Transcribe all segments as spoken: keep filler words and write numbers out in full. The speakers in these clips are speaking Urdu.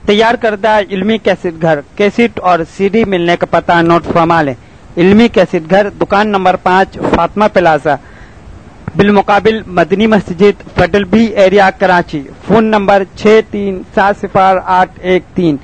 تیار کردہ علمی کیسٹ گھر، کیسٹ اور سی ڈی ملنے کا پتہ نوٹ فرما لیں۔ علمی کیسٹ گھر، دکان نمبر پانچ، فاطمہ پلازا، بالمقابل مدنی مسجد، federal B area, Karachi. Phone number چھ تین سات صفر آٹھ ایک تین۔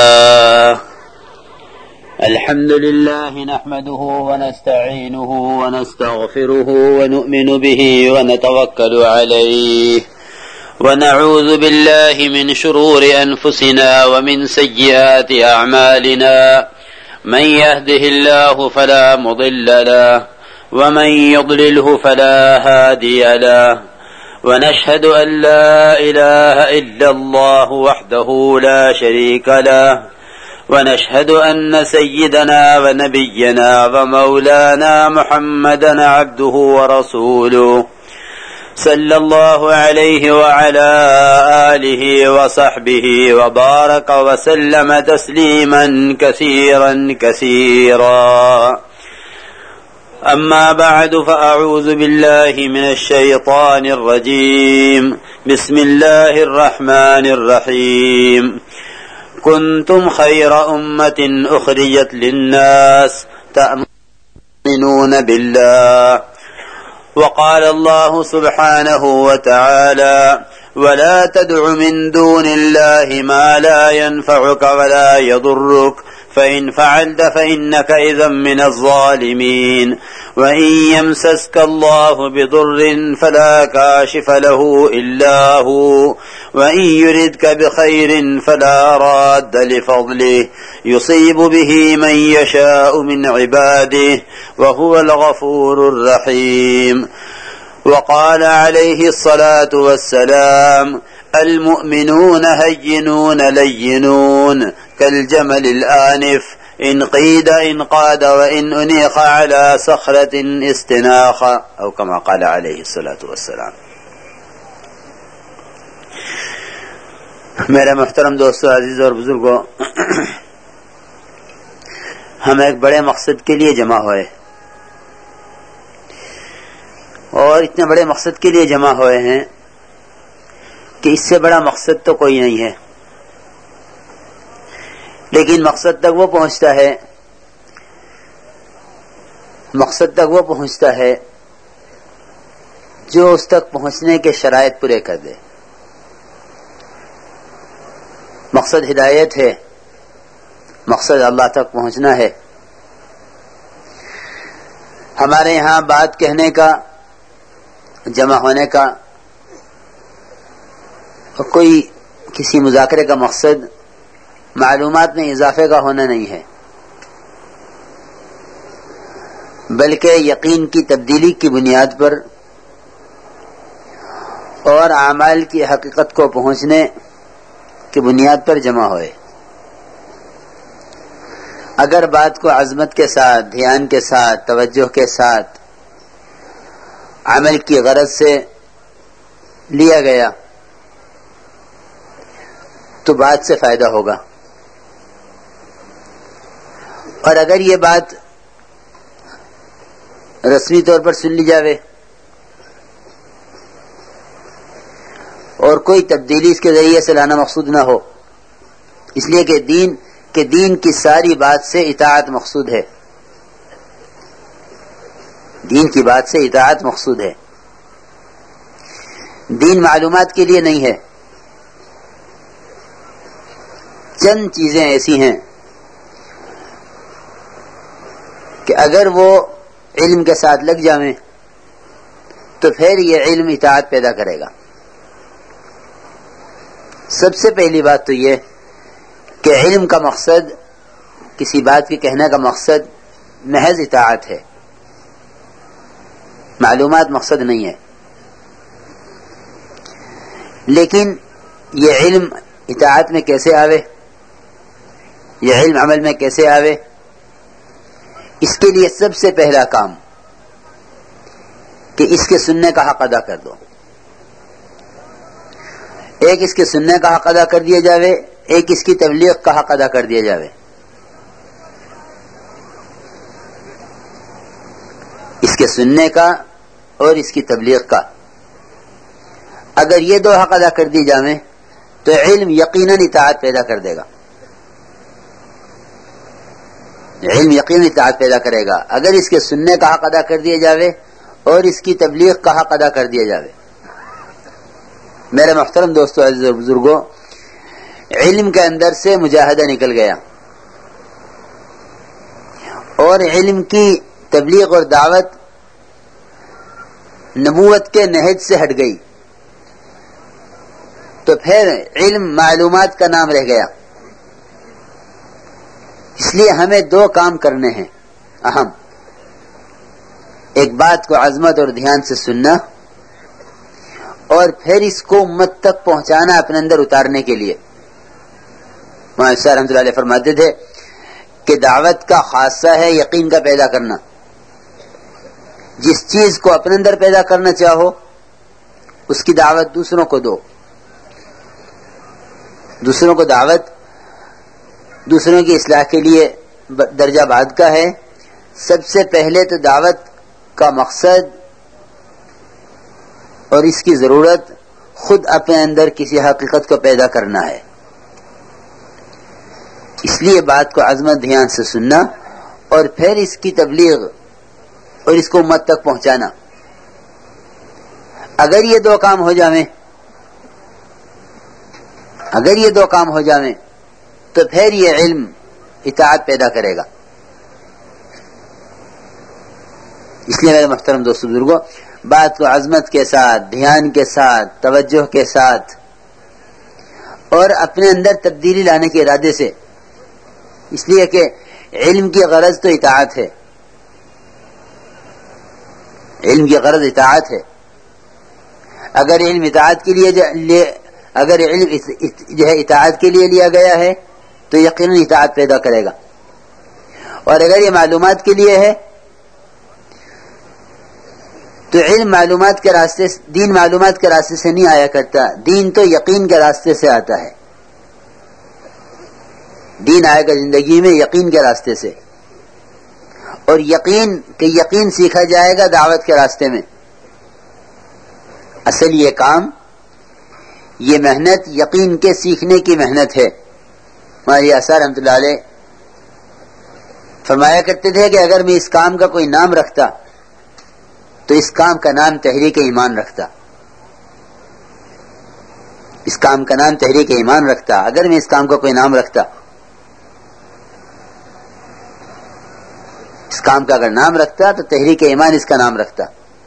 الحمد لله نحمده ونستعينه ونستغفره ونؤمن به ونتوكل عليه ونعوذ بالله من شرور أنفسنا ومن سيئات أعمالنا، من يهده الله فلا مضل له ومن يضلله فلا هادي له، ونشهد أن لا إله إلا الله وحده لا شريك له، ونشهد أن سيدنا ونبينا ومولانا محمدا عبده ورسوله صلى الله عليه وعلى آله وصحبه وبارك وسلم تسليما كثيرا كثيرا. أما بعد، فأعوذ بالله من الشيطان الرجيم. بسم الله الرحمن الرحيم. كنتم خير أمة أخرجت للناس تأمنون بالله. وقال الله سبحانه وتعالى: ولا تدع من دون الله ما لا ينفعك ولا يضرك، فإن فعلت فإنك إذا من الظالمين. وإن يمسسك الله بضر فلا كاشف له إلا هو، وإن يردك بخير فلا راد لفضله، يصيب به من يشاء من عباده وهو الغفور الرحيم. وقال عليه الصلاة والسلام: المؤمنون هينون لينون كالجمل الآنف، إن قيد انقاد وإن أنيخ على صخرة استناخ، أو كما قال عليه الصلاة والسلام. میرے محترم دوستو، عزیز اور بزرگوں، ہم ایک بڑے مقصد کے لیے جمع ہوئے، اور اتنے بڑے مقصد کے لیے جمع ہوئے ہیں کہ اس سے بڑا مقصد تو کوئی نہیں ہے. لیکن مقصد تک وہ پہنچتا ہے مقصد تک وہ پہنچتا ہے جو اس تک پہنچنے کے شرائط پورے کر دے. مقصد ہدایت ہے، مقصد اللہ تک پہنچنا ہے. ہمارے یہاں بات کہنے کا، جمع ہونے کا، کوئی کسی مذاکرے کا مقصد معلومات میں اضافے کا ہونا نہیں ہے، بلکہ یقین کی تبدیلی کی بنیاد پر اور اعمال کی حقیقت کو پہنچنے کی بنیاد پر جمع ہوئے. اگر بات کو عظمت کے ساتھ، دھیان کے ساتھ، توجہ کے ساتھ، عمل کی غرض سے لیا گیا تو بات سے فائدہ ہوگا. اور اگر یہ بات رسمی طور پر سن لی جاوے اور کوئی تبدیلی اس کے ذریعے سے لانا مقصود نہ ہو، اس لیے کہ دین کہ دین کی ساری بات سے اطاعت مقصود ہے. دین کی بات سے اطاعت مقصود ہے. دین معلومات کے لیے نہیں ہے. چند چیزیں ایسی ہیں کہ اگر وہ علم کے ساتھ لگ جائیں تو پھر یہ علم اطاعت پیدا کرے گا. سب سے پہلی بات تو یہ کہ علم کا مقصد، کسی بات کے کہنے کا مقصد محض اطاعت ہے، معلومات مقصد نہیں ہے. لیکن یہ علم اطاعت میں کیسے آوے، یہ علم عمل میں کیسے آوے، اس کے لیے سب سے پہلا کام کہ اس کے سننے کا حق ادا کر دو. ایک اس کے سننے کا حق ادا کر دیا جاوے، ایک اس کی تبلیغ کا حق ادا کر دیا جاوے. اس کے سننے کا اور اس کی تبلیغ کا. اگر یہ دو حق ادا کر دی جائیں تو علم یقیناً اطاعت پیدا کر دے گا. علم یقیناً اطاعت پیدا کرے گا اگر اس کے سننے کا حق ادا کر دیا جاوے اور اس کی تبلیغ کا حق ادا کر دیا جاوے. میرے محترم دوستو، عزیز و بزرگوں، علم کے اندر سے مجاہدہ نکل گیا اور علم کی تبلیغ اور دعوت نبوت کے نہج سے ہٹ گئی، تو پھر علم معلومات کا نام رہ گیا. اس لیے ہمیں دو کام کرنے ہیں اہم. ایک بات کو عظمت اور دھیان سے سننا اور پھر اس کو امت تک پہنچانا اپنے اندر اتارنے کے لیے. مولانا صاحب رحمۃ اللہ علیہ فرماتے تھے کہ دعوت کا خاصہ ہے یقین کا پیدا کرنا. جس چیز کو اپنے اندر پیدا کرنا چاہو اس کی دعوت دوسروں کو دو. دوسروں کو دعوت دوسروں کی اصلاح کے لیے درجہ بعد کا ہے. سب سے پہلے تو دعوت کا مقصد اور اس کی ضرورت خود اپنے اندر کسی حقیقت کو پیدا کرنا ہے. اس لیے بات کو عظمت دھیان سے سننا اور پھر اس کی تبلیغ اور اس کو امت تک پہنچانا. اگر یہ دو کام ہو جائیں اگر یہ دو کام ہو جائیں تو پھر یہ علم اطاعت پیدا کرے گا. اس لیے میرے محترم دوستو بزرگوں، بات کو عظمت کے ساتھ، دھیان کے ساتھ، توجہ کے ساتھ اور اپنے اندر تبدیلی لانے کے ارادے سے، اس لیے کہ علم کی غرض تو اطاعت ہے. علم کی غرض اطاعت ہے. اگر علم اطاعت کے لیے اگر علم جو ہے اطاعت کے لیے لیا گیا ہے تو یقیناً اطاعت پیدا کرے گا. اور اگر یہ معلومات کے لیے ہے تو علم معلومات کے راستے سے، دین معلومات کے راستے سے نہیں آیا کرتا. دین تو یقین کے راستے سے آتا ہے. دین آئے گا زندگی میں یقین کے راستے سے، اور یقین کہ یقین سیکھا جائے گا دعوت کے راستے میں. اصل یہ کام، یہ محنت یقین کے سیکھنے کی محنت ہے. ہماری آثار رحمۃ اللہ علیہ فرمایا کرتے تھے کہ اگر میں اس کام کا کوئی نام رکھتا تو اس کام کا نام تحریک ایمان رکھتا. اس کام کا نام تحریک ایمان رکھتا اگر میں اس کام کا کوئی نام رکھتا. اس کام کا اگر نام رکھتا تو تحریک ایمان اس کا نام رکھتا.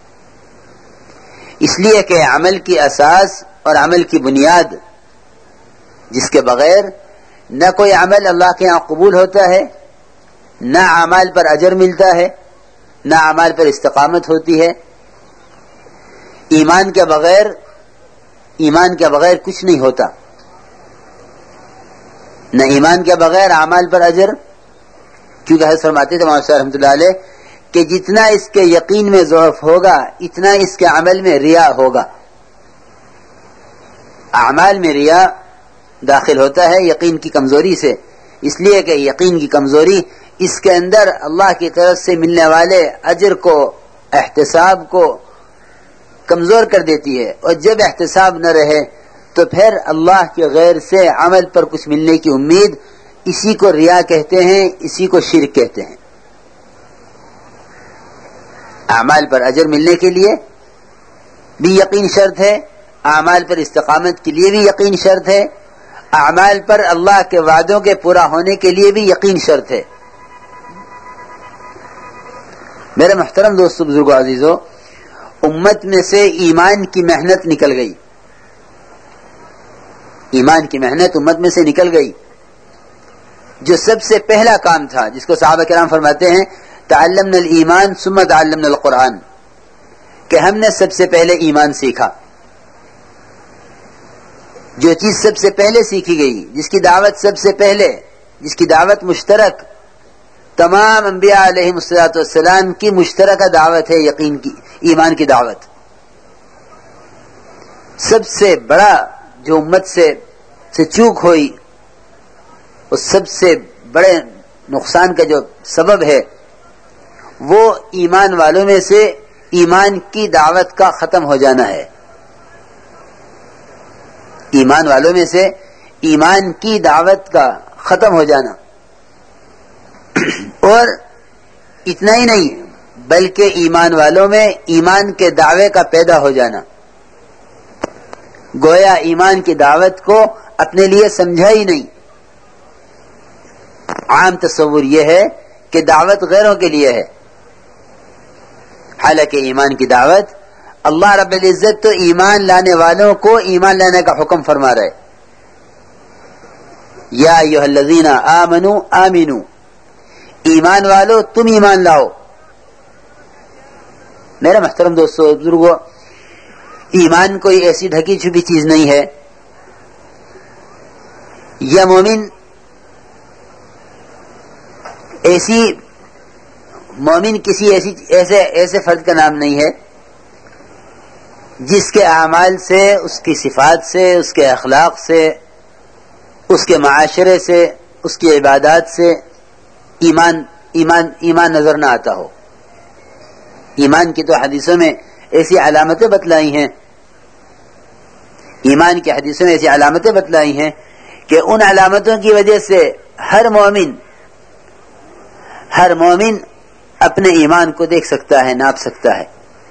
اس لیے کہ عمل کی اساس اور عمل کی بنیاد جس کے بغیر نہ کوئی عمل اللہ کے یہاں قبول ہوتا ہے، نہ اعمال پر اجر ملتا ہے، نہ اعمال پر استقامت ہوتی ہے. ایمان کے بغیر ایمان کے بغیر کچھ نہیں ہوتا. نہ ایمان کے بغیر اعمال پر اجر، کیونکہ حضرت فرماتے تھے مولانا صاحب رحمۃ اللہ علیہ کہ جتنا اس کے یقین میں ضعف ہوگا اتنا اس کے عمل میں ریا ہوگا. اعمال میں ریا داخل ہوتا ہے یقین کی کمزوری سے، اس لیے کہ یقین کی کمزوری اس کے اندر اللہ کی طرف سے ملنے والے اجر کو، احتساب کو کمزور کر دیتی ہے. اور جب احتساب نہ رہے تو پھر اللہ کے غیر سے عمل پر کچھ ملنے کی امید، اسی کو ریا کہتے ہیں، اسی کو شرک کہتے ہیں. اعمال پر اجر ملنے کے لیے بھی یقین شرط ہے، اعمال پر استقامت کے لیے بھی یقین شرط ہے، اعمال پر اللہ کے وعدوں کے پورا ہونے کے لیے بھی یقین شرط ہے. میرے محترم دوستو بزرگو عزیزو، امت میں سے ایمان کی محنت نکل گئی. ایمان کی محنت امت میں سے نکل گئی. جو سب سے پہلا کام تھا، جس کو صحابہ کرام فرماتے ہیں تعلمنا الایمان ثم تعلمنا القرآن، کہ ہم نے سب سے پہلے ایمان سیکھا. جو چیز سب سے پہلے سیکھی گئی، جس کی دعوت سب سے پہلے، جس کی دعوت مشترک تمام انبیاء علیہ الصلوۃ والسلام کی مشترکہ دعوت ہے، یقین کی، ایمان کی دعوت. سب سے بڑا جو امت سے سے چوک ہوئی، اور سب سے بڑے نقصان کا جو سبب ہے، وہ ایمان والوں میں سے ایمان کی دعوت کا ختم ہو جانا ہے. ایمان والوں میں سے ایمان کی دعوت کا ختم ہو جانا، اور اتنا ہی نہیں بلکہ ایمان والوں میں ایمان کے دعوے کا پیدا ہو جانا، گویا ایمان کی دعوت کو اپنے لیے سمجھا ہی نہیں۔ عام تصور یہ ہے کہ دعوت غیروں کے لیے ہے، حالانکہ ایمان کی دعوت اللہ رب العزت تو ایمان لانے والوں کو ایمان لانے کا حکم فرما رہے، یا ایھا الذین آمنوا آمنوا، ایمان والو تم ایمان لاؤ۔ میرا محترم دوستو بزرگو، ایمان کوئی ایسی ڈھکی چھپی چیز نہیں ہے، یا مومن ایسی مومن کسی ایسی ایسے ایسے فرد کا نام نہیں ہے جس کے اعمال سے، اس کی صفات سے، اس کے اخلاق سے، اس کے معاشرے سے، اس کی عبادات سے ایمان ایمان ایمان نظر نہ آتا ہو۔ ایمان کی تو حدیثوں میں ایسی علامتیں بتلائی ہیں، ایمان کی حدیثوں میں ایسی علامتیں بتلائی ہیں کہ ان علامتوں کی وجہ سے ہر مومن ہر مومن اپنے ایمان کو دیکھ سکتا ہے، ناپ سکتا ہے۔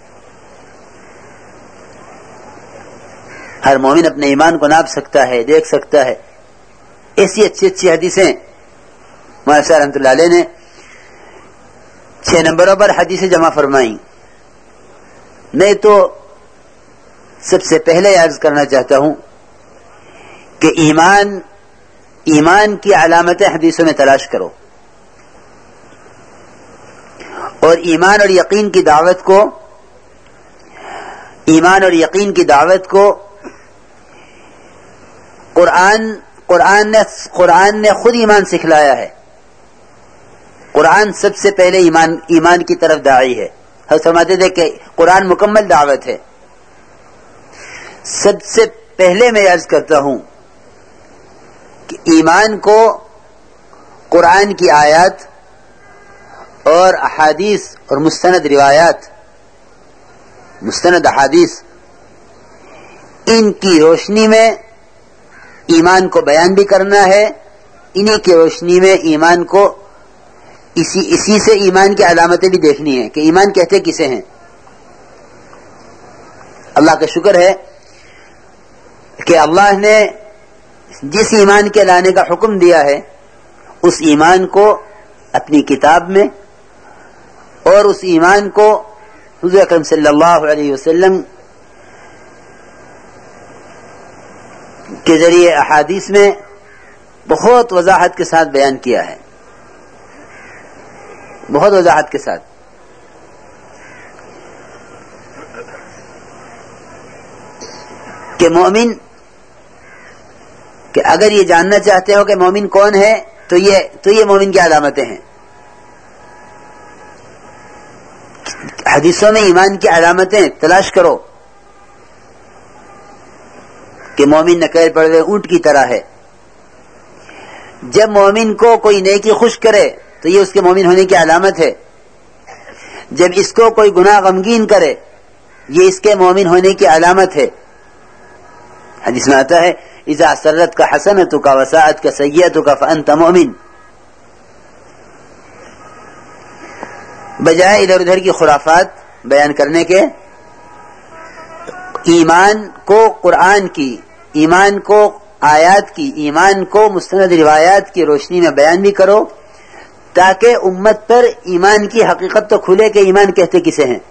ہر مومن اپنے ایمان کو ناپ سکتا ہے، دیکھ سکتا ہے۔ ایسی اچھی اچھی حدیثیں مولانا صاحب رحمۃ اللہ علیہ نے چھ نمبروں پر حدیثیں جمع فرمائیں۔ میں تو سب سے پہلے عرض کرنا چاہتا ہوں کہ ایمان ایمان کی علامتیں حدیثوں میں تلاش کرو، اور ایمان اور یقین کی دعوت کو ایمان اور یقین کی دعوت کو قرآن قرآن نے قرآن نے خود ایمان سکھلایا ہے۔ قرآن سب سے پہلے ایمان ایمان کی طرف داعی ہے۔ ہم فرماتے تھے کہ قرآن مکمل دعوت ہے۔ سب سے پہلے میں عرض کرتا ہوں کہ ایمان کو قرآن کی آیات اور احادیث اور مستند روایات، مستند احادیث، ان کی روشنی میں ایمان کو بیان بھی کرنا ہے، انہی کی روشنی میں ایمان کو اسی اسی سے ایمان کی علامتیں بھی دیکھنی ہیں کہ ایمان کہتے کسے ہیں۔ اللہ کا شکر ہے کہ اللہ نے جس ایمان کے لانے کا حکم دیا ہے اس ایمان کو اپنی کتاب میں، اور اس ایمان کو حضور اکرم صلی اللہ علیہ وسلم کے ذریعے احادیث میں بہت وضاحت کے ساتھ بیان کیا ہے، بہت وضاحت کے ساتھ۔ کہ مومن کہ اگر یہ جاننا چاہتے ہو کہ مومن کون ہے تو یہ تو یہ مومن کی علامتیں ہیں۔ حدیثوں میں ایمان کی علامتیں تلاش کرو کہ مومن نکیر پڑے ہوئے اونٹ کی طرح ہے۔ جب مومن کو کوئی نیکی خوش کرے تو یہ اس کے مومن ہونے کی علامت ہے، جب اس کو کوئی گناہ غمگین کرے یہ اس کے مومن ہونے کی علامت ہے۔ حدیث میں آتا ہے اذا سرتک حسنتک وساءتک سیئتک فانت مؤمن۔ بجائے ادھر ادھر کی خرافات بیان کرنے کے، ایمان کو قرآن کی، ایمان کو آیات کی، ایمان کو مستند روایات کی روشنی میں بیان بھی کرو، تاکہ امت پر ایمان کی حقیقت تو کھلے کہ ایمان کہتے کسے ہیں۔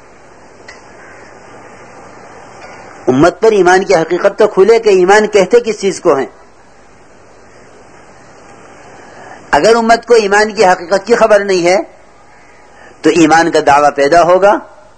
امت پر ایمان کی حقیقت تو کھلے کہ ایمان کہتے کس چیز کو ہیں۔ اگر امت کو ایمان کی حقیقت کی خبر نہیں ہے تو ایمان کا دعویٰ پیدا ہوگا،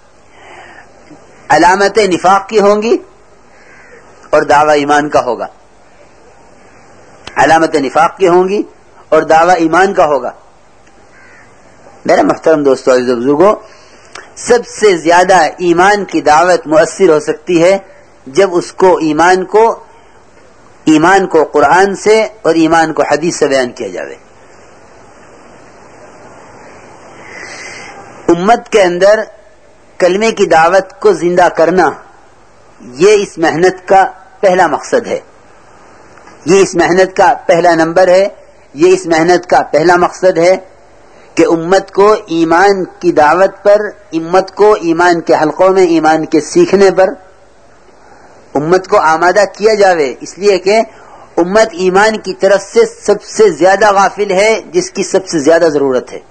علامتیں نفاق کی ہوں گی اور دعویٰ ایمان کا ہوگا، علامتیں نفاق کی ہوں گی اور دعویٰ ایمان کا ہوگا۔ میرا محترم دوستو عزیز و بزرگو، سب سے زیادہ ایمان کی دعوت مؤثر ہو سکتی ہے جب اس کو ایمان کو ایمان کو قرآن سے اور ایمان کو حدیث سے بیان کیا جاوے۔ امت کے اندر کلمے کی دعوت کو زندہ کرنا یہ اس محنت کا پہلا مقصد ہے، یہ اس محنت کا پہلا نمبر ہے، یہ اس محنت کا پہلا مقصد ہے کہ امت کو ایمان کی دعوت پر، امت کو ایمان کے حلقوں میں ایمان کے سیکھنے پر امت کو آمادہ کیا جاوے، اس لیے کہ امت ایمان کی طرف سے سب سے زیادہ غافل ہے، جس کی سب سے زیادہ ضرورت ہے.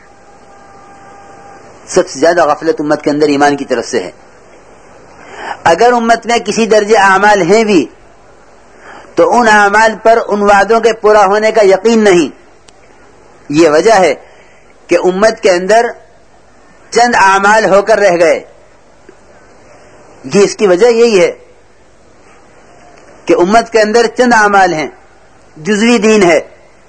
سب سے زیادہ غفلت امت کے اندر ایمان کی طرف سے ہے. اگر امت میں کسی درجے اعمال ہیں بھی تو ان اعمال پر ان وعدوں کے پورا ہونے کا یقین نہیں. یہ وجہ ہے کہ امت کے اندر چند اعمال ہو کر رہ گئے. یہ اس کی وجہ یہی ہے کہ امت کے اندر چند اعمال ہیں، جزوی دین ہے.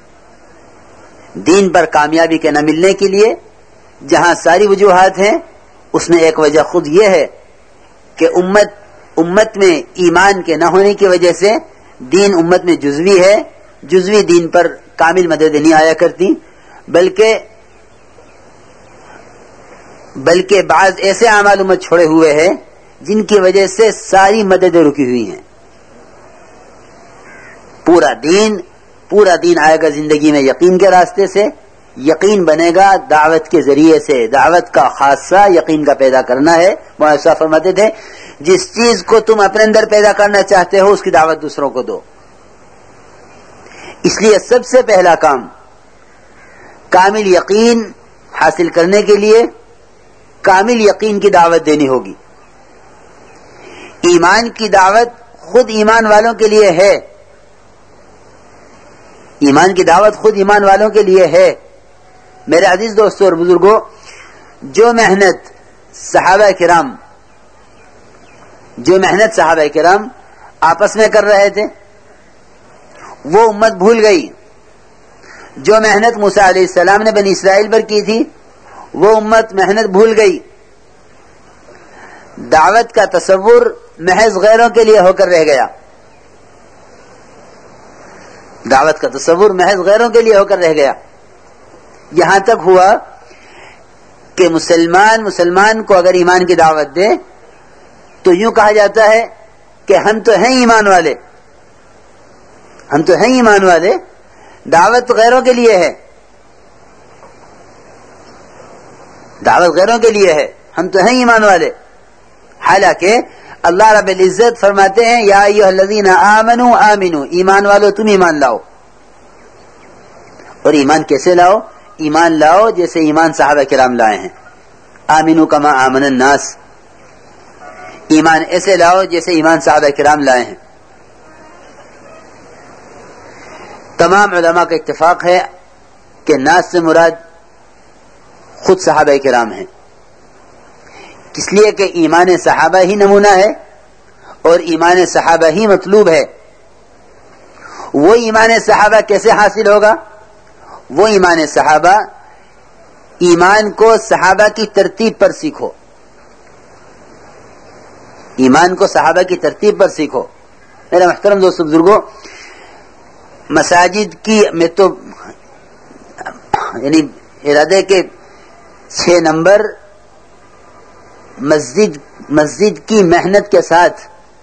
دین پر کامیابی کے نہ ملنے کے لیے جہاں ساری وجوہات ہیں، اس میں ایک وجہ خود یہ ہے کہ امت امت میں ایمان کے نہ ہونے کی وجہ سے دین امت میں جزوی ہے. جزوی دین پر کامل مدد نہیں آیا کرتی، بلکہ بلکہ بعض ایسے اعمال امت چھوڑے ہوئے ہیں جن کی وجہ سے ساری مددیں رکی ہوئی ہیں. پورا دین پورا دین آئے گا زندگی میں یقین کے راستے سے. یقین بنے گا دعوت کے ذریعے سے. دعوت کا خاصہ یقین کا پیدا کرنا ہے. مولانا صاحب فرماتے تھے جس چیز کو تم اپنے اندر پیدا کرنا چاہتے ہو اس کی دعوت دوسروں کو دو. اس لیے سب سے پہلا کام کامل یقین حاصل کرنے کے لیے کامل یقین کی دعوت دینی ہوگی. ایمان کی دعوت خود ایمان والوں کے لیے ہے. ایمان کی دعوت خود ایمان والوں کے لیے ہے. میرے عزیز دوستوں اور بزرگوں، جو محنت صحابہ کرام جو محنت صحابہ کرام آپس میں کر رہے تھے وہ امت بھول گئی. جو محنت موسیٰ علیہ السلام نے بنی اسرائیل پر کی تھی وہ امت محنت بھول گئی. دعوت کا تصور محض غیروں کے لیے ہو کر رہ گیا. دعوت کا تصور محض غیروں کے لیے ہو کر رہ گیا. یہاں تک ہوا کہ مسلمان مسلمان کو اگر ایمان کی دعوت دے تو یوں کہا جاتا ہے کہ ہم تو ہیں ایمان والے ہم تو ہیں ایمان والے دعوت غیروں کے لیے ہے دعوت غیروں کے لیے ہے ہم تو ہیں ایمان والے. حالانکہ اللہ رب العزت فرماتے ہیں یا ایھا الذین آمنوا آمنوا، ایمان والو تم ایمان لاؤ. اور ایمان کیسے لاؤ؟ ایمان لاؤ جیسے ایمان صحابہ کرام لائے ہیں. آمنوا کما آمن الناس، ایمان ایسے لاؤ جیسے ایمان صحابہ کرام لائے ہیں. تمام علماء کا اتفاق ہے کہ ناس سے مراد خود صحابہ کرام ہیں، اس لیے کہ ایمان صحابہ ہی نمونہ ہے اور ایمان صحابہ ہی مطلوب ہے. وہ ایمان صحابہ کیسے حاصل ہوگا؟ وہ ایمان صحابہ ایمان کو صحابہ کی ترتیب پر سیکھو. ایمان کو صحابہ کی ترتیب پر سیکھو. میرا محترم دوست بزرگوں، مساجد کی میں تو یعنی ارادے کے چھ نمبر مسجد مسجد کی محنت کے ساتھ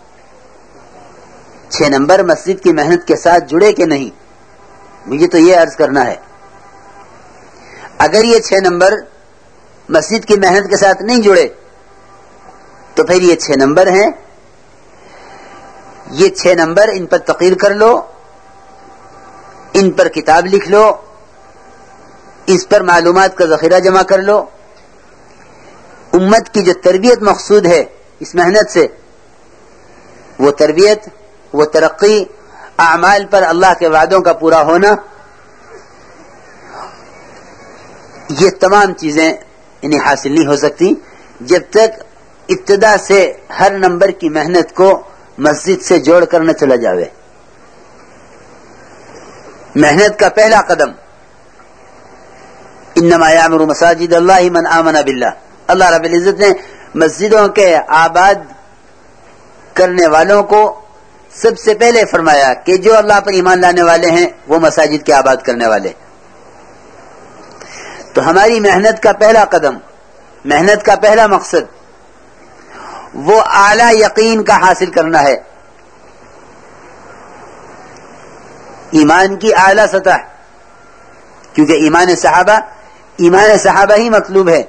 چھ نمبر مسجد کی محنت کے ساتھ جڑے کہ نہیں، مجھے تو یہ عرض کرنا ہے. اگر یہ چھ نمبر مسجد کی محنت کے ساتھ نہیں جڑے تو پھر یہ چھ نمبر ہیں. یہ چھ نمبر ان پر تقریر کر لو، ان پر کتاب لکھ لو، اس پر معلومات کا ذخیرہ جمع کر لو. امت کی جو تربیت مقصود ہے اس محنت سے، وہ تربیت، وہ ترقی، اعمال پر اللہ کے وعدوں کا پورا ہونا، یہ تمام چیزیں انہیں حاصل نہیں ہو سکتی جب تک ابتدا سے ہر نمبر کی محنت کو مسجد سے جوڑ کر نہ چلا جاوے. محنت کا پہلا قدم انما یعمر مساجد اللہ من آمن باللہ. اللہ رب العزت نے مسجدوں کے آباد کرنے والوں کو سب سے پہلے فرمایا کہ جو اللہ پر ایمان لانے والے ہیں وہ مساجد کے آباد کرنے والے. تو ہماری محنت کا پہلا قدم، محنت کا پہلا مقصد وہ اعلی یقین کا حاصل کرنا ہے. ایمان کی اعلیٰ سطح، کیونکہ ایمان صحابہ ایمان صحابہ ہی مطلوب ہے.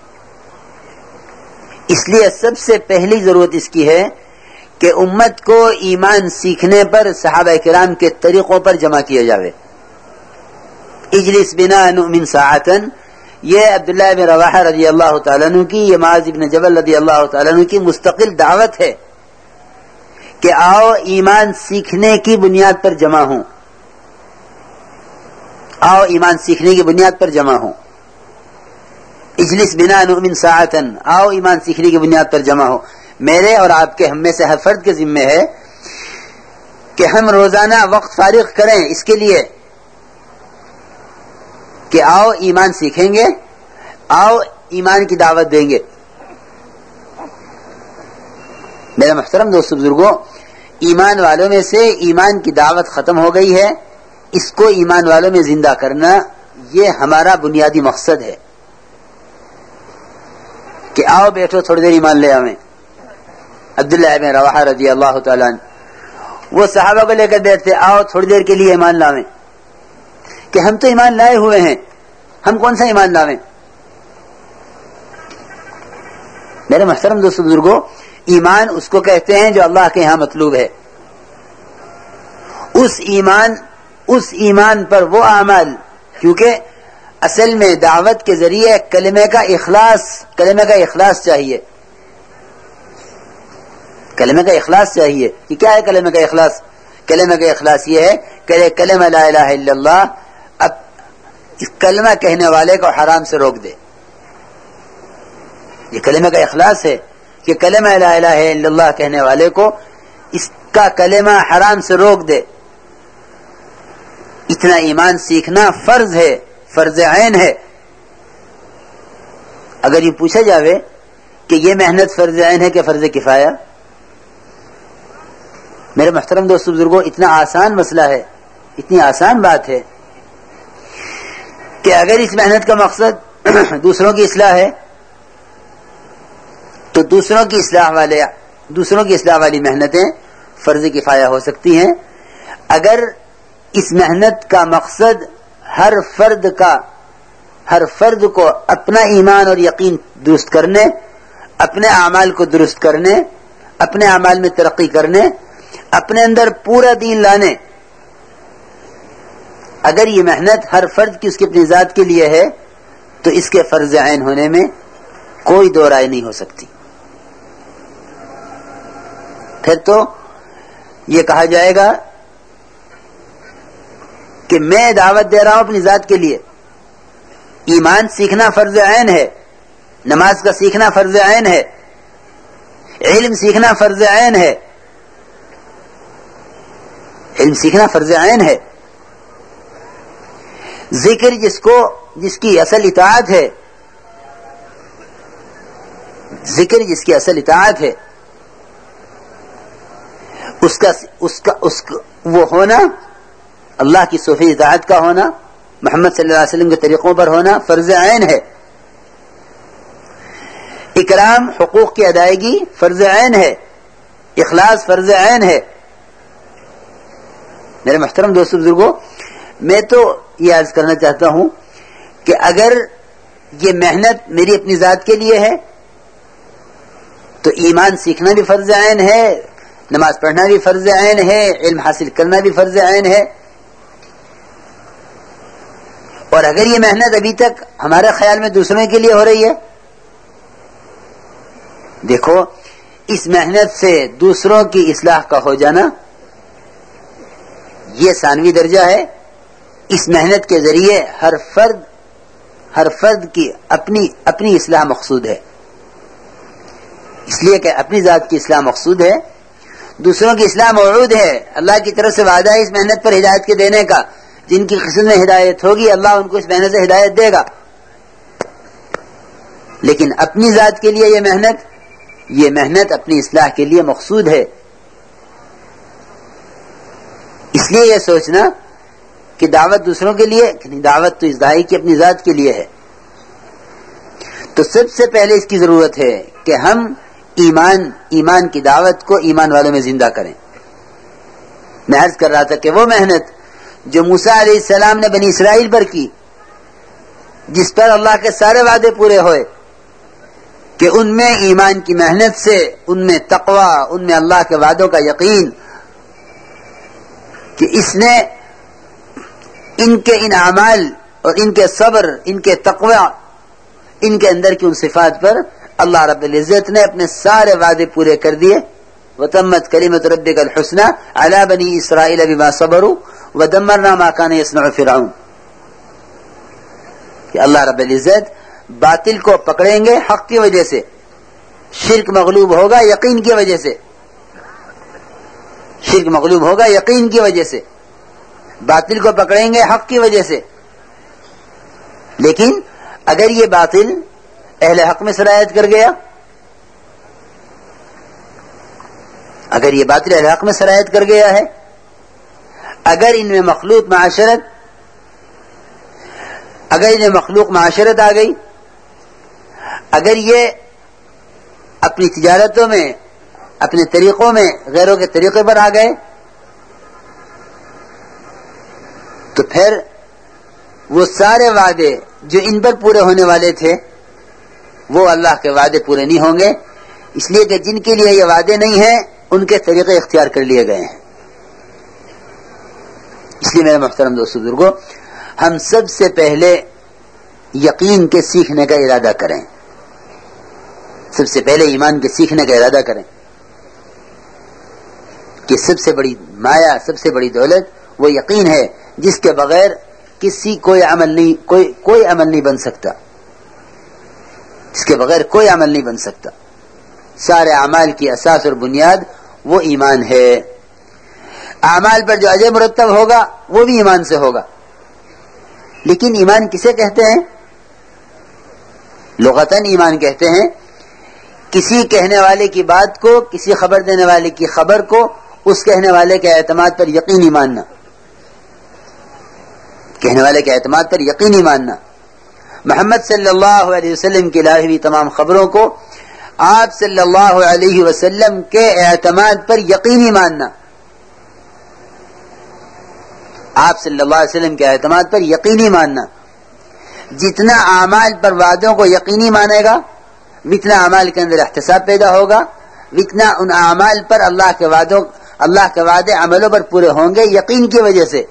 اس لیے سب سے پہلی ضرورت اس کی ہے کہ امت کو ایمان سیکھنے پر صحابہ کرام کے طریقوں پر جمع کیا جاوے. اجلس بنا نؤمن ساعتن، یہ عبداللہ بن رواحہ رضی اللہ تعالیٰ عنہ کی، یہ معاذ بن جبل رضی اللہ تعالیٰ عنہ کی مستقل دعوت ہے کہ آؤ ایمان سیکھنے کی بنیاد پر جمع ہوں، آؤ ایمان سیکھنے کی بنیاد پر جمع ہوں. اجلس بنا نؤمن ساعتن، آؤ ایمان سیکھنے کی بنیاد پر جمع ہو. میرے اور آپ کے، ہم میں سے ہر فرد کے ذمہ ہے کہ ہم روزانہ وقت فارغ کریں اس کے لیے کہ آؤ ایمان سیکھیں گے، آؤ ایمان کی دعوت دیں گے. میرے محترم دوست بزرگوں، ایمان والوں میں سے ایمان کی دعوت ختم ہو گئی ہے، اس کو ایمان والوں میں زندہ کرنا یہ ہمارا بنیادی مقصد ہے کہ آؤ بیٹھو تھوڑی دیر ایمان لے آویں. عبداللہ بن رواحہ رضی اللہ تعالیٰ عنہ وہ صحابہ کو لے کر بیٹھتے، آؤ تھوڑی دیر کے لیے ایمان لاویں، کہ ہم تو ایمان لائے ہوئے ہیں، ہم کون سا ایمان لاویں. میرے محترم دوست بزرگوں، ایمان اس کو کہتے ہیں جو اللہ کے یہاں مطلوب ہے. اس ایمان اس ایمان پر وہ اعمال، کیونکہ اصل میں دعوت کے ذریعے کلمے کا اخلاص کلمے کا اخلاص چاہیے کلمے کا اخلاص چاہیے. کہ کیا ہے کلمے کا اخلاص؟ کلمے کا اخلاص یہ ہے کہ کلمہ لا الہ الا اللہ اب اس کلمہ کہنے والے کو حرام سے روک دے. یہ کلمہ کا اخلاص ہے کہ کلمہ لا الہ الا اللہ کہنے والے کو اس کا کلمہ حرام سے روک دے. اتنا ایمان سیکھنا فرض ہے، فرض عین ہے. اگر یہ پوچھا جاوے کہ یہ محنت فرض عین ہے کہ فرض کفایہ، میرے محترم دوست بزرگوں، اتنا آسان مسئلہ ہے، اتنی آسان بات ہے کہ اگر اس محنت کا مقصد دوسروں کی اصلاح ہے تو دوسروں کی اصلاح والے دوسروں کی اصلاح والی محنتیں فرض کفایہ ہو سکتی ہیں. اگر اس محنت کا مقصد ہر فرد کا ہر فرد کو اپنا ایمان اور یقین درست کرنے، اپنے اعمال کو درست کرنے، اپنے اعمال میں ترقی کرنے، اپنے اندر پورا دین لانے، اگر یہ محنت ہر فرد کی اس کی اپنی ذات کے لیے ہے تو اس کے فرض عین ہونے میں کوئی دو رائے نہیں ہو سکتی. پھر تو یہ کہا جائے گا کہ میں دعوت دے رہا ہوں اپنی ذات کے لیے. ایمان سیکھنا فرض عین ہے، نماز کا سیکھنا فرض عین ہے، علم سیکھنا فرض عین ہے علم سیکھنا فرض عین ہے. ذکر جس کو جس کی اصل اطاعت ہے ذکر جس کی اصل اطاعت ہے اس کا اس کا اس کا وہ ہونا، اللہ کی صوفی اطاعت کا ہونا، محمد صلی اللہ علیہ وسلم کے طریقوں پر ہونا فرض عین ہے. اکرام حقوق کی ادائیگی فرض عین ہے، اخلاص فرض عین ہے. میرے محترم دوست بزرگوں، میں تو یہ عرض کرنا چاہتا ہوں کہ اگر یہ محنت میری اپنی ذات کے لیے ہے تو ایمان سیکھنا بھی فرض عین ہے، نماز پڑھنا بھی فرض عین ہے، علم حاصل کرنا بھی فرض عین ہے. اور اگر یہ محنت ابھی تک ہمارے خیال میں دوسروں کے لیے ہو رہی ہے، دیکھو اس محنت سے دوسروں کی اصلاح کا ہو جانا یہ ثانوی درجہ ہے. اس محنت کے ذریعے ہر فرد ہر فرد کی اپنی اپنی اصلاح مقصود ہے، اس لیے کہ اپنی ذات کی اصلاح مقصود ہے، دوسروں کی اصلاح موعود ہے. اللہ کی طرف سے وعدہ ہے اس محنت پر ہدایت کے دینے کا. جن کی قسم میں ہدایت ہوگی اللہ ان کو اس محنت سے ہدایت دے گا. لیکن اپنی ذات کے لیے یہ محنت یہ محنت اپنی اصلاح کے لیے مقصود ہے. اس لیے یہ سوچنا کہ دعوت دوسروں کے لیے، دعوت تو اس داعی کی اپنی ذات کے لیے ہے. تو سب سے پہلے اس کی ضرورت ہے کہ ہم ایمان ایمان کی دعوت کو ایمان والوں میں زندہ کریں. میں عرض کر رہا تھا کہ وہ محنت جو موسیٰ علیہ السلام نے بنی اسرائیل پر کی، جس پر اللہ کے سارے وعدے پورے ہوئے کہ ان میں ایمان کی محنت سے، ان میں تقوی، ان میں اللہ کے وعدوں کا یقین، کہ اس نے ان کے ان اعمال اور ان کے صبر، ان کے تقوی، ان کے اندر کی ان صفات پر اللہ رب العزت نے اپنے سارے وعدے پورے کر دیے. وتمت کلمۃ ربک الحسنی علی بنی اسرائیل بما صبروا ودمرنا ما کان یصنع فرعون، کہ اللہ رب العزت باطل کو پکڑیں گے حق کی وجہ سے، شرک مغلوب ہوگا یقین کی وجہ سے، شرک مغلوب ہوگا یقین کی وجہ سے، باطل کو پکڑیں گے حق کی وجہ سے. لیکن اگر یہ باطل اہل حق میں سرایت کر گیا، اگر یہ باطل اہل حق میں سرایت کر گیا ہے، اگر ان میں مخلوق معاشرت اگر انہیں مخلوق معاشرت آ گئی، اگر یہ اپنی تجارتوں میں، اپنے طریقوں میں غیروں کے طریقے پر آ گئے، تو پھر وہ سارے وعدے جو ان پر پورے ہونے والے تھے وہ اللہ کے وعدے پورے نہیں ہوں گے، اس لیے کہ جن کے لیے یہ وعدے نہیں ہیں ان کے طریقے اختیار کر لیے گئے ہیں. اس لیے میرے محترم دوستو بزرگوں، ہم سب سے پہلے یقین کے سیکھنے کا ارادہ کریں، سب سے پہلے ایمان کے سیکھنے کا ارادہ کریں کہ سب سے بڑی مایا، سب سے بڑی دولت وہ یقین ہے، جس کے بغیر کسی کوئی عمل نہیں کوئی کوئی عمل نہیں بن سکتا، اس کے بغیر کوئی عمل نہیں بن سکتا. سارے اعمال کی اساس اور بنیاد وہ ایمان ہے. اعمال پر جو اجر مرتب ہوگا وہ بھی ایمان سے ہوگا. لیکن ایمان کسے کہتے ہیں؟ لغتاً ایمان کہتے ہیں کسی کہنے والے کی بات کو، کسی خبر دینے والے کی خبر کو اس کہنے والے کے اعتماد پر یقینی ماننا، کہنے والے کے اعتماد پر یقینی ماننا. محمد صلی اللہ علیہ وسلم کی لائی ہوئی تمام خبروں کو آپ صلی اللہ علیہ وسلم کے اعتماد پر یقینی ماننا، آپ صلی اللہ علیہ وسلم کے اعتماد پر یقینی ماننا. جتنا اعمال پر وعدوں کو یقینی مانے گا، اتنا اعمال کے اندر احتساب پیدا ہوگا، اتنا ان اعمال پر اللہ کے وعدوں اللہ کے وعدے عملوں پر پورے ہوں گے یقین کی وجہ سے.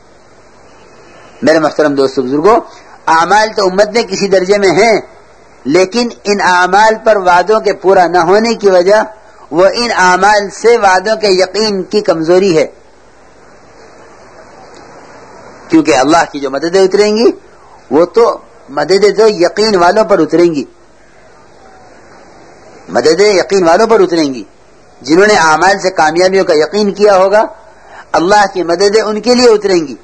میرے محترم دوستو بزرگوں، اعمال تو امت میں کسی درجے میں ہیں، لیکن ان اعمال پر وعدوں کے پورا نہ ہونے کی وجہ وہ ان اعمال سے وعدوں کے یقین کی کمزوری ہے. کیونکہ اللہ کی جو مددیں اتریں گی وہ تو مددیں تو یقین والوں پر اتریں گی، مددیں یقین والوں پر اتریں گی. جنہوں نے اعمال سے کامیابیوں کا یقین کیا ہوگا، اللہ کی مددیں ان کے لیے اتریں گی.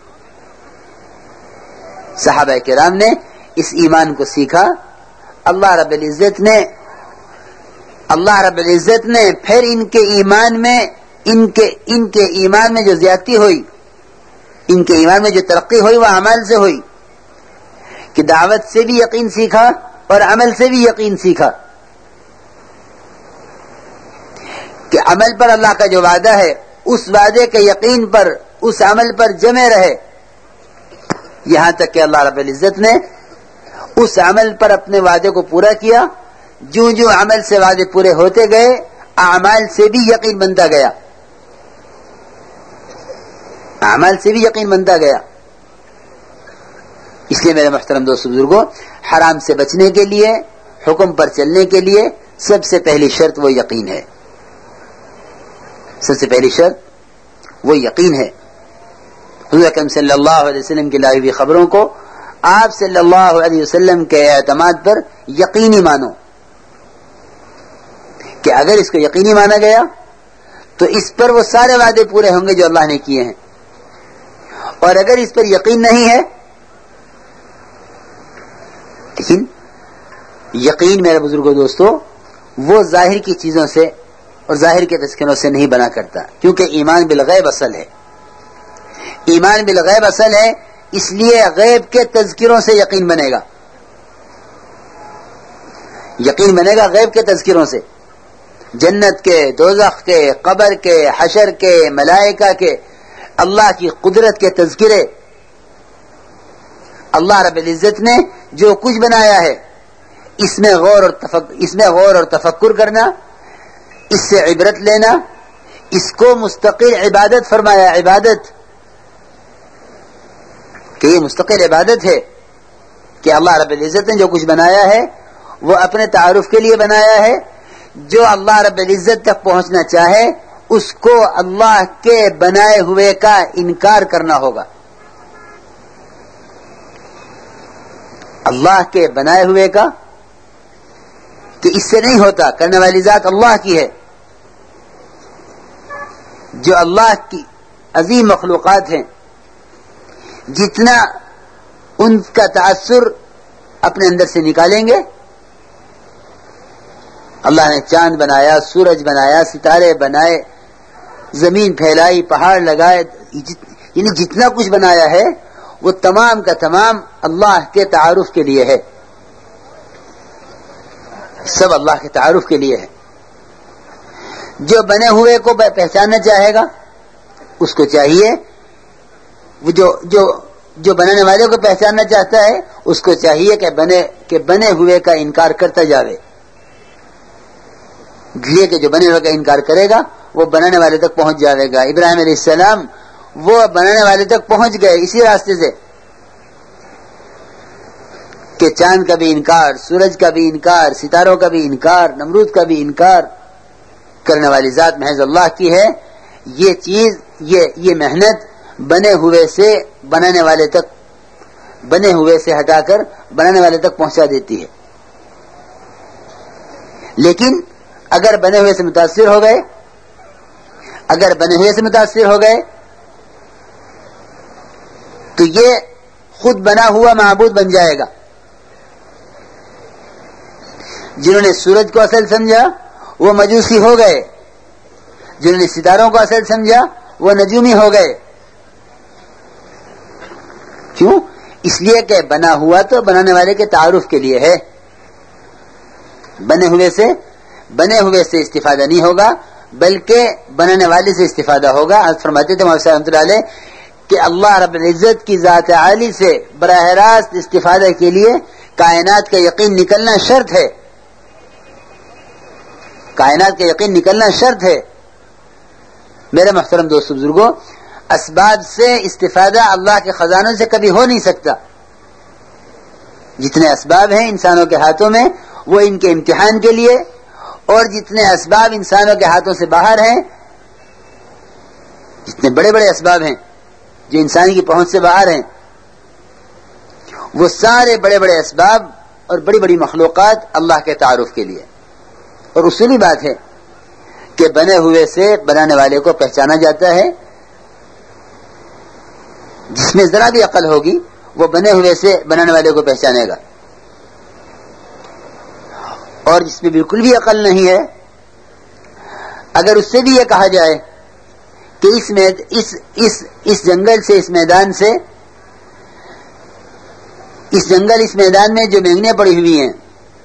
صحابہ کرام نے اس ایمان کو سیکھا، اللہ رب العزت نے اللہ رب العزت نے پھر ان کے ایمان میں ان کے ان کے ایمان میں جو زیادتی ہوئی، ان کے ایمان میں جو ترقی ہوئی وہ عمل سے ہوئی، کہ دعوت سے بھی یقین سیکھا اور عمل سے بھی یقین سیکھا، کہ عمل پر اللہ کا جو وعدہ ہے اس وعدے کے یقین پر، اس عمل پر جمے رہے، یہاں تک کہ اللہ رب العزت نے اس عمل پر اپنے وعدے کو پورا کیا. جو جو عمل سے وعدے پورے ہوتے گئے، اعمال سے بھی یقین بنتا گیا، اعمال سے بھی یقین بنتا گیا. اس لیے میرے محترم دوست بزرگوں، حرام سے بچنے کے لیے، حکم پر چلنے کے لیے سب سے پہلی شرط وہ یقین ہے، سب سے پہلی شرط وہ یقین ہے. حضور اکرم صلی اللہ علیہ وسلم کی لائی ہوئی خبروں کو آپ صلی اللہ علیہ وسلم کے اعتماد پر یقینی مانو، کہ اگر اس کو یقینی مانا گیا تو اس پر وہ سارے وعدے پورے ہوں گے جو اللہ نے کیے ہیں، اور اگر اس پر یقین نہیں ہے، لیکن یقین میرے بزرگوں دوستو وہ ظاہر کی چیزوں سے اور ظاہر کے تذکروں سے نہیں بنا کرتا، کیونکہ ایمان بالغیب اصل ہے. ایمان بالغیب اصل ہے، اس لیے غیب کے تذکروں سے یقین بنے گا، یقین بنے گا غیب کے تذکروں سے، جنت کے، دوزخ کے، قبر کے، حشر کے، ملائکہ کے، اللہ کی قدرت کے تذکرے، اللہ رب العزت نے جو کچھ بنایا ہے اس میں غور اور تفکر اس میں غور اور تفکر کرنا، اس سے عبرت لینا، اس کو مستقل عبادت فرمایا، عبادت کہ یہ مستقل عبادت ہے کہ اللہ رب العزت نے جو کچھ بنایا ہے وہ اپنے تعارف کے لیے بنایا ہے. جو اللہ رب العزت تک پہنچنا چاہے اس کو اللہ کے بنائے ہوئے کا انکار کرنا ہوگا. اللہ کے بنائے ہوئے کا کہ اس سے نہیں ہوتا، کرنے والی ذات اللہ کی ہے. جو اللہ کی عظیم مخلوقات ہیں، جتنا ان کا تأثر اپنے اندر سے نکالیں گے، اللہ نے چاند بنایا، سورج بنایا، ستارے بنائے، زمین پھیلائی، پہاڑ لگائے، یعنی جتنا کچھ بنایا ہے وہ تمام کا تمام اللہ کے تعارف کے لیے ہے، سب اللہ کے تعارف کے لیے ہے. جو بنے ہوئے کو پہچاننا چاہے گا اس کو چاہیے، وہ جو جو جو بنانے والے کو پہچاننا چاہتا ہے اس کو چاہیے کہ بنے کہ بنے ہوئے کا انکار کرتا جاوے، لیے کہ جو بنے ہوئے کا انکار کرے گا وہ بنانے والے تک پہنچ جاوے گا. ابراہیم علیہ السلام وہ بنانے والے تک پہنچ گئے اسی راستے سے کہ چاند کا بھی انکار، سورج کا بھی انکار، ستاروں کا بھی انکار، نمرود کا بھی انکار. کرنے والی ذات محض اللہ کی ہے. یہ چیز یہ یہ محنت بنے ہوئے سے بنانے والے تک بنے ہوئے سے ہٹا کر بنانے والے تک پہنچا دیتی ہے. لیکن اگر بنے ہوئے سے متاثر ہو گئے اگر بنے ہوئے سے متاثر ہو گئے تو یہ خود بنا ہوا معبود بن جائے گا. جنہوں نے سورج کو اصل سمجھا وہ مجوسی ہو گئے، جنہوں نے ستاروں کو اصل سمجھا وہ نجومی ہو گئے. کیوں؟ اس لیے کہ بنا ہوا تو بنانے والے کے تعارف کے لیے ہے، بنے ہوئے سے بنے ہوئے سے استفادہ نہیں ہوگا بلکہ بنانے والے سے استفادہ ہوگا. آج فرماتے تھے مولانا رحمۃ اللہ علیہ کہ اللہ رب العزت کی ذات عالی سے براہ راست استفادہ کے لیے کائنات کا یقین نکلنا شرط ہے، کائنات کا یقین نکلنا شرط ہے. میرے محترم دوست بزرگوں، اسباب سے استفادہ اللہ کے خزانوں سے کبھی ہو نہیں سکتا. جتنے اسباب ہیں انسانوں کے ہاتھوں میں وہ ان کے امتحان کے لیے، اور جتنے اسباب انسانوں کے ہاتھوں سے باہر ہیں، جتنے بڑے بڑے اسباب ہیں جو انسان کی پہنچ سے باہر ہیں، وہ سارے بڑے بڑے اسباب اور بڑی بڑی مخلوقات اللہ کے تعارف کے لیے. اور اصولی بات ہے کہ بنے ہوئے سے بنانے والے کو پہچانا جاتا ہے. جس میں ذرا بھی عقل ہوگی وہ بنے ہوئے سے بنانے والے کو پہچانے گا، اور جس میں بالکل بھی عقل نہیں ہے اگر اس سے بھی یہ کہا جائے کہ اس میں اس اس اس جنگل سے اس میدان سے اس جنگل اس میدان میں جو مینگنیاں پڑی ہوئی ہیں،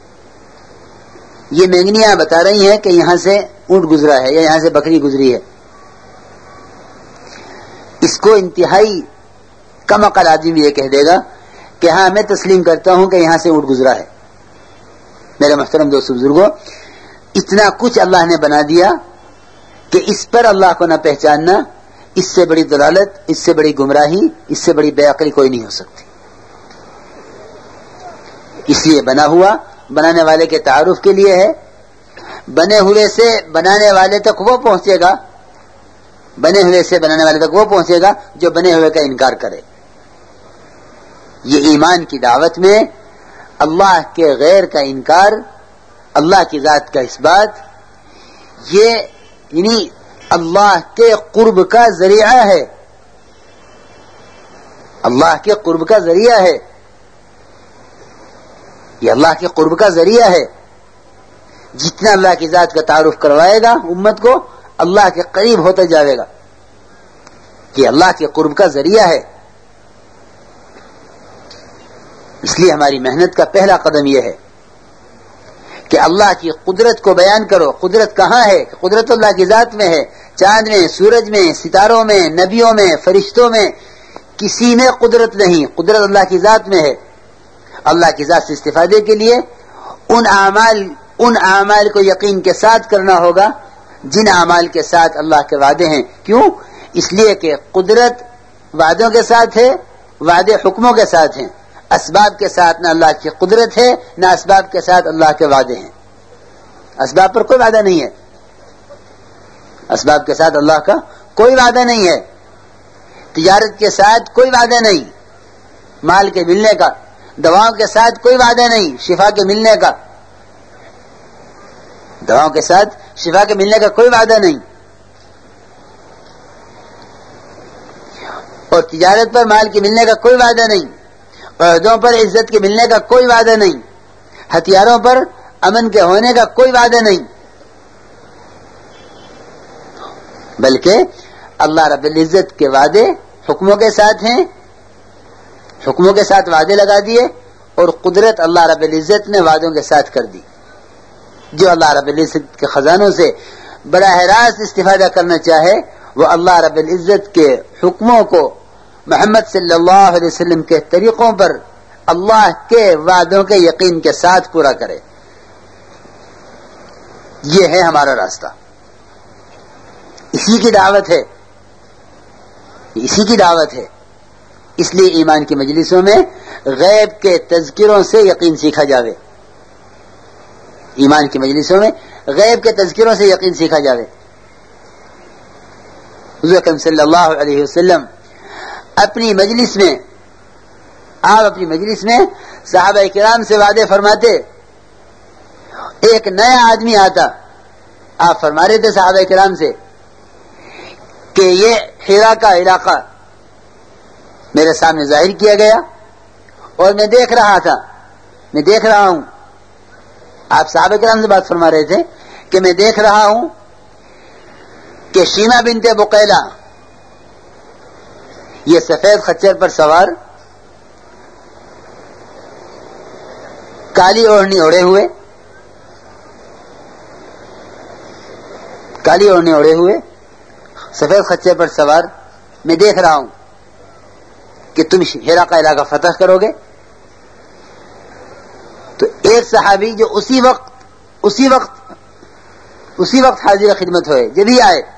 یہ مینگنیاں بتا رہی ہیں کہ یہاں سے اونٹ گزرا ہے یا یہاں سے بکری گزری ہے، اس کو انتہائی کم عقل آدمی یہ کہہ دے گا کہ ہاں میں تسلیم کرتا ہوں کہ یہاں سے اونٹ گزرا ہے. میرے محترم دوست بزرگوں، اتنا کچھ اللہ نے بنا دیا کہ اس پر اللہ کو نہ پہچاننا، اس سے بڑی دلالت، اس سے بڑی گمراہی، اس سے بڑی بے عقلی کوئی نہیں ہو سکتی. اس لیے بنا ہوا بنانے والے کے تعارف کے لیے ہے. بنے ہوئے سے بنانے والے تک وہ پہنچے گا بنے ہوئے سے بنانے والے تک وہ پہنچے گا جو بنے ہوئے کا انکار کرے. یہ ایمان کی دعوت میں اللہ کے غیر کا انکار، اللہ کی ذات کا اس بات، یہ یعنی اللہ کے قرب کا ذریعہ ہے، اللہ کے قرب کا ذریعہ ہے، یہ اللہ کے قرب کا ذریعہ ہے. جتنا اللہ کی ذات کا تعارف کروائے گا امت کو، اللہ کے قریب ہوتا جاوے گا. یہ اللہ کے قرب کا ذریعہ ہے. اس لیے ہماری محنت کا پہلا قدم یہ ہے کہ اللہ کی قدرت کو بیان کرو. قدرت کہاں ہے؟ قدرت اللہ کی ذات میں ہے. چاند میں، سورج میں، ستاروں میں، نبیوں میں، فرشتوں میں کسی میں قدرت نہیں، قدرت اللہ کی ذات میں ہے۔ اللہ کی ذات سے استفادے کے لیے ان اعمال ان اعمال کو یقین کے ساتھ کرنا ہوگا جن اعمال کے ساتھ اللہ کے وعدے ہیں۔ کیوں؟ اس لیے کہ قدرت وعدوں کے ساتھ ہے، وعدے حکموں کے ساتھ ہیں۔ اسباب کے ساتھ نہ اللہ کی قدرت ہے، نہ اسباب کے ساتھ اللہ کے وعدے ہیں۔ اسباب پر کوئی وعدہ نہیں ہے، اسباب کے ساتھ اللہ کا کوئی وعدہ نہیں ہے۔ تجارت کے ساتھ کوئی وعدہ نہیں، مال کے ملنے کا۔ دواؤں کے ساتھ کوئی وعدہ نہیں، شفا کے ملنے کا۔ دواؤں کے ساتھ شفا کے ملنے کا کوئی وعدہ نہیں، اور تجارت پر مال کے ملنے کا کوئی وعدہ نہیں، عہدوں پر عزت کے ملنے کا کوئی وعدہ نہیں، ہتھیاروں پر امن کے ہونے کا کوئی وعدہ نہیں، بلکہ اللہ رب العزت کے وعدے حکموں کے ساتھ ہیں، حکموں کے ساتھ وعدے لگا دیے، اور قدرت اللہ رب العزت نے وعدوں کے ساتھ کر دی۔ جو اللہ رب العزت کے خزانوں سے براہ راست استفادہ کرنا چاہے وہ اللہ رب العزت کے حکموں کو محمد صلی اللہ علیہ وسلم کے طریقوں پر اللہ کے وعدوں کے یقین کے ساتھ پورا کرے۔ یہ ہے ہمارا راستہ، اسی کی دعوت ہے، اسی کی دعوت ہے۔ اس لیے ایمان کی مجلسوں میں غیب کے تذکروں سے یقین سیکھا جاوے، ایمان کی مجلسوں میں غیب کے تذکروں سے یقین سیکھا جاوے۔ حضور اکرم صلی اللہ علیہ وسلم اپنی مجلس میں آپ اپنی مجلس میں صحابہ کرام سے وعدے فرماتے۔ ایک نیا آدمی آتا، آپ فرما رہے تھے صحابہ کرام سے کہ یہ حرا کا علاقہ میرے سامنے ظاہر کیا گیا اور میں دیکھ رہا تھا، میں دیکھ رہا ہوں۔ آپ صحابہ کرام سے بات فرما رہے تھے کہ میں دیکھ رہا ہوں کہ شیما بنت بقیلہ یہ سفید خچر پر سوار، کالی اوڑھنی اوڑے ہوئے کالی اوڑھنی اوڑے ہوئے سفید خچر پر سوار، میں دیکھ رہا ہوں کہ تم ہیرا کا علاقہ فتح کرو گے۔ تو ایک صحابی جو اسی وقت اسی وقت اسی وقت حاضر خدمت ہوئے، جب ہی آئے،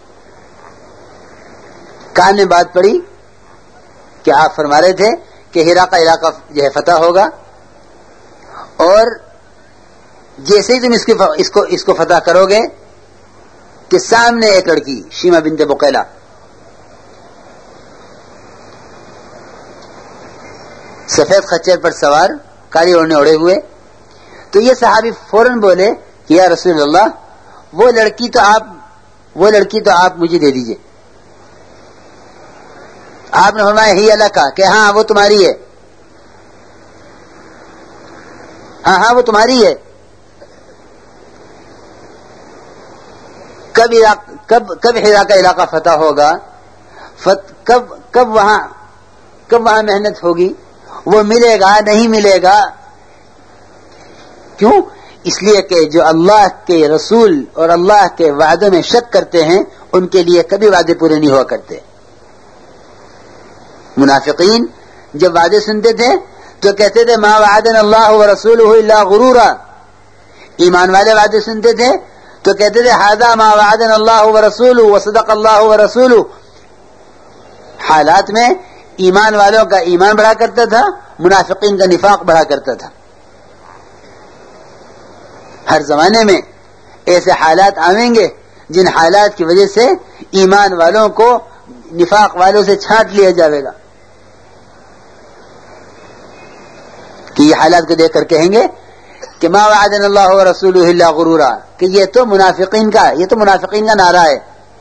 کان میں بات پڑی کہ آپ فرما رہے تھے کہ ہیرا کا علاقہ جو ہے فتح ہوگا، اور جیسے ہی تم اس کو اس کو اس کو فتح کرو گے کہ سامنے ایک لڑکی شیما بنت بقیلہ سفید خچر پر سوار، کالی اوڑھنے اوڑے ہوئے، تو یہ صحابی فوراً بولے کہ یا رسول اللہ وہ لڑکی تو آپ وہ لڑکی تو آپ مجھے دے دیجئے۔ آپ نے فرمایا ہی اللہ کا کہ ہاں وہ تمہاری ہے، ہاں ہاں وہ تمہاری ہے۔ کب کب کب ہیرا کا علاقہ فتح ہوگا، فت, کب کب وہاں کب وہاں محنت ہوگی، وہ ملے گا نہیں ملے گا۔ کیوں؟ اس لیے کہ جو اللہ کے رسول اور اللہ کے وعدوں میں شک کرتے ہیں ان کے لیے کبھی وعدے پورے نہیں ہوا کرتے۔ منافقین جب وعدے سنتے تھے تو کہتے تھے ما وعدنا اللہ ورسولہ الا غرورا، ایمان والے وعدے سنتے تھے تو کہتے تھے ھذا ما وعدنا اللہ ورسولہ وصدق اللہ ورسولہ۔ حالات میں ایمان والوں کا ایمان بڑھا کرتا تھا، منافقین کا نفاق بڑھا کرتا تھا۔ ہر زمانے میں ایسے حالات آئیں گے جن حالات کی وجہ سے ایمان والوں کو نفاق والوں سے چھانٹ لیا جائے گا، کہ یہ حالات کو دیکھ کر کہیں گے کہ ما وعدنا اللہ ورسولہ الا غرورا، کہ یہ تو منافقین کا یہ تو منافقین کا نعرہ ہے۔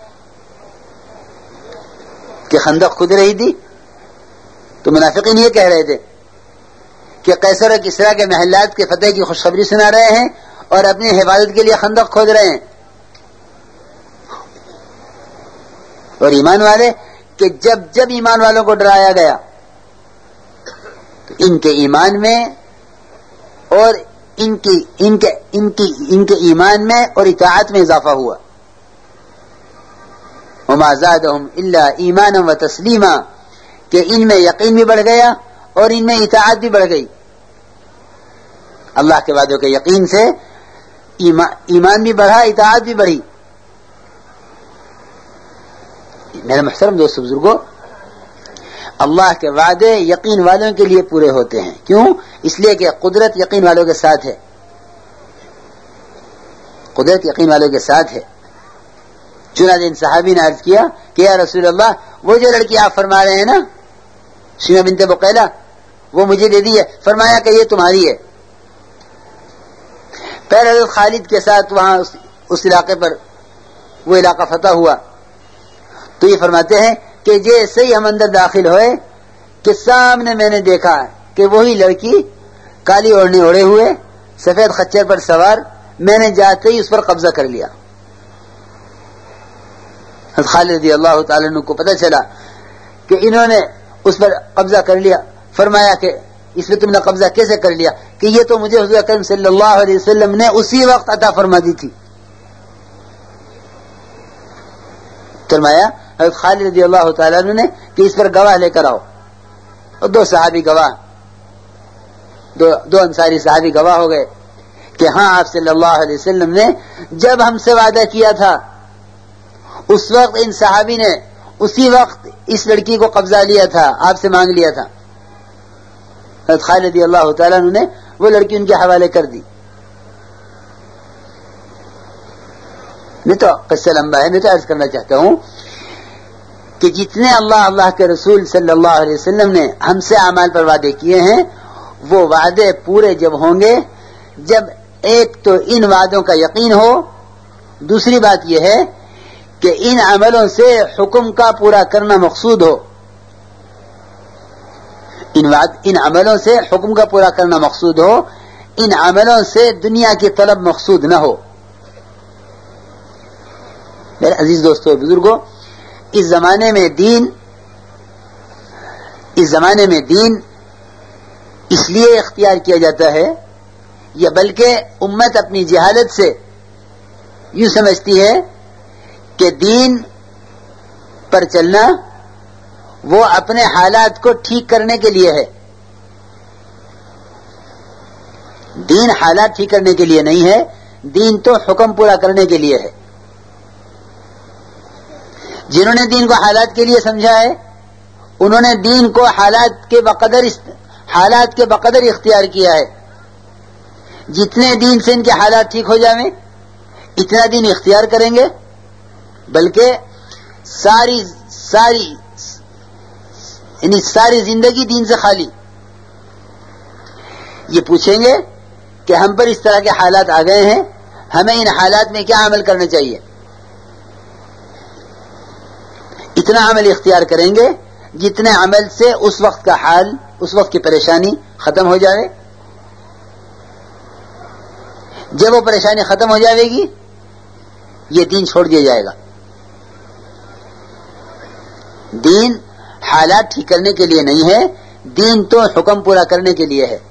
کہ خندق کھد رہی تھی تو منافقین یہ کہہ رہے تھے کہ قیصر و کسریٰ کے محلات کے فتح کی خوشخبری سنا رہے ہیں اور اپنی حفاظت کے لیے خندق کھود رہے ہیں، اور ایمان والے کہ جب جب ایمان والوں کو ڈرایا گیا تو ان کے ایمان میں اور ان کی ان کے ان کی ان کے ایمان میں اور اطاعت میں اضافہ ہوا۔ وما زادهم الا ایمانا و تسلیما، کہ ان میں یقین بھی بڑھ گیا اور ان میں اطاعت بھی بڑھ گئی. اللہ کے وعدوں کے یقین سے ایمان بھی بڑھا، اطاعت بھی بڑھی. میرے محترم دوست بزرگوں، اللہ کے وعدے یقین والوں کے لیے پورے ہوتے ہیں. کیوں؟ اس لیے کہ قدرت یقین والوں کے ساتھ ہے. قدرت یقین والوں کے ساتھ ہے. چنانچہ ان صحابی نے عرض کیا کہ یا رسول اللہ، وہ جو لڑکی آپ فرما رہے ہیں نا، شیمہ بنت بقیلہ، وہ مجھے دے دی ہے. فرمایا کہ یہ تمہاری ہے. پھر حضرت خالد کے ساتھ وہاں اس, اس علاقے پر وہ علاقہ فتح ہوا تو یہ فرماتے ہیں کہ جیسے ہی ہم اندر داخل ہوئے کہ سامنے میں نے دیکھا کہ وہی لڑکی کالی اوڑھنی اوڑھے ہوئے سفید خچر پر سوار، میں نے جاتے ہی اس پر قبضہ کر لیا. حضرت خالد رضی اللہ تعالیٰ عنہ کو پتہ چلا کہ انہوں نے اس پر قبضہ کر لیا. فرمایا کہ اس میں تم نے قبضہ کیسے کر لیا؟ کہ یہ تو مجھے حضور اکرم صلی اللہ علیہ وسلم نے اسی وقت عطا فرما دی تھی. فرمایا حضرت خالد رضی اللہ تعالیٰ عنہ نے کہ اس پر گواہ لے کر آؤ. اور دو صحابی گواہ، دو, دو انصاری صحابی گواہ ہو گئے کہ ہاں آپ صلی اللہ علیہ وسلم نے جب ہم سے وعدہ کیا تھا اس وقت ان صحابی نے اسی وقت اس لڑکی کو قبضہ لیا تھا، آپ سے مانگ لیا تھا. حضرت خالد رضی اللہ تعالیٰ عنہ نے وہ لڑکی ان کے حوالے کر دی. میں تو قصہ لمبا ہے، میں تو عرض کرنا چاہتا ہوں کہ جتنے اللہ اللہ کے رسول صلی اللہ علیہ وسلم نے ہم سے اعمال پر وعدے کیے ہیں، وہ وعدے پورے جب ہوں گے جب ایک تو ان وعدوں کا یقین ہو، دوسری بات یہ ہے کہ ان عملوں سے حکم کا پورا کرنا مقصود ہو. ان وعد ان عملوں سے حکم کا پورا کرنا مقصود ہو، ان عملوں سے دنیا کی طلب مقصود نہ ہو. میرے عزیز دوستو بزرگوں، اس زمانے میں دین اس زمانے میں دین اس لیے اختیار کیا جاتا ہے، یا بلکہ امت اپنی جہالت سے یوں سمجھتی ہے کہ دین پر چلنا وہ اپنے حالات کو ٹھیک کرنے کے لیے ہے. دین حالات ٹھیک کرنے کے لیے نہیں ہے، دین تو حکم پورا کرنے کے لیے ہے. جنہوں نے دین کو حالات کے لیے سمجھا ہے انہوں نے دین کو حالات کے بقدر حالات کے بقدر اختیار کیا ہے. جتنے دین سے ان کے حالات ٹھیک ہو جائیں اتنا دین اختیار کریں گے، بلکہ ساری ساری یعنی ساری زندگی دین سے خالی. یہ پوچھیں گے کہ ہم پر اس طرح کے حالات آ گئے ہیں، ہمیں ان حالات میں کیا عمل کرنا چاہیے. اتنا عمل اختیار کریں گے جتنے عمل سے اس وقت کا حال، اس وقت کی پریشانی ختم ہو جائے. جب وہ پریشانی ختم ہو جائے گی یہ دین چھوڑ دیا جائے گا. دین حالات ٹھیک کرنے کے لیے نہیں ہے، دین تو حکم پورا کرنے کے لیے ہے.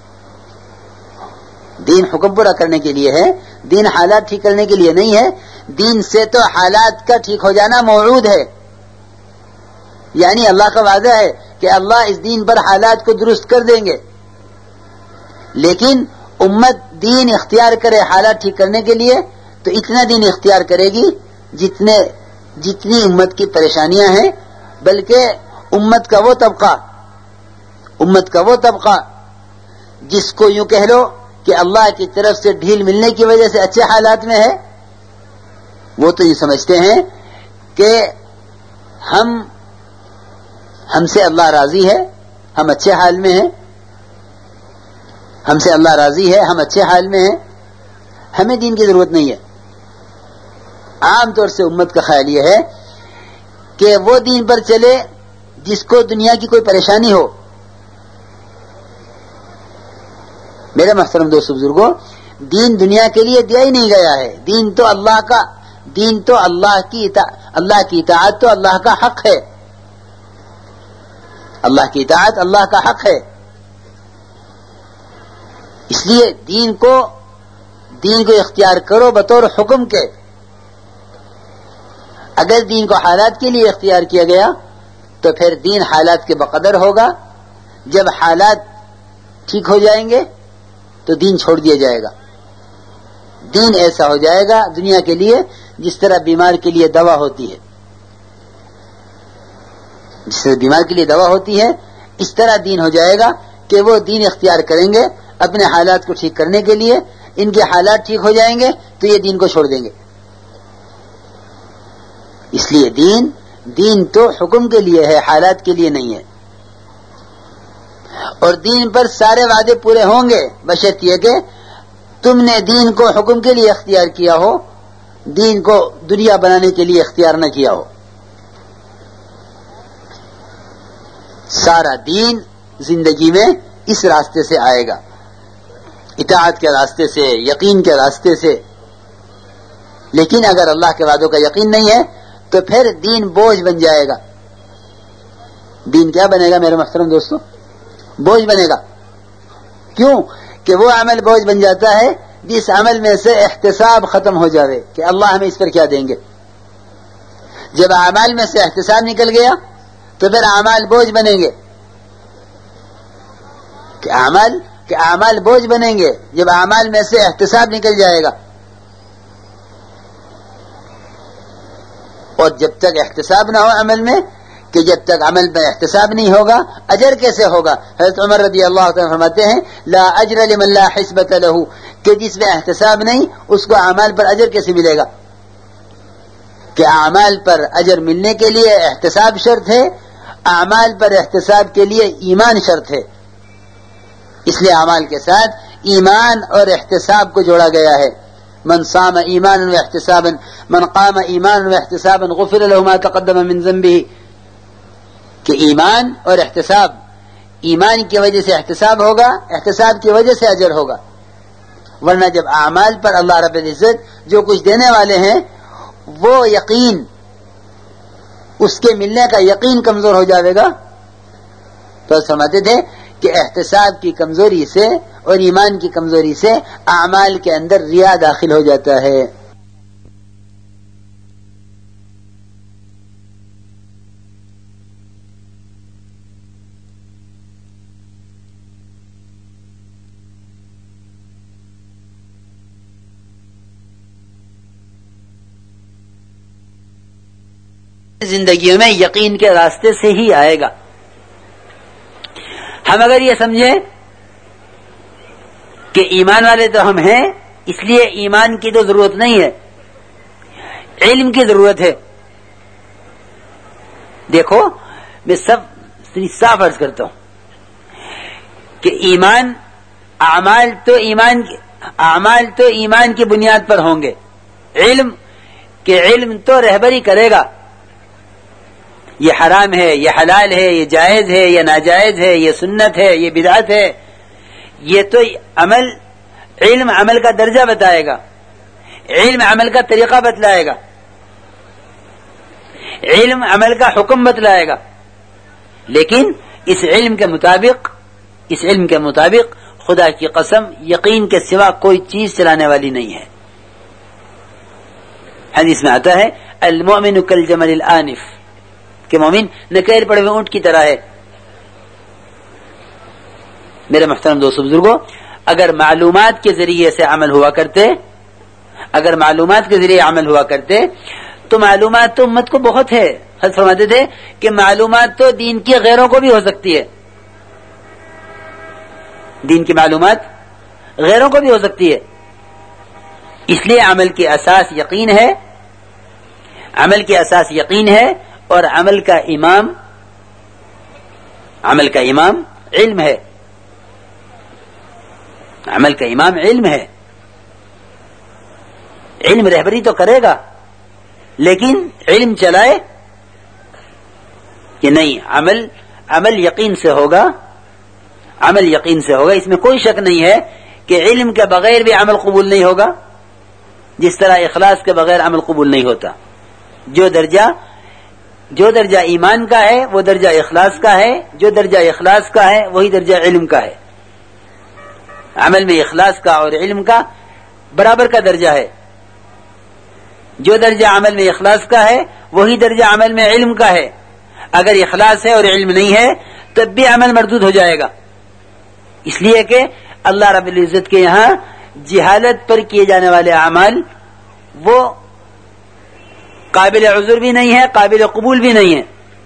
دین حکم پورا کرنے کے لیے ہے، دین حالات ٹھیک کرنے کے لیے نہیں ہے. دین سے تو حالات کا ٹھیک ہو جانا موعود ہے، یعنی اللہ کا وعدہ ہے کہ اللہ اس دین پر حالات کو درست کر دیں گے. لیکن امت دین اختیار کرے حالات ٹھیک کرنے کے لیے تو اتنا دین اختیار کرے گی جتنے جتنی امت کی پریشانیاں ہیں. بلکہ امت کا وہ طبقہ امت کا وہ طبقہ جس کو یوں کہہ لو کہ اللہ کی طرف سے ڈھیل ملنے کی وجہ سے اچھے حالات میں ہے، وہ تو یہ سمجھتے ہیں کہ ہم ہم سے اللہ راضی ہے، ہم اچھے حال میں ہیں، ہم سے اللہ راضی ہے، ہم اچھے حال میں ہیں، ہمیں دین کی ضرورت نہیں ہے. عام طور سے امت کا خیال یہ ہے کہ وہ دین پر چلے جس کو دنیا کی کوئی پریشانی ہو. میرے محترم دوست بزرگوں، دین دنیا کے لیے دیا ہی نہیں گیا ہے. دین تو اللہ کا دین تو اللہ کی اللہ کی اطاعت تو اللہ کا حق ہے. اللہ کی اطاعت اللہ کا حق ہے. اس لیے دین کو دین کو اختیار کرو بطور حکم کے. اگر دین کو حالات کے لیے اختیار کیا گیا تو پھر دین حالات کے بقدر ہوگا. جب حالات ٹھیک ہو جائیں گے تو دین چھوڑ دیا جائے گا. دین ایسا ہو جائے گا دنیا کے لیے جس طرح بیمار کے لیے دوا ہوتی ہے. جس طرح بیمار کے لیے دوا ہوتی ہے اس طرح دین ہو جائے گا کہ وہ دین اختیار کریں گے اپنے حالات کو ٹھیک کرنے کے لیے. ان کے حالات ٹھیک ہو جائیں گے تو یہ دین کو چھوڑ دیں گے. اس لیے دین دین تو حکم کے لیے ہے, حالات کے لیے نہیں ہے. اور دین پر سارے وعدے پورے ہوں گے بشرط یہ کہ تم نے دین کو حکم کے لیے اختیار کیا ہو, دین کو دنیا بنانے کے لیے اختیار نہ کیا ہو. سارا دین زندگی میں اس راستے سے آئے گا, اطاعت کے راستے سے, یقین کے راستے سے. لیکن اگر اللہ کے وعدوں کا یقین نہیں ہے تو پھر دین بوجھ بن جائے گا. دین کیا بنے گا میرے محترم دوستو؟ بوجھ بنے گا. کیوں کہ وہ عمل بوجھ بن جاتا ہے جس عمل میں سے احتساب ختم ہو جاوے کہ اللہ ہمیں اس پر کیا دیں گے. جب اعمال میں سے احتساب نکل گیا تو پھر اعمال بوجھ بنیں گے کہ اعمال کہ اعمال بوجھ بنیں گے جب اعمال میں سے احتساب نکل جائے گا. اور جب تک احتساب نہ ہو عمل میں, کہ جب تک عمل میں احتساب نہیں ہوگا اجر کیسے ہوگا؟ حضرت عمر رضی اللہ تعالیٰ فرماتے ہیں لا اجر لمن لا حسبۃ له, کہ جس میں احتساب نہیں اس کو اعمال پر اجر کیسے ملے گا؟ کہ اعمال پر اجر ملنے کے لیے احتساب شرط ہے, اعمال پر احتساب کے لیے ایمان شرط ہے. اس لیے اعمال کے ساتھ ایمان اور احتساب کو جوڑا گیا ہے. من صام ایمانا واحتسابا من قام ایمانا واحتسابا غفر له ما تقدم من ذنبه, کہ ایمان اور احتساب, ایمان کی وجہ سے احتساب ہوگا, احتساب کی وجہ سے اجر ہوگا. ورنہ جب اعمال پر اللہ رب العزت جو کچھ دینے والے ہیں وہ یقین, اس کے ملنے کا یقین کمزور ہو جائے گا. تو سمجھتے تھے کہ احتساب کی کمزوری سے اور ایمان کی کمزوری سے اعمال کے اندر ریا داخل ہو جاتا ہے. زندگیوں میں یقین کے راستے سے ہی آئے گا. ہم اگر یہ سمجھیں کہ ایمان والے تو ہم ہیں اس لیے ایمان کی تو ضرورت نہیں ہے, علم کی ضرورت ہے. دیکھو میں سب صاف عرض کرتا ہوں کہ ایمان اعمال تو ایمان اعمال تو ایمان کی بنیاد پر ہوں گے. علم کہ علم تو رہبری کرے گا, یہ حرام ہے, یہ حلال ہے, یہ جائز ہے, یہ ناجائز ہے, یہ سنت ہے, یہ بدعت ہے. یہ تو عمل, علم عمل کا درجہ بتائے گا, علم عمل کا طریقہ بتلائے گا, علم عمل کا حکم بتلائے گا. لیکن اس علم کے مطابق اس علم کے مطابق خدا کی قسم یقین کے سوا کوئی چیز چلانے والی نہیں ہے. حدیث میں آتا ہے المؤمن کالجمل الآنف, کہ مومن نکیر پڑے ہوئے اونٹ کی طرح ہے. میرے محترم دوستو بزرگوں, اگر معلومات کے ذریعے سے عمل ہوا کرتے اگر معلومات کے ذریعے عمل ہوا کرتے تو معلومات تو امت کو بہت ہے. حضرت فرماتے تھے کہ معلومات تو دین کی غیروں کو بھی ہو سکتی ہے, دین کی معلومات غیروں کو بھی ہو سکتی ہے. اس لیے عمل کی اساس یقین ہے, عمل کی اساس یقین ہے, اور عمل کا امام عمل کا امام علم ہے. عمل کا امام علم ہے. علم رہبری تو کرے گا لیکن علم چلائے کہ نہیں. عمل عمل یقین سے ہوگا, عمل یقین سے ہوگا. اس میں کوئی شک نہیں ہے کہ علم کے بغیر بھی عمل قبول نہیں ہوگا, جس طرح اخلاص کے بغیر عمل قبول نہیں ہوتا. جو درجہ جو درجہ ایمان کا ہے وہ درجہ اخلاص کا ہے, جو درجہ اخلاص کا ہے وہی درجہ علم کا ہے. عمل میں اخلاص کا اور علم کا برابر کا درجہ ہے. جو درجہ عمل میں اخلاص کا ہے وہی درجہ عمل میں علم کا ہے. اگر اخلاص ہے اور علم نہیں ہے تب بھی عمل مردود ہو جائے گا، اس لیے کہ اللہ رب العزت کے یہاں جہالت پر کیے جانے والے اعمال وہ قابل عذر بھی نہیں ہے، قابل قبول بھی نہیں ہے.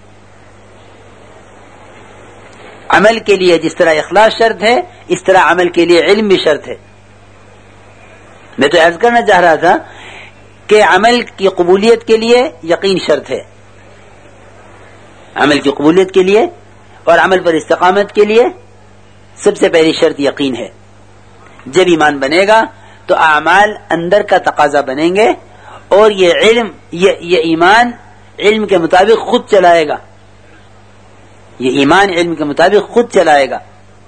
عمل کے لیے جس طرح اخلاص شرط ہے اس طرح عمل کے لیے علم بھی شرط ہے. میں تو عرض کرنا چاہ رہا تھا کہ عمل کی قبولیت کے لیے یقین شرط ہے، عمل کی قبولیت کے لیے اور عمل پر استقامت کے لیے سب سے پہلی شرط یقین ہے. جب ایمان بنے گا تو اعمال اندر کا تقاضا بنیں گے اور یہ علم یہ, یہ ایمان علم کے مطابق خود چلائے گا. یہ ایمان علم کے مطابق خود چلائے گا.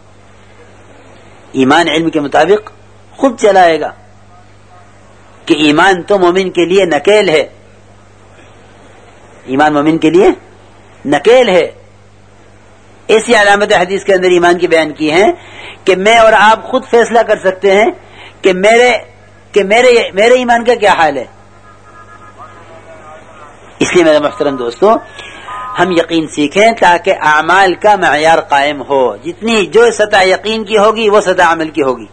ایمان علم کے مطابق خود چلائے گا کہ ایمان تو مومن کے لیے نکیل ہے، ایمان مومن کے لیے نکیل ہے. ایسی علامت حدیث کے اندر ایمان کی بیان کی ہیں کہ میں اور آپ خود فیصلہ کر سکتے ہیں کہ میرے کہ میرے میرے ایمان کا کیا حال ہے. اس لیے میرے محترم دوستو ہم یقین سیکھیں تاکہ اعمال کا معیار قائم ہو. جتنی جو سطح یقین کی ہوگی وہ سطح عمل کی ہوگی،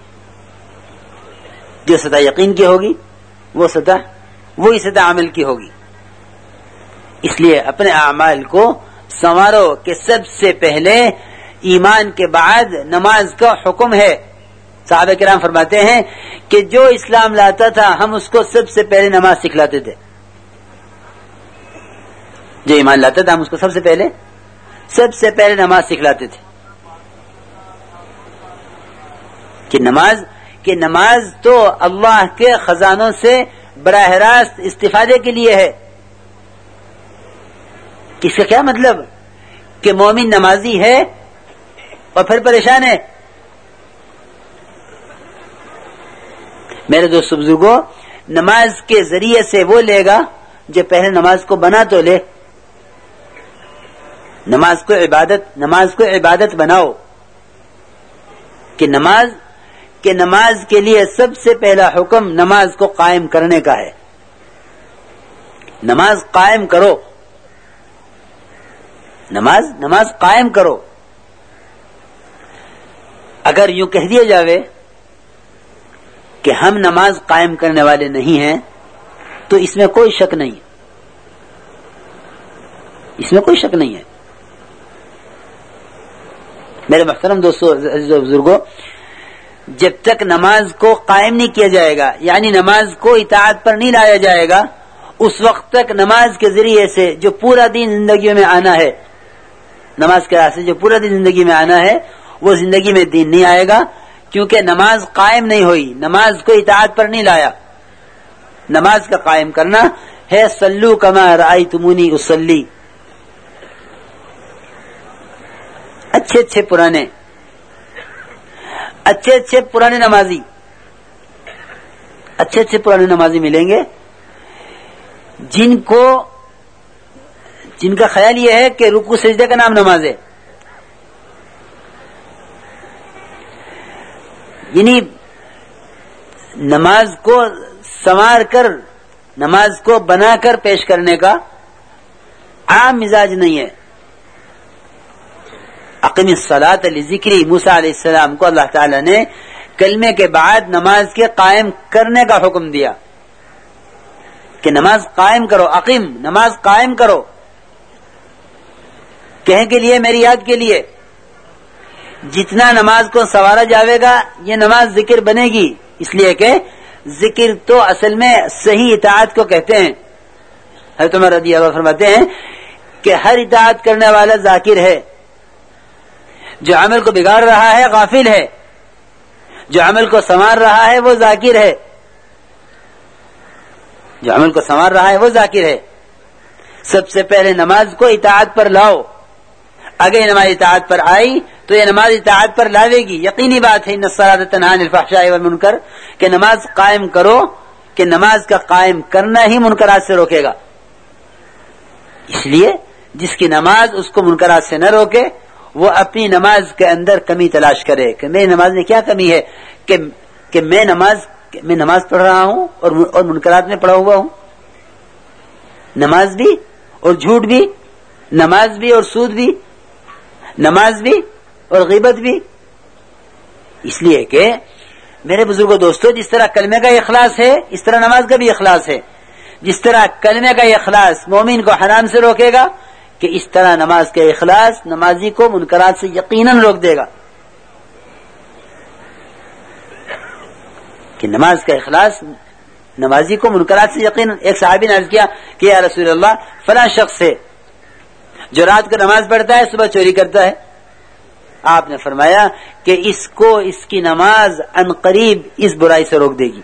جو سطح یقین کی ہوگی وہ سطح وہی سطح عمل کی ہوگی. اس لیے اپنے اعمال کو سنوارو کہ سب سے پہلے ایمان کے بعد نماز کا حکم ہے. صحابہ کرام فرماتے ہیں کہ جو اسلام لاتا تھا ہم اس کو سب سے پہلے نماز سکھلاتے تھے. جو ایمان لاتا تھا ہم اس کو سب سے پہلے سب سے پہلے نماز سکھلاتے تھے کہ نماز کہ نماز تو اللہ کے خزانوں سے براہ راست استفادے کے لیے ہے. اس کا کیا مطلب کہ مومن نمازی ہے اور پھر پریشان ہے؟ میرے دوست بزرگوں، نماز کے ذریعے سے وہ لے گا جو پہلے نماز کو بنا تو لے. نماز کو عبادت نماز کو عبادت بناؤ کہ نماز کہ نماز کے لیے سب سے پہلا حکم نماز کو قائم کرنے کا ہے. نماز قائم کرو، نماز نماز قائم کرو. اگر یوں کہہ دیا جاوے کہ ہم نماز قائم کرنے والے نہیں ہیں تو اس میں کوئی شک نہیں، اس میں کوئی شک نہیں ہے. میرے محترم دوستو بزرگوں، جب تک نماز کو قائم نہیں کیا جائے گا یعنی نماز کو اطاعت پر نہیں لایا جائے گا اس وقت تک نماز کے ذریعے سے جو پورا دین زندگی میں آنا ہے، نماز کے راستے جو پورا دین زندگی میں آنا ہے وہ زندگی میں دین نہیں آئے گا، کیونکہ نماز قائم نہیں ہوئی، نماز کو اطاعت پر نہیں لایا. نماز کا قائم کرنا ہے صلو کما رأیتمونی اصلی. اچھے اچھے پرانے اچھے اچھے پرانے نمازی اچھے اچھے پرانے نمازی ملیں گے جن کو جن کا خیال یہ ہے کہ رکوع سجدے کا نام نماز ہے. یعنی نماز کو سنوار کر نماز کو بنا کر پیش کرنے کا عام مزاج نہیں ہے. اقیم الصلاۃ لذکری، موسیٰ علیہ السلام کو اللہ تعالی نے کلمے کے بعد نماز کے قائم کرنے کا حکم دیا کہ نماز قائم کرو. اقیم نماز قائم کرو، کہنے کے لیے میری یاد کے لیے. جتنا نماز کو سنوارا جاوے گا یہ نماز ذکر بنے گی، اس لیے کہ ذکر تو اصل میں صحیح اطاعت کو کہتے ہیں. حضرت عمر رضی اللہ عنہ فرماتے ہیں کہ ہر اطاعت کرنے والا ذاکر ہے، جو عمل کو بگاڑ رہا ہے غافل ہے، جو عمل کو سنوار رہا ہے وہ ذاکر ہے، جو عمل کو سنوار رہا ہے وہ ذاکر ہے. سب سے پہلے نماز کو اطاعت پر لاؤ. اگر یہ نماز اطاعت پر آئی تو یہ نماز اطاعت پر لاوے گی. یقینی بات ہے ان الصلاۃ تنہی عن الفحشاء والمنکر کہ نماز قائم کرو کہ نماز کا قائم کرنا ہی منکرات سے روکے گا. اس لیے جس کی نماز اس کو منکرات سے نہ روکے وہ اپنی نماز کے اندر کمی تلاش کرے کہ میری نماز میں کیا کمی ہے کہ کہ میں نماز میں نماز پڑھ رہا ہوں اور اور منکرات میں پڑا ہوا ہوں. نماز بھی اور جھوٹ بھی، نماز بھی اور سود بھی، نماز بھی اور غیبت بھی. اس لیے کہ میرے بزرگوں دوستو، جس طرح کلمے کا اخلاص ہے اس طرح نماز کا بھی اخلاص ہے. جس طرح کلمے کا اخلاص مومن کو حرام سے روکے گا کہ اس طرح نماز کا اخلاص نمازی کو منکرات سے یقیناً روک دے گا. کہ نماز کا اخلاص نمازی کو منکرات سے یقیناً. ایک صحابی نے عرض کیا کہ یا رسول اللہ، فلاں شخص ہے جو رات کو نماز پڑھتا ہے صبح چوری کرتا ہے. آپ نے فرمایا کہ اس کو اس کی نماز عن قریب اس برائی سے روک دے گی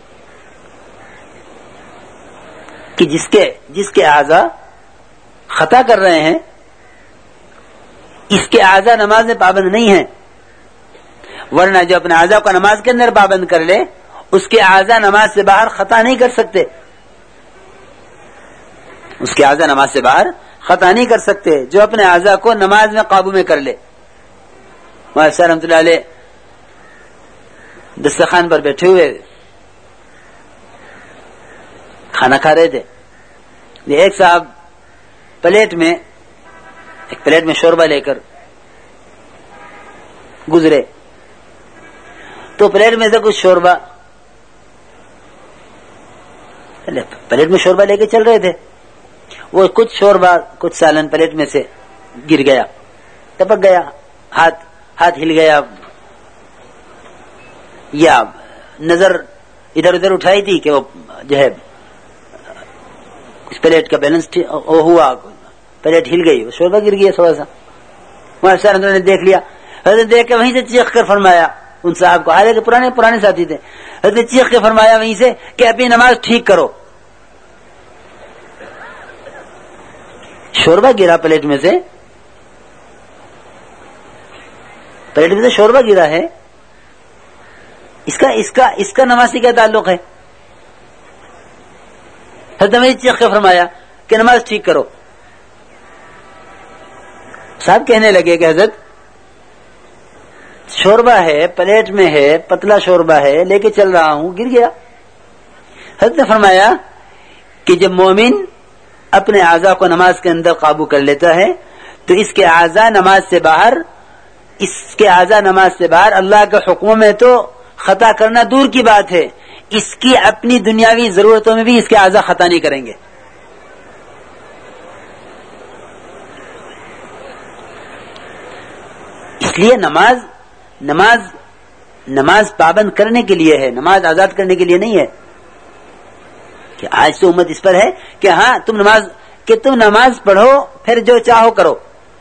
کہ جس کے جس کے اعضاء خطا کر رہے ہیں، اس کے اعضاء نماز میں پابند نہیں ہیں. ورنہ جو اپنے اعضاء کو نماز کے اندر پابند کر لے اس کے اعضاء نماز سے باہر خطا نہیں کر سکتے. اس کے اعضاء نماز سے باہر خطا نہیں کر سکتے جو اپنے اعضاء کو نماز میں قابو میں کر لے. مولانا صاحب رحمۃ اللہ علیہ دسترخوان پر بیٹھے ہوئے کھانا کھا رہے تھے. ایک صاحب پلیٹ میں ایک پلیٹ میں شوربہ لے کر گزرے تو پلیٹ میں سے کچھ شوربہ پلیٹ میں شوربہ لے کے چل رہے تھے. وہ کچھ شوربہ کچھ سالن پلیٹ میں سے گر گیا، ٹپک گیا، ہاتھ ہاتھ ہل گیا، یا نظر ادھر ادھر اٹھائی تھی کہ وہ جو ہے اس پلیٹ کا بیلنس ہوا، پلیٹ ہل گئی، وہ شوربہ گر گیا تھوڑا سا. وہاں سر نے دیکھ لیا، حضرت دیکھ کے وہیں سے چیخ کر فرمایا ان صاحب کو، حالانکہ پرانے پرانے ساتھی تھے، حضرت چیخ کے فرمایا وہیں سے کہ اپنی نماز ٹھیک کرو. شوربہ گرا پلیٹ میں سے، پلیٹ میں سے شوربہ گرا ہے، اس کا اس کا اس کا نماز سے کیا تعلق ہے؟ حضرت نے چیخ کے فرمایا کہ نماز ٹھیک کرو. صاحب کہنے لگے کہ حضرت شوربہ ہے، پلیٹ میں ہے، پتلا شوربہ ہے، لے کے چل رہا ہوں، گر گیا. حضرت نے فرمایا کہ جب مومن اپنے اعضاء کو نماز کے اندر قابو کر لیتا ہے تو اس کے اعضاء نماز سے باہر اس کے اعضاء نماز سے باہر اللہ کے حکموں میں تو خطا کرنا دور کی بات ہے، اس کی اپنی دنیاوی ضرورتوں میں بھی اس کے اعضاء خطا نہیں کریں گے. اس لیے نماز نماز نماز پابند کرنے کے لیے ہے، نماز آزاد کرنے کے لیے نہیں ہے. کہ آج تو امت اس پر ہے کہ ہاں تم نماز کہ تم نماز پڑھو پھر جو چاہو کرو،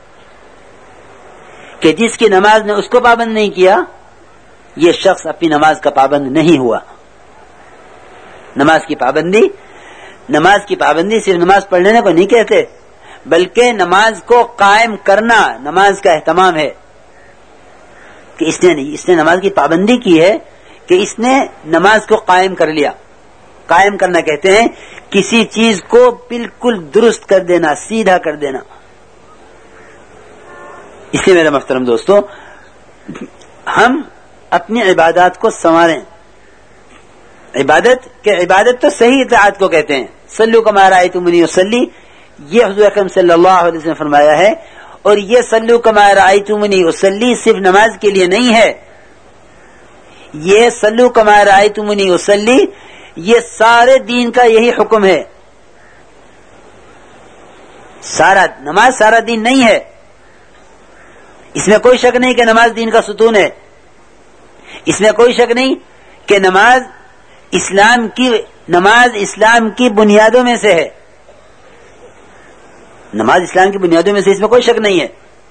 کہ جس کی نماز نے اس کو پابند نہیں کیا یہ شخص اپنی نماز کا پابند نہیں ہوا. نماز کی پابندی نماز کی پابندی صرف نماز پڑھنے کو نہیں کہتے، بلکہ نماز کو قائم کرنا نماز کا اہتمام ہے. کہ اس نے نہیں اس نے نماز کی پابندی کی ہے کہ اس نے نماز کو قائم کر لیا. قائم کرنا کہتے ہیں کسی چیز کو بالکل درست کر دینا، سیدھا کر دینا. اس لیے میرے محترم دوستو، ہم اپنی عبادات کو سنواریں. عبادت کہ عبادت تو صحیح اطاعت کو کہتے ہیں. صلو کما رأیتمونی اصلی، یہ حضور اکرم صلی اللہ علیہ وسلم نے فرمایا ہے. اور یہ صلو کما رأیتمونی اصلی صرف نماز کے لیے نہیں ہے، یہ صلو کما رأیتمونی اصلی یہ سارے دین کا یہی حکم ہے. سارا نماز سارا دین نہیں ہے، اس میں کوئی شک نہیں کہ نماز دین کا ستون ہے. اس میں کوئی شک نہیں کہ نماز اسلام کی نماز اسلام کی بنیادوں میں سے ہے. نماز اسلام کی بنیادوں میں سے اس میں کوئی شک نہیں ہے.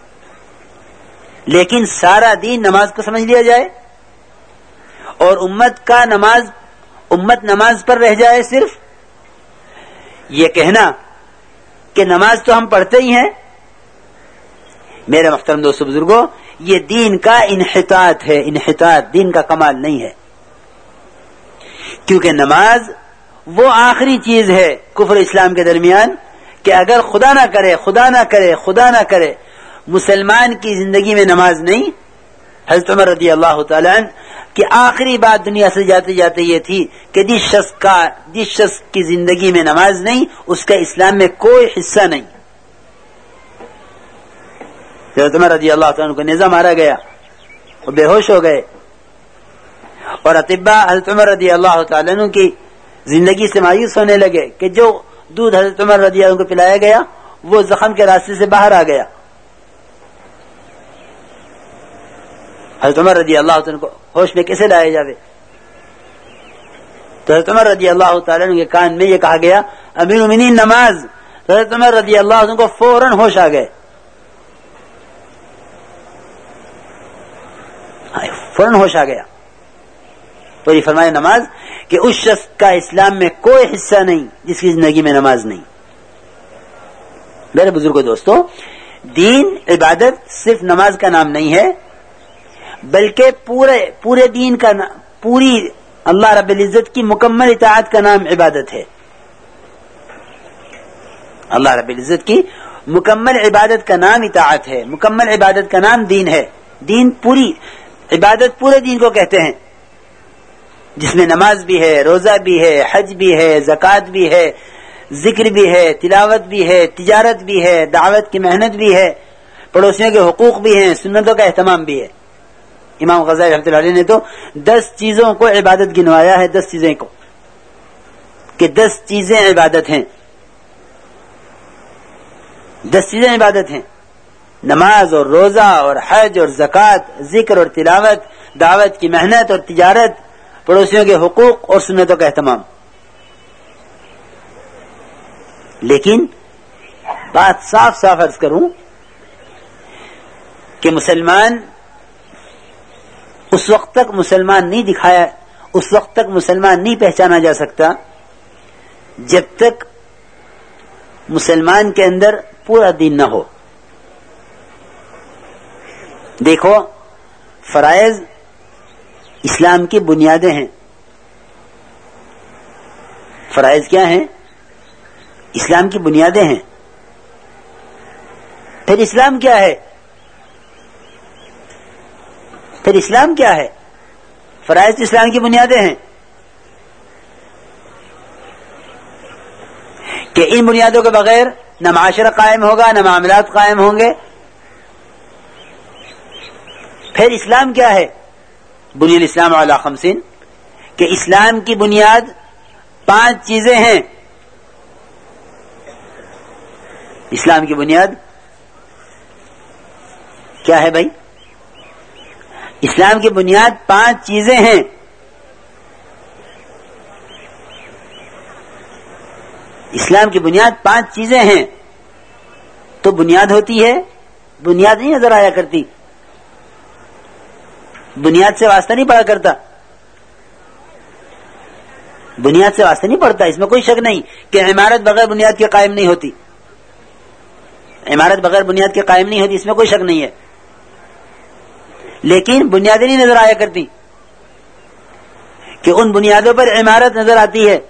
لیکن سارا دین نماز کو سمجھ لیا جائے اور امت کا نماز امت نماز پر رہ جائے، صرف یہ کہنا کہ نماز تو ہم پڑھتے ہی ہیں، میرے محترم دوستو بزرگوں، یہ دین کا انحطاط ہے. انحطاط دین کا کمال نہیں ہے، کیونکہ نماز وہ آخری چیز ہے کفر اسلام کے درمیان کہ اگر خدا نہ کرے خدا نہ کرے خدا نہ کرے مسلمان کی زندگی میں نماز نہیں. حضرت عمر رضی اللہ تعالیٰ عنہ کہ آخری بات دنیا سے جاتے جاتے یہ تھی کہ جس شخص کا جس شخص کی زندگی میں نماز نہیں اس کا اسلام میں کوئی حصہ نہیں. حضرت عمر رضی اللہ تعالیٰ کو نیزہ مارا گیا، وہ بے ہوش ہو گئے، اور اطباء حضرت عمر رضی اللہ تعالیٰ عنہ کی زندگی سے مایوس ہونے لگے کہ جو دودھ حضرت عمر رضی اللہ عنہ کو پلایا گیا وہ زخم کے راستے سے باہر آ گیا. حضرت عمر رضی اللہ تعالیٰ کو ہوش میں کیسے لایا جاوے؟ تو حضرت عمر رضی اللہ تعالیٰ عنہ کے کان میں یہ کہا گیا امیر المؤمنین نماز. حضرت عمر رضی اللہ عنہ کو فوراً ہوش آ گئے، فوراً ہوش آ گیا. تو یہ فرمایا نماز کہ اس شخص کا اسلام میں کوئی حصہ نہیں جس کی زندگی میں نماز نہیں. میرے بزرگوں دوستو، دین عبادت صرف نماز کا نام نہیں ہے، بلکہ پورے پورے دین کا پوری اللہ رب العزت کی مکمل اطاعت کا نام عبادت ہے. اللہ رب العزت کی مکمل عبادت کا نام اطاعت ہے، مکمل عبادت کا نام دین ہے. دین پوری عبادت پورے دین کو کہتے ہیں، جس میں نماز بھی ہے، روزہ بھی ہے، حج بھی ہے، زکوٰۃ بھی ہے، ذکر بھی ہے، تلاوت بھی ہے، تجارت بھی ہے، دعوت کی محنت بھی ہے، پڑوسیوں کے حقوق بھی ہیں، سنتوں کا اہتمام بھی ہے. امام غزالی رحمۃ اللہ علیہ نے تو دس چیزوں کو عبادت گنوایا ہے، دس چیزیں کو کہ دس چیزیں عبادت ہیں، دس چیزیں عبادت ہیں، نماز اور روزہ اور حج اور زکوٰۃ، ذکر اور تلاوت، دعوت کی محنت اور تجارت، پڑوسیوں کے حقوق اور سنتوں کا اہتمام. لیکن بات صاف صاف عرض کروں کہ مسلمان اس وقت تک مسلمان نہیں دکھایا، اس وقت تک مسلمان نہیں پہچانا جا سکتا جب تک مسلمان کے اندر پورا دین نہ ہو. دیکھو، فرائض اسلام کی بنیادیں ہیں. فرائض کیا ہیں؟ اسلام کی بنیادیں ہیں. پھر اسلام کیا ہے؟ پھر اسلام کیا ہے؟ فرائض اسلام کی بنیادیں ہیں کہ ان بنیادوں کے بغیر نہ معاشرہ قائم ہوگا، نہ معاملات قائم ہوں گے. پھر اسلام کیا ہے؟ بنی الاسلام علی خمسین، کہ اسلام کی بنیاد پانچ چیزیں ہیں. اسلام کی بنیاد کیا ہے بھائی؟ اسلام کی بنیاد پانچ چیزیں ہیں. اسلام کی بنیاد پانچ چیزیں ہیں. تو بنیاد ہوتی ہے، بنیاد نہیں نظر آیا کرتی، بنیاد سے واسطہ نہیں پڑا کرتا، بنیاد سے واسطہ نہیں پڑتا. اس میں کوئی شک نہیں کہ عمارت بغیر بنیاد کے قائم نہیں ہوتی، عمارت بغیر بنیاد کے قائم نہیں ہوتی، اس میں کوئی شک نہیں ہے. لیکن بنیادیں نہیں نظر آیا کرتی کہ ان بنیادوں پر عمارت نظر آتی ہے.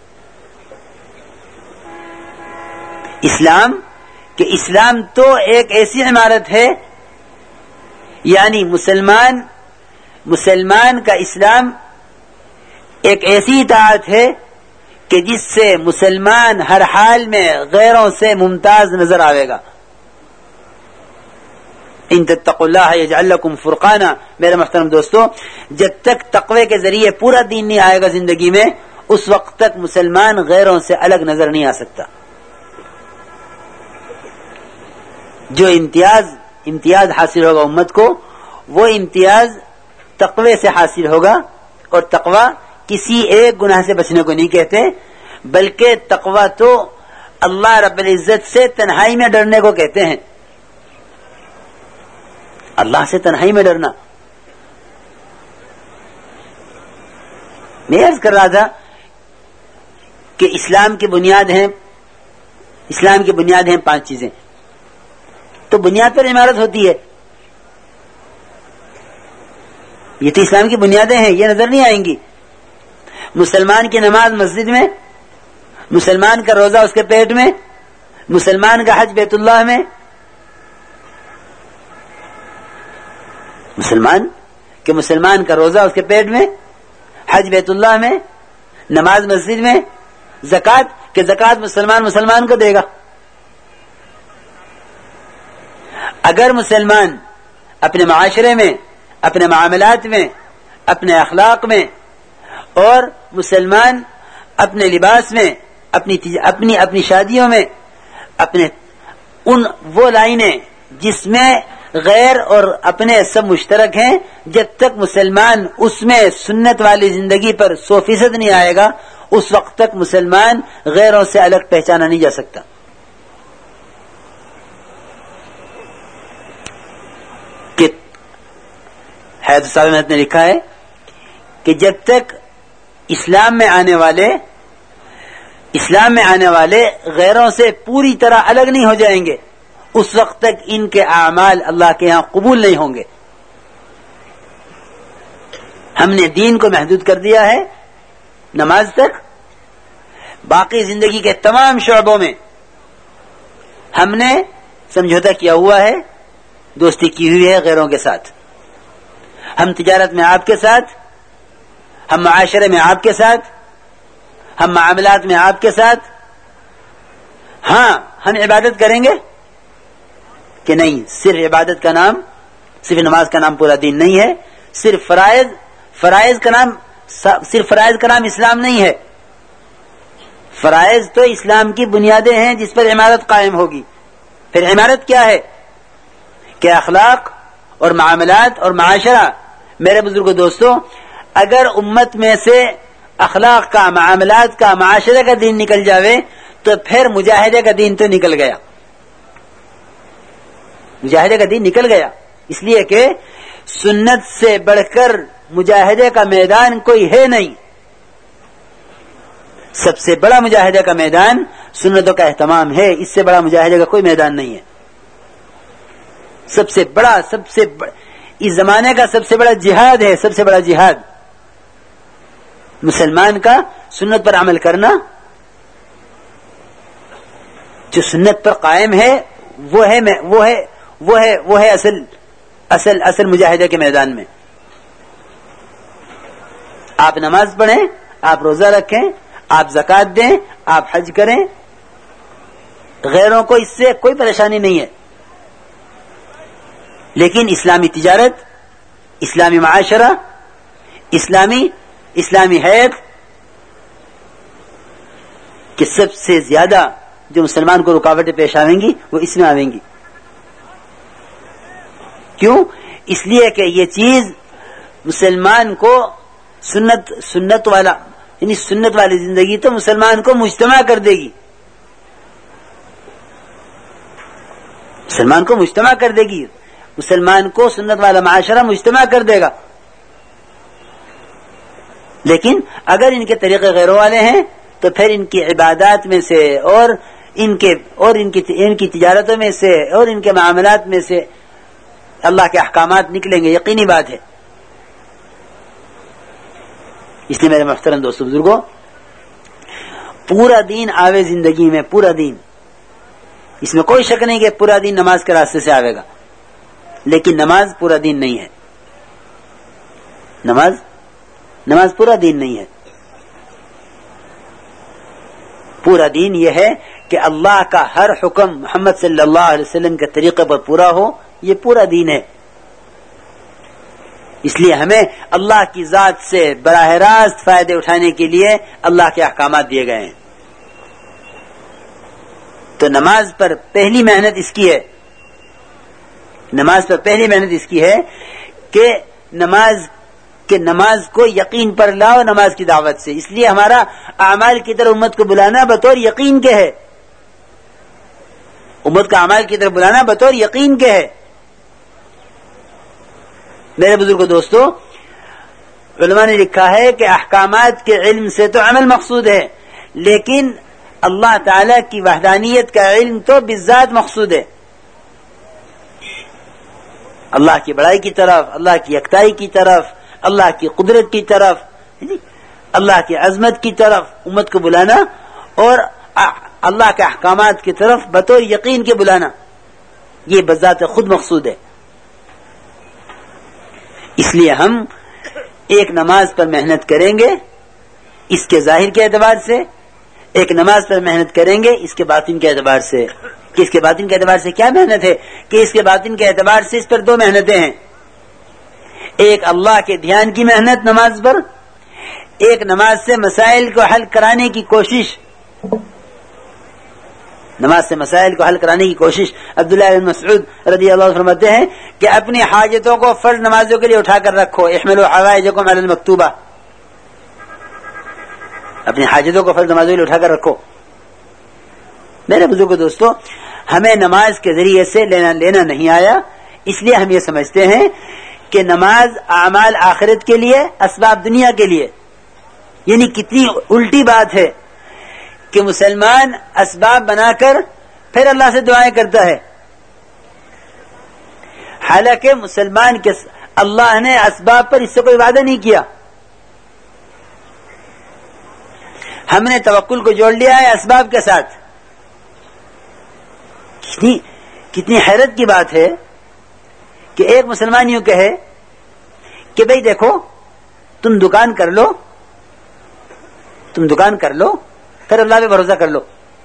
اسلام کہ اسلام تو ایک ایسی عمارت ہے، یعنی مسلمان مسلمان کا اسلام ایک ایسی اطاعت ہے کہ جس سے مسلمان ہر حال میں غیروں سے ممتاز نظر آئے گا. ان تتقوا اللہ یجعل لکم فرقانا. میرے محترم دوستو، جب تک تقوی کے ذریعے پورا دین نہیں آئے گا زندگی میں، اس وقت تک مسلمان غیروں سے الگ نظر نہیں آ سکتا. جو امتیاز امتیاز حاصل ہوگا امت کو، وہ امتیاز تقوی سے حاصل ہوگا. اور تقوی کسی ایک گناہ سے بچنے کو نہیں کہتے، بلکہ تقوی تو اللہ رب العزت سے تنہائی میں ڈرنے کو کہتے ہیں. اللہ سے تنہائی میں ڈرنا. میں عرض کر رہا تھا کہ اسلام کی بنیاد ہیں اسلام کی بنیاد ہیں پانچ چیزیں. تو بنیاد پر عمارت ہوتی ہے. یہ تو اسلام کی بنیادیں ہیں، یہ نظر نہیں آئیں گی. مسلمان کی نماز مسجد میں، مسلمان کا روزہ اس کے پیٹ میں، مسلمان کا حج بیت اللہ میں. مسلمان کہ مسلمان کا روزہ اس کے پیٹ میں، حج بیت اللہ میں، نماز مسجد میں، زکوٰۃ کہ زکوٰۃ مسلمان مسلمان کو دے گا. اگر مسلمان اپنے معاشرے میں، اپنے معاملات میں، اپنے اخلاق میں، اور مسلمان اپنے لباس میں، اپنی اپنی اپنی شادیوں میں، اپنے ان وہ لائنیں جس میں غیر اور اپنے سب مشترک ہیں، جب تک مسلمان اس میں سنت والی زندگی پر سو فیصد نہیں آئے گا اس وقت تک مسلمان غیروں سے الگ پہچانا نہیں جا سکتا. کہ حیات صاحب محمد نے لکھا ہے کہ جب تک اسلام میں آنے والے اسلام میں آنے والے غیروں سے پوری طرح الگ نہیں ہو جائیں گے اس وقت تک ان کے اعمال اللہ کے ہاں قبول نہیں ہوں گے. ہم نے دین کو محدود کر دیا ہے نماز تک، باقی زندگی کے تمام شعبوں میں ہم نے سمجھوتا کیا ہوا ہے، دوستی کی ہوئی ہے غیروں کے ساتھ. ہم تجارت میں آپ کے ساتھ، ہم معاشرے میں آپ کے ساتھ، ہم معاملات میں آپ کے ساتھ. ہاں ہم عبادت کریں گے کہ نہیں، صرف عبادت کا نام، صرف نماز کا نام پورا دین نہیں ہے. صرف فرائض فرائض کا نام صرف فرائض کا نام اسلام نہیں ہے. فرائض تو اسلام کی بنیادیں ہیں جس پر عمارت قائم ہوگی. پھر عمارت کیا ہے کہ اخلاق اور معاملات اور معاشرہ. میرے بزرگ دوستوں، اگر امت میں سے اخلاق کا، معاملات کا، معاشرے کا دین نکل جاوے تو پھر مجاہدے کا دین تو نکل گیا. مجاہدے کا دین نکل گیا، اس لیے کہ سنت سے بڑھ کر مجاہدے کا میدان کوئی ہے نہیں. سب سے بڑا مجاہدے کا میدان سنتوں کا اہتمام ہے، اس سے بڑا مجاہدے کا کوئی میدان نہیں ہے. سب سے بڑا سب سے بڑا اس زمانے کا سب سے بڑا جہاد ہے. سب سے بڑا جہاد مسلمان کا سنت پر عمل کرنا. جو سنت پر قائم ہے وہ ہے وہ ہے وہ ہے وہ ہے اصل اصل اصل مجاہدے کے میدان میں. آپ نماز پڑھیں، آپ روزہ رکھیں، آپ زکوٰۃ دیں، آپ حج کریں، غیروں کو اس سے کوئی پریشانی نہیں ہے. لیکن اسلامی تجارت، اسلامی معاشرہ، اسلامی اسلامی حیات کہ سب سے زیادہ جو مسلمان کو رکاوٹیں پیش آئیں گی وہ اس میں آئیں گی. کیوں؟ اس لیے کہ یہ چیز مسلمان کو سنت سنت والا یعنی سنت والی زندگی تو مسلمان کو مجتمع کر دے گی. مسلمان کو مجتمع کر دے گی مسلمان کو سنت والا معاشرہ مجتمع کر دے گا. لیکن اگر ان کے طریقے غیروں والے ہیں تو پھر ان کی عبادات میں سے اور ان کے اور ان کی ان کی تجارتوں میں سے اور ان کے معاملات میں سے اللہ کے احکامات نکلیں گے، یقینی بات ہے. اس لیے میرے محترم دوستو بزرگوں، پورا دین آوے زندگی میں، پورا دین، اس میں کوئی شک نہیں کہ پورا دین نماز کے راستے سے آوے گا، لیکن نماز پورا دین نہیں ہے. نماز نماز پورا دین نہیں ہے. پورا دین یہ ہے کہ اللہ کا ہر حکم محمد صلی اللہ علیہ وسلم کے طریقے پر پورا ہو، یہ پورا دین ہے. اس لیے ہمیں اللہ کی ذات سے براہ راست فائدے اٹھانے کے لیے اللہ کے احکامات دیے گئے ہیں. تو نماز پر پہلی محنت اس کی ہے نماز پر پہلی محنت اس کی ہے کہ نماز کہ نماز کو یقین پر لاؤ نماز کی دعوت سے. اس لیے ہمارا اعمال کی طرف امت کو بلانا بطور یقین کے ہے. امت کا اعمال کی طرف بلانا بطور یقین کے ہے. میرے بزرگوں دوستو، علماء نے لکھا ہے کہ احکامات کے علم سے تو عمل مقصود ہے، لیکن اللہ تعالی کی وحدانیت کا علم تو بالذات مقصود ہے. اللہ کی بڑائی کی طرف، اللہ کی یکتائی کی طرف، اللہ کی قدرت کی طرف، اللہ کی عظمت کی طرف امت کو بلانا اور اللہ کے احکامات کی طرف بطور یقین کے بلانا، یہ بذات خود مقصود ہے. اس لیے ہم ایک نماز پر محنت کریں گے اس کے ظاہر کے اعتبار سے، ایک نماز پر محنت کریں گے اس کے باطن کے اعتبار سے. کہ اس کے باطن کے اعتبار سے کیا محنت ہے؟ کہ اس کے باطن کے اعتبار سے اس پر دو محنتیں ہیں. ایک اللہ کے دھیان کی محنت نماز پر، ایک نماز سے مسائل کو حل کرانے کی کوشش. نماز سے مسائل کو حل کرانے کی کوشش. عبداللہ بن مسعود رضی اللہ عنہ فرماتے ہیں کہ اپنی حاجتوں کو فرض نمازوں کے لیے اٹھا کر رکھو. احملوا حوائجکم علی المکتوبہ، اپنی حاجتوں کو فرض نمازوں کے لیے اٹھا کر رکھو. میرے بزرگوں دوستو، ہمیں نماز کے ذریعے سے لینا لینا نہیں آیا، اس لیے ہم یہ سمجھتے ہیں کہ نماز اعمال آخرت کے لیے، اسباب دنیا کے لیے. یعنی کتنی الٹی بات ہے کہ مسلمان اسباب بنا کر پھر اللہ سے دعائیں کرتا ہے، حالانکہ مسلمان کے اللہ نے اسباب پر اس سے کوئی وعدہ نہیں کیا. ہم نے توکل کو جوڑ لیا ہے اسباب کے ساتھ. کتنی کتنی حیرت کی بات ہے کہ ایک مسلمان یوں کہے کہ بھئی دیکھو تم دکان کر لو تم دکان کر لو پھر اللہ پہ بھروسہ کر لو.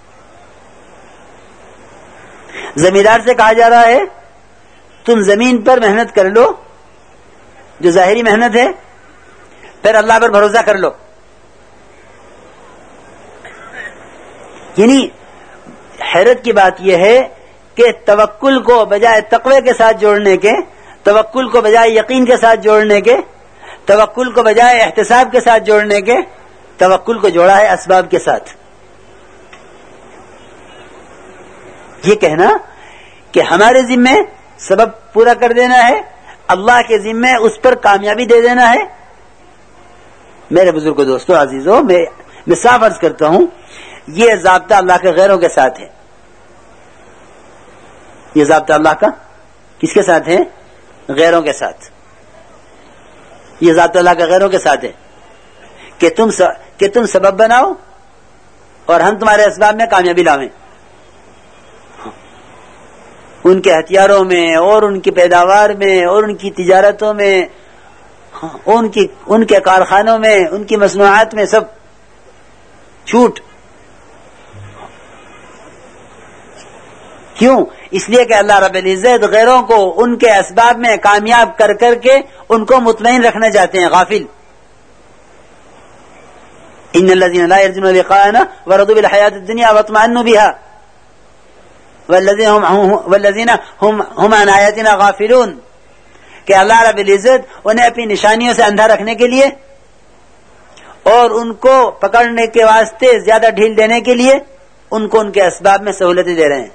زمیندار سے کہا جا رہا ہے تم زمین پر محنت کر لو جو ظاہری محنت ہے، پھر اللہ پر بھروسہ کر لو. یعنی حیرت کی بات یہ ہے کہ توکل کو بجائے تقوی کے ساتھ جوڑنے کے، توکل کو بجائے یقین کے ساتھ جوڑنے کے، توکل کو بجائے احتساب کے ساتھ جوڑنے کے، توکل کو جوڑا ہے اسباب کے ساتھ. یہ کہنا کہ ہمارے ذمے سبب پورا کر دینا ہے، اللہ کے ذمے اس پر کامیابی دے دینا ہے. میرے بزرگوں دوستو عزیزو، میں میں صاف عرض کرتا ہوں یہ ضابطہ اللہ کے غیروں کے ساتھ ہے. یہ ضابطہ اللہ کا کس کے ساتھ ہے؟ غیروں کے ساتھ. یہ ضابطہ اللہ کا غیروں کے ساتھ ہے کہ تم س... کہ تم سبب بناؤ اور ہم تمہارے اسباب میں کامیابی لاویں. ان کے ہتھیاروں میں اور ان کی پیداوار میں اور ان کی تجارتوں میں، ان کی ان کے کارخانوں میں، ان کی مصنوعات میں سب چھوٹ. کیوں؟ اس لیے کہ اللہ رب العزت غیروں کو ان کے اسباب میں کامیاب کر کر کے ان کو مطمئن رکھنا چاہتے ہیں، غافل. ان الذين لا يرجون لقاءنا ورضوا بالحياة الدنيا واطمأنوا بها والذين هم والذين هم هم عن آياتنا غافلون. کہ اللہ رب العزت انہیں اپنی نشانیوں سے اندھا رکھنے کے لیے اور ان کو پکڑنے کے واسطے زیادہ ڈھیل دینے کے لیے ان کو ان کے اسباب میں سہولتیں دے رہے ہیں.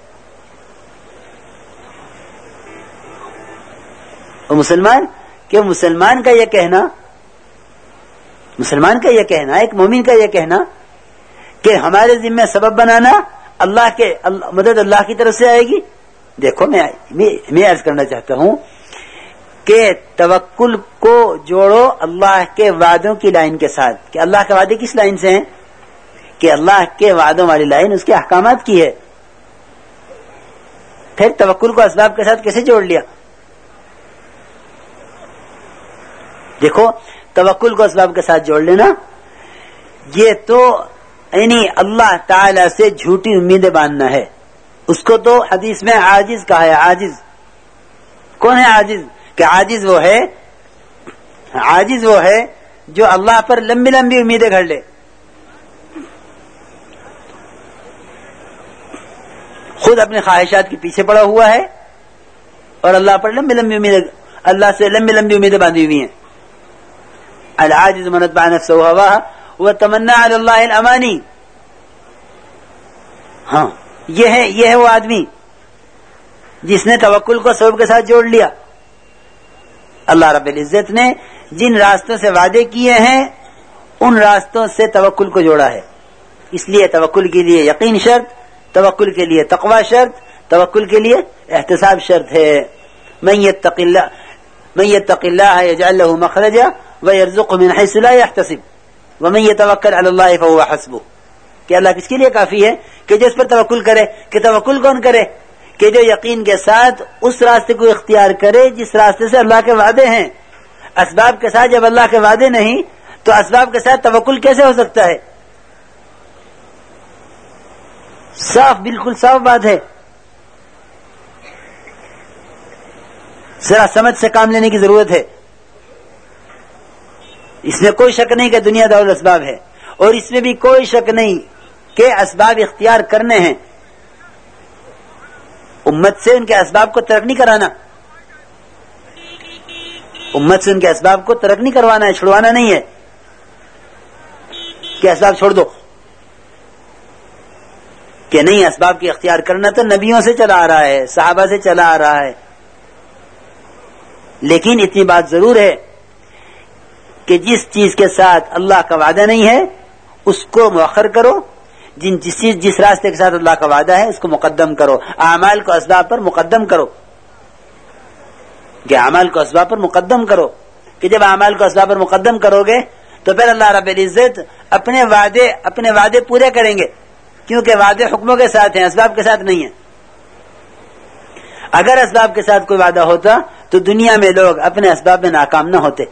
اور مسلمان کہ مسلمان کا یہ کہنا مسلمان کا یہ کہنا ایک مومن کا یہ کہنا کہ ہمارے ذمہ سبب بنانا اللہ کے اللہ مدد اللہ کی طرف سے آئے گی. دیکھو میں میں عرض کرنا چاہتا ہوں کہ توکل کو جوڑو اللہ کے وعدوں کی لائن کے ساتھ. کہ اللہ کے وعدے کس لائن سے ہیں؟ کہ اللہ کے وعدوں والی لائن اس کے احکامات کی ہے. پھر توکل کو اسباب کے ساتھ کیسے جوڑ لیا؟ دیکھو توکل کو اسباب کے ساتھ جوڑ لینا یہ تو یعنی اللہ تعالی سے جھوٹی امیدیں باندھنا ہے. اس کو تو حدیث میں عاجز کہا ہے. عاجز کون ہے؟ عاجز کہ عاجز وہ ہے عاجز وہ ہے جو اللہ پر لمبی لمبی امیدیں گھڑ لے. خود اپنے خواہشات کے پیچھے پڑا ہوا ہے اور اللہ پر لمبی لمبی امیدیں اللہ سے لمبی لمبی امیدیں باندھی ہوئی ہیں. العاجز من اتبع نفسه هواها وتمنى على الله الاماني. ہاں یہ ہے یہ ہے وہ آدمی جس نے توکل کو سبب کے ساتھ جوڑ لیا. اللہ رب العزت نے جن راستوں سے وعدے کیے ہیں ان راستوں سے توکل کو جوڑا ہے. اس لیے توکل کے لیے یقین شرط، توکل کے لیے تقوی شرط، توکل کے لیے احتساب شرط ہے. من يتق الله من يتق الله يجعل له مخرجا ويرزقه من حيث لا يحتسب ومن يتوكل على الله فهو حسبه. کہ اللہ کس کے لیے کافی ہے کہ جو اس پر توکل کرے. کہ توکل کون کرے؟ کہ جو یقین کے ساتھ اس راستے کو اختیار کرے جس راستے سے اللہ کے وعدے ہیں. اسباب کے ساتھ جب اللہ کے وعدے نہیں تو اسباب کے ساتھ توکل کیسے ہو سکتا ہے؟ صاف، بالکل صاف بات ہے. ذرا سمجھ سے کام لینے کی ضرورت ہے. اس میں کوئی شک نہیں کہ دنیا دار اسباب ہے، اور اس میں بھی کوئی شک نہیں کہ اسباب اختیار کرنے ہیں. امت سے ان کے اسباب کو ترک نہیں کرانا، امت سے ان کے اسباب کو ترک نہیں کروانا ہے، چھڑوانا نہیں ہے کہ اسباب چھوڑ دو، کہ نہیں اسباب کی اختیار کرنا تو نبیوں سے چلا آ رہا ہے، صحابہ سے چلا آ رہا ہے. لیکن اتنی بات ضرور ہے کہ جس چیز کے ساتھ اللہ کا وعدہ نہیں ہے اس کو مؤخر کرو، جن جس چیز جس راستے کے ساتھ اللہ کا وعدہ ہے اس کو مقدم کرو. اعمال کو اسباب پر مقدم کرو، کہ اعمال کو اسباب پر مقدم کرو، کہ جب اعمال کو اسباب پر مقدم کرو گے تو پھر اللہ رب العزت اپنے وعدے اپنے وعدے پورے کریں گے، کیونکہ وعدے حکموں کے ساتھ ہیں، اسباب کے ساتھ نہیں ہیں. اگر اسباب کے ساتھ کوئی وعدہ ہوتا تو دنیا میں لوگ اپنے اسباب میں ناکام نہ ہوتے.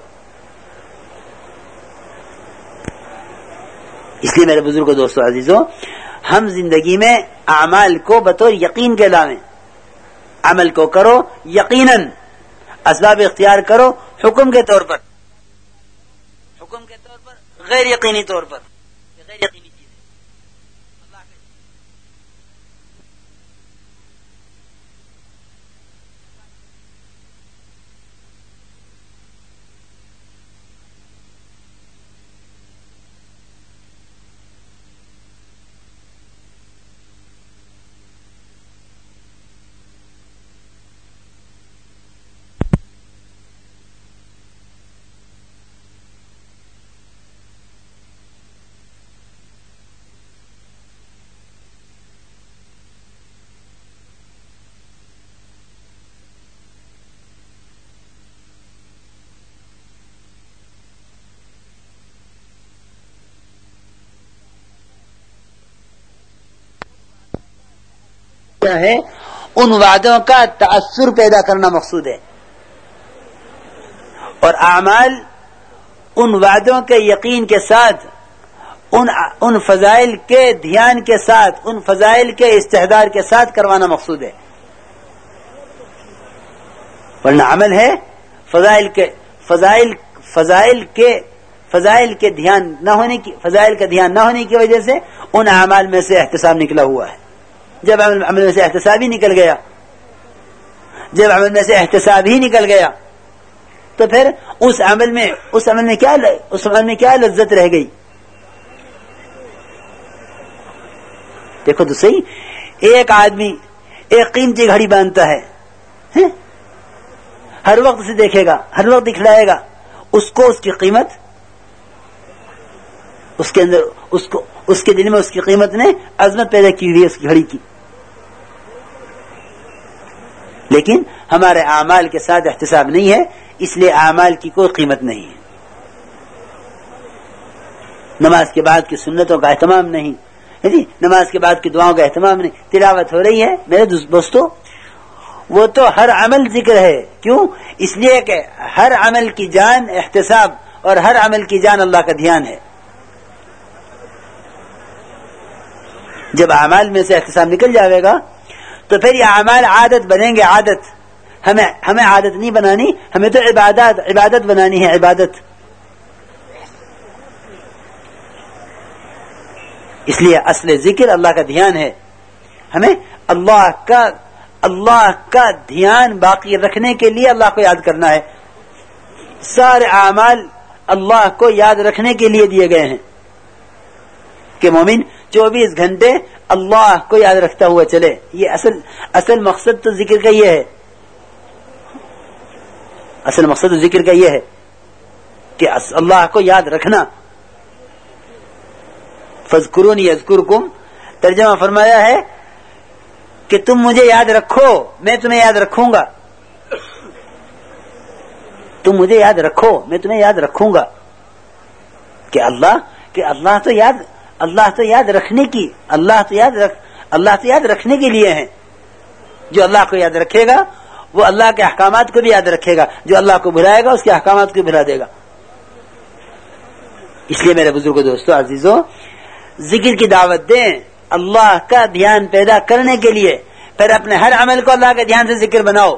اس لیے میرے بزرگوں، دوستوں، عزیزوں، ہم زندگی میں اعمال کو بطور یقین کے لائیں. عمل کو کرو یقیناً، اسباب اختیار کرو حکم کے طور پر، حکم کے طور پر، غیر یقینی طور پر، غیر یقینی چیزیں. اللہ کے ہے ان وعدوں کا تأثر پیدا کرنا مقصود ہے، اور اعمال ان وعدوں کے یقین کے ساتھ، ان ان فضائل کے دھیان کے ساتھ، ان فضائل کے استحضار کے ساتھ کروانا مقصود ہے. ورنہ عمل ہے فضائل کے فضائل فضائل کے فضائل کے دھیان نہ ہونے کی فضائل کا دھیان نہ ہونے کی وجہ سے ان اعمال میں سے احتساب نکلا ہوا ہے. جب عمل میں سے احتساب ہی نکل گیا جب عمل میں سے احتساب ہی نکل گیا تو پھر اس عمل میں اس عمل میں کیا اس عمل میں کیا لذت رہ گئی؟ دیکھو تو صحیح، ایک آدمی ایک قیمتی گھڑی باندھتا ہے، ہر وقت اسے دیکھے گا، ہر وقت دکھلائے گا، اس کو اس کی قیمت، اس کے اندر اس کو اس کے دل میں اس کی قیمت نے عظمت پیدا کی ہوئی ہے اس کی گھڑی کی. لیکن ہمارے اعمال کے ساتھ احتساب نہیں ہے، اس لیے اعمال کی کوئی قیمت نہیں ہے. نماز کے بعد کی سنتوں کا اہتمام نہیں، جی نماز کے بعد کی دعاؤں کا اہتمام نہیں. تلاوت ہو رہی ہے میرے دوستو، وہ تو ہر عمل ذکر ہے. کیوں؟ اس لیے کہ ہر عمل کی جان احتساب اور ہر عمل کی جان اللہ کا دھیان ہے. جب اعمال میں سے احتساب نکل جائے گا تو پھر یہ اعمال عادت بنیں گے. عادت ہمیں ہمیں عادت نہیں بنانی، ہمیں تو عبادت عبادت بنانی ہے. عبادت اس لیے اصل ذکر اللہ کا دھیان ہے. ہمیں اللہ کا اللہ کا دھیان باقی رکھنے کے لیے اللہ کو یاد کرنا ہے. سارے اعمال اللہ کو یاد رکھنے کے لیے دیے گئے ہیں کہ مومن چوبیس گھنٹے اللہ کو یاد رکھتا ہوا چلے. یہ اصل اصل مقصد تو ذکر کا یہ ہے اصل مقصد تو ذکر کا یہ ہے کہ اللہ کو یاد رکھنا. فذکرونی اذکرکم، ترجمہ فرمایا ہے کہ تم مجھے یاد رکھو میں تمہیں یاد رکھوں گا. تم مجھے یاد رکھو میں تمہیں یاد رکھوں گا. کہ اللہ کہ اللہ تو یاد اللہ تو یاد رکھنے کی اللہ تو یاد رکھ اللہ تو یاد رکھنے کے لیے ہیں. جو اللہ کو یاد رکھے گا وہ اللہ کے احکامات کو بھی یاد رکھے گا. جو اللہ کو بھلائے گا اس کے احکامات کو بھلا دے گا. اس لیے میرے بزرگوں دوستو عزیزو ذکر کی دعوت دیں اللہ کا دھیان پیدا کرنے کے لیے. پھر اپنے ہر عمل کو اللہ کے دھیان سے ذکر بناؤ.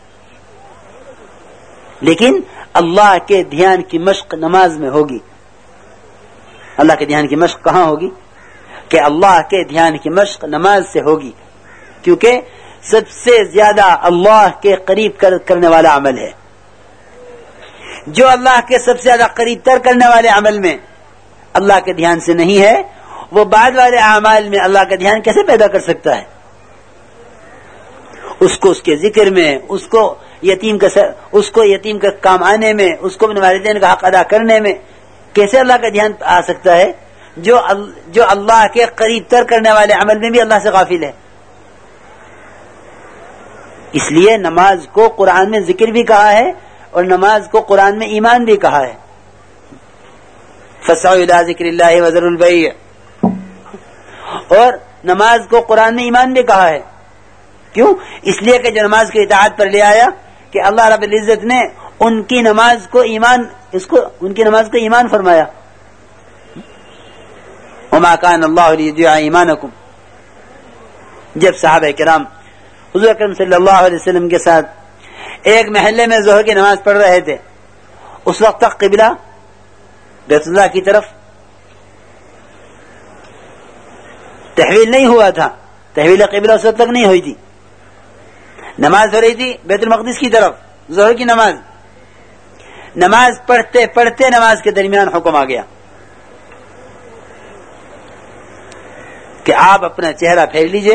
لیکن اللہ کے دھیان کی مشق نماز میں ہوگی. اللہ کے دھیان کی مشق کہاں ہوگی؟ کہ اللہ کے دھیان کی مشق نماز سے ہوگی. کیونکہ سب سے زیادہ اللہ کے قریب کر کرنے والا عمل ہے. جو اللہ کے سب سے زیادہ قریب تر کرنے والے عمل میں اللہ کے دھیان سے نہیں ہے وہ بعد والے اعمال میں اللہ کا دھیان کیسے پیدا کر سکتا ہے؟ اس کو اس کے ذکر میں، اس کو یتیم کا اس کو یتیم کا کام آنے میں، اس کو اپنے والدین کا حق ادا کرنے میں کیسے اللہ کا دھیان آ سکتا ہے جو جو اللہ کے قریب تر کرنے والے عمل میں بھی اللہ سے غافل ہے. اس لیے نماز کو قرآن میں ذکر بھی کہا ہے اور نماز کو قرآن میں ایمان بھی کہا ہے. فَاسْعَوْا إِلَىٰ ذِكْرِ اللَّهِ وَذَرُوا الْبَيْعَ. اور نماز کو قرآن میں ایمان بھی کہا ہے. کیوں؟ اس لیے کہ جو نماز کی اطاعت پر لے آیا کہ اللہ رب العزت نے ان کی نماز کو ایمان اس کو ان کی نماز کو ایمان فرمایا. وَمَا كَانَ اللَّهُ لِيُضِيعَ إِيمَانَكُمْ. جب صحابہ کرام حضور اکرم صلی اللہ علیہ وسلم کے ساتھ ایک محلے میں ظہر کی نماز پڑھ رہے تھے اس وقت تک قبلہ بیت اللہ کی طرف تحویل نہیں ہوا تھا. تحویل قبلہ اس وقت تک نہیں ہوئی تھی. نماز ہو رہی تھی بیت المقدس کی طرف ظہر کی نماز. نماز پڑھتے پڑھتے نماز کے درمیان حکم آ گیا کہ آپ اپنا چہرہ پھیر لیجئے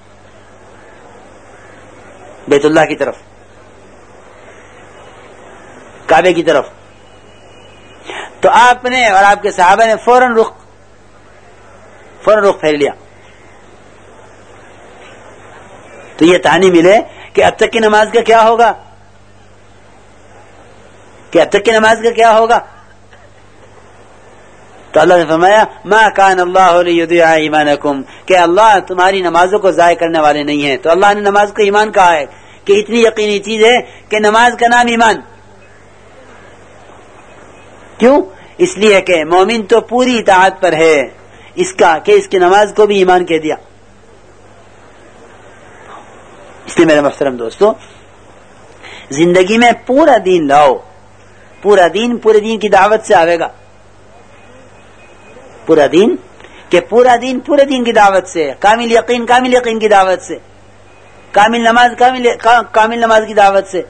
بیت اللہ کی طرف، کعبے کی طرف. تو آپ نے اور آپ کے صحابہ نے فوراً رخ فوراً رخ پھیر لیا. تو یہ تانی ملے کہ اب تک کی نماز کا کیا ہوگا کہ اب تک کی نماز کا کیا ہوگا تو اللہ نے فرمایا ما کان اللہ لیضیع ایمانکم کہ اللہ تمہاری نمازوں کو ضائع کرنے والے نہیں ہیں. تو اللہ نے نماز کو ایمان کہا ہے کہ اتنی یقینی چیز ہے کہ نماز کا نام ایمان. کیوں؟ اس لیے کہ مومن تو پوری اطاعت پر ہے اس کا کہ اس کی نماز کو بھی ایمان کہہ دیا. اس لیے میرے محترم دوستو زندگی میں پورا دین لاؤ. پورا دین پورے دین کی دعوت سے آئے گا. پورا دین کہ پورا دین پورے دین کی دعوت سے، کامل یقین کامل یقین کی دعوت سے، کامل نماز کامل کامل نماز کی دعوت سے.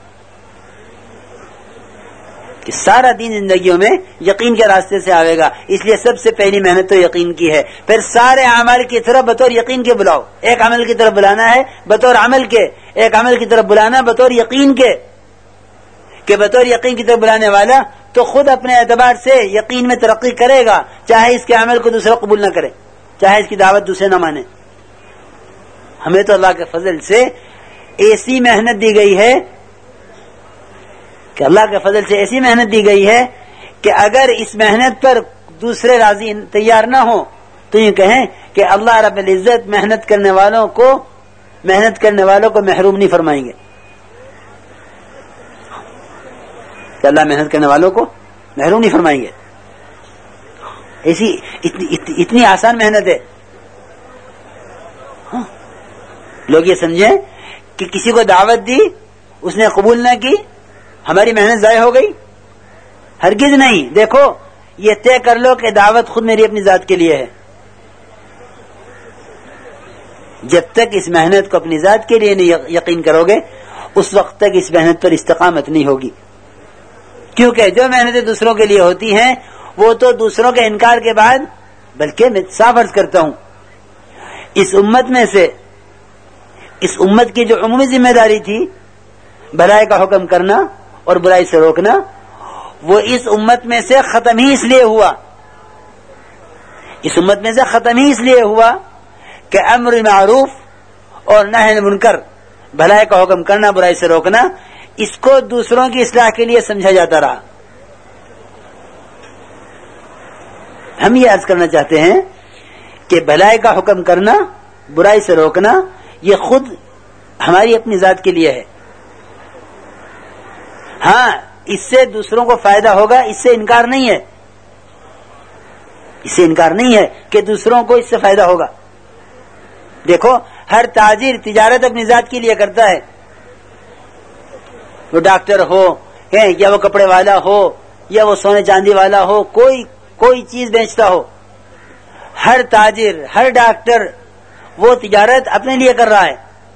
کہ سارا دین زندگیوں میں یقین کے راستے سے آئے گا. اس لیے سب سے پہلی محنت تو یقین کی ہے. پھر سارے اعمال کی طرف بطور یقین کے بلاؤ. ایک عمل کی طرف بلانا ہے بطور عمل کے، ایک عمل کی طرف بلانا بطور یقین کے. کہ بطور یقین کی طرف بلانے والا تو خود اپنے اعتبار سے یقین میں ترقی کرے گا، چاہے اس کے عمل کو دوسرا قبول نہ کرے، چاہے اس کی دعوت دوسرے نہ مانے. ہمیں تو اللہ کے فضل سے ایسی محنت دی گئی ہے کہ اللہ کے فضل سے ایسی محنت دی گئی ہے کہ اگر اس محنت پر دوسرے راضی تیار نہ ہو تو یہ کہیں کہ اللہ رب العزت محنت کرنے والوں کو محنت کرنے والوں کو محروم نہیں فرمائیں گے. کہ اللہ محنت کرنے والوں کو محروم نہیں فرمائیں گے. ایسی اتنی, اتنی, اتنی آسان محنت ہے. ہاں لوگ یہ سمجھیں کہ کسی کو دعوت دی اس نے قبول نہ کی ہماری محنت ضائع ہو گئی. ہرگز نہیں. دیکھو یہ طے کر لو کہ دعوت خود میری اپنی ذات کے لیے ہے. جب تک اس محنت کو اپنی ذات کے لیے نہیں یقین کرو گے اس وقت تک اس محنت پر استقامت نہیں ہوگی. کیونکہ جو محنتیں دوسروں کے لیے ہوتی ہیں وہ تو دوسروں کے انکار کے بعد، بلکہ میں صاف عرض کرتا ہوں اس امت میں سے اس امت کی جو عمومی ذمہ داری تھی بھلائی کا حکم کرنا اور برائی سے روکنا، وہ اس امت میں سے ختم ہی اس لیے ہوا اس امت میں سے ختم ہی اس لیے ہوا کہ امر معروف اور نہی عن منکر، بھلائی کا حکم کرنا برائی سے روکنا، اس کو دوسروں کی اصلاح کے لیے سمجھا جاتا رہا. ہم یہ عرض کرنا چاہتے ہیں کہ بھلائی کا حکم کرنا برائی سے روکنا یہ خود ہماری اپنی ذات کے لیے ہے. ہاں اس سے دوسروں کو فائدہ ہوگا، اس سے انکار نہیں ہے، اس سے انکار نہیں ہے کہ دوسروں کو اس سے فائدہ ہوگا. دیکھو ہر تاجر تجارت اپنی ذات کے لیے کرتا ہے، وہ ڈاکٹر ہو یا وہ کپڑے والا ہو یا وہ سونے چاندی والا ہو، کوئی کوئی چیز بیچتا ہو، ہر تاجر ہر ڈاکٹر وہ تجارت اپنے لیے کر رہا ہے،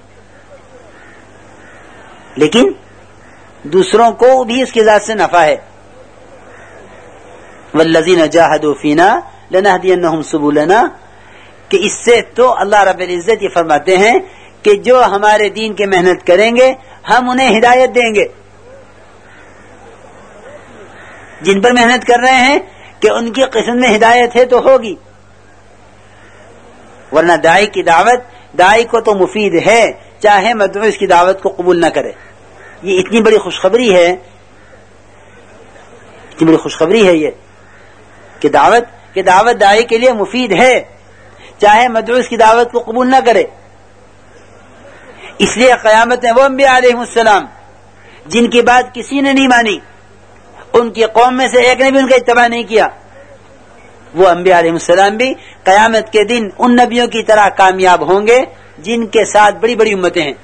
لیکن دوسروں کو بھی اس کی ذات سے نفع ہے. والذین جاہدوا فینا لنہدینہم سبلنا، کہ اس سے تو اللہ رب العزت یہ فرماتے ہیں کہ جو ہمارے دین کی محنت کریں گے ہم انہیں ہدایت دیں گے. جن پر محنت کر رہے ہیں کہ ان کی قسم میں ہدایت ہے تو ہوگی، ورنہ داعی کی دعوت داعی کو تو مفید ہے چاہے مدعو اس کی دعوت کو قبول نہ کرے. یہ اتنی بڑی خوشخبری ہے، اتنی بڑی خوشخبری ہے یہ کہ دعوت کہ دعوت داعی کے لیے مفید ہے چاہے مدعو اس کی دعوت کو قبول نہ کرے. اس لیے قیامت میں وہ انبیاء علیہ السلام جن کی بات کسی نے نہیں مانی، ان کی قوم میں سے ایک نے بھی ان کا اتباع نہیں کیا، وہ انبیاء علیہ السلام بھی قیامت کے دن ان نبیوں کی طرح کامیاب ہوں گے جن کے ساتھ بڑی بڑی امتیں ہیں،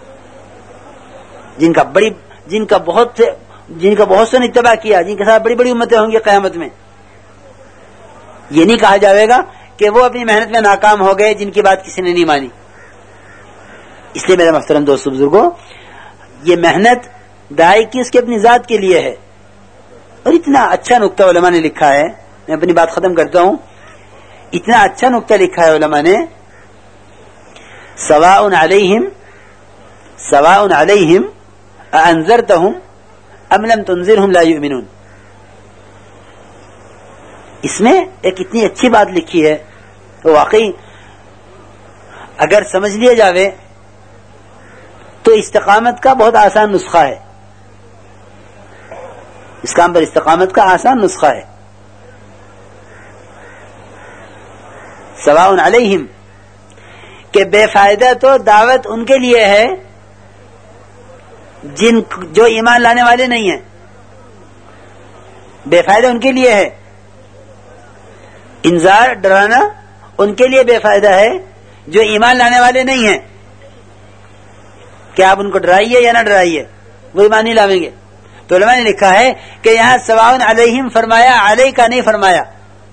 جن کا بڑی جن کا بہت جن کا بہت سے نے اتباع کیا، جن کے ساتھ بڑی بڑی امتیں ہوں گی قیامت میں. یہ نہیں کہا جائے گا کہ وہ اپنی محنت میں ناکام ہو گئے جن کی بات کسی نے نہیں مانی. اس لیے میرے محترم دوستو بزرگوں، یہ محنت داعی کی اس کی اپنی ذات کے لیے ہے. اور اتنا اچھا نقطہ علماء نے لکھا ہے، میں اپنی بات ختم کرتا ہوں، اتنا اچھا نقطہ لکھا ہے علماء نے، سواء علیہم سواء علیہم انذرتہم ام لم تنذرہم لا یؤمنون. اس میں ایک اتنی اچھی بات لکھی ہے تو واقعی اگر سمجھ لیا جاوے تو استقامت کا بہت آسان نسخہ ہے، اس کام پر استقامت کا آسان نسخہ ہے. سواء علیہم کہ بے فائدہ تو دعوت ان کے لیے ہے جن جو ایمان لانے والے نہیں ہیں، بے فائدہ ان کے لیے ہے. انذار ڈرانا ان کے لیے بے فائدہ ہے جو ایمان لانے والے نہیں ہیں، کہ آپ ان کو ڈرائیے یا نہ ڈرائیے وہ ایمان نہیں لاویں گے. تو علماء نے لکھا ہے کہ یہاں سواء علیہم فرمایا، علیہ کا نہیں فرمایا،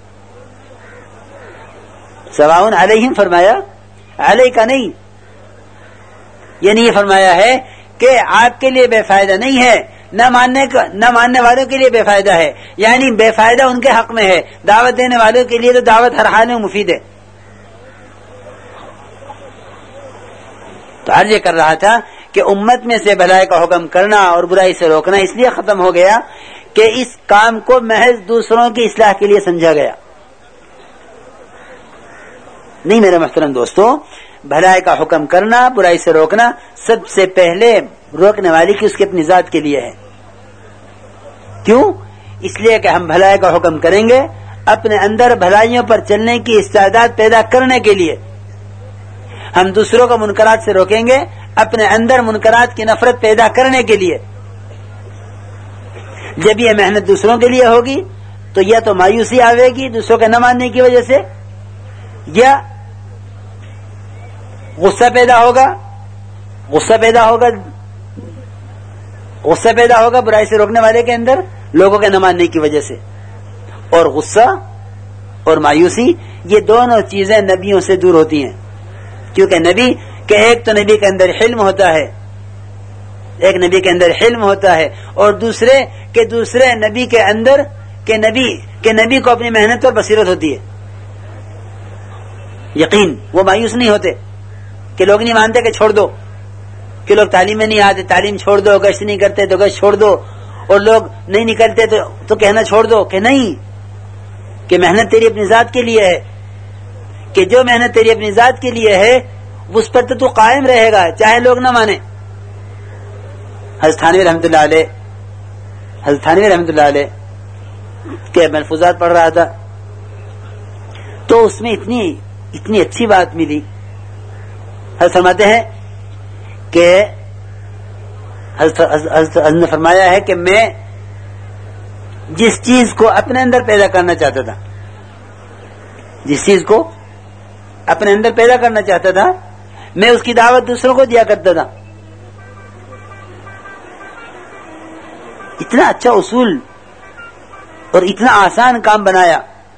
سواء علیہم فرمایا علیہ کا نہیں. یعنی یہ فرمایا ہے کہ آپ کے لیے بے فائدہ نہیں ہے، نہ ماننے کا نہ ماننے والوں کے لیے بے فائدہ ہے، یعنی بے فائدہ ان کے حق میں ہے، دعوت دینے والوں کے لیے تو دعوت ہر حال میں مفید ہے. تو عرض یہ کر رہا تھا کہ امت میں سے بھلائی کا حکم کرنا اور برائی سے روکنا اس لیے ختم ہو گیا کہ اس کام کو محض دوسروں کی اصلاح کے لیے سمجھا گیا. نہیں میرے محترم دوستو، بھلائی کا حکم کرنا برائی سے روکنا سب سے پہلے روکنے والی کی اس کی اپنی ذات کے لیے ہے. کیوں؟ اس لیے کہ ہم بھلائی کا حکم کریں گے اپنے اندر بھلائیوں پر چلنے کی استعداد پیدا کرنے کے لیے، ہم دوسروں کو منکرات سے روکیں گے اپنے اندر منکرات کی نفرت پیدا کرنے کے لیے. جب یہ محنت دوسروں کے لیے ہوگی تو یا تو مایوسی آئے گی دوسروں کے نہ ماننے کی وجہ سے، یا غصہ پیدا ہوگا غصہ پیدا ہوگا غصہ پیدا ہوگا برائی سے روکنے والے کے اندر لوگوں کے نہ ماننے کی وجہ سے. اور غصہ اور مایوسی یہ دونوں چیزیں نبیوں سے دور ہوتی ہیں، کیونکہ نبی کہ ایک تو نبی کے اندر حلم ہوتا ہے ایک نبی کے اندر حلم ہوتا ہے اور دوسرے کہ دوسرے نبی کے اندر کہ نبی کہ نبی کو اپنی محنت پر بصیرت ہوتی ہے، یقین. وہ مایوس نہیں ہوتے کہ لوگ نہیں مانتے کہ چھوڑ دو، کہ لوگ تعلیم میں نہیں آتے تعلیم چھوڑ دو، گشت نہیں کرتے تو گشت چھوڑ دو، اور لوگ نہیں نکلتے تو تو کہنا چھوڑ دو. کہ نہیں، کہ محنت تیری اپنی ذات کے لیے ہے، کہ جو محنت تیری اپنی ذات کے لیے ہے اس پر تو تو قائم رہے گا چاہے لوگ نہ مانے. حضرت تھانوی رحمۃ اللہ علیہ حضرت تھانوی رحمۃ اللہ علیہ کے ملفوظات پڑھ رہا تھا تو اس میں اتنی اتنی اچھی بات ملی. حضرت فرماتے ہیں کہ حضرت نے فرمایا ہے کہ میں جس چیز کو اپنے اندر پیدا کرنا چاہتا تھا جس چیز کو اپنے اندر پیدا کرنا چاہتا تھا میں اس کی دعوت دوسروں کو دیا کرتا تھا. اتنا اچھا اصول اور اتنا آسان کام بنایا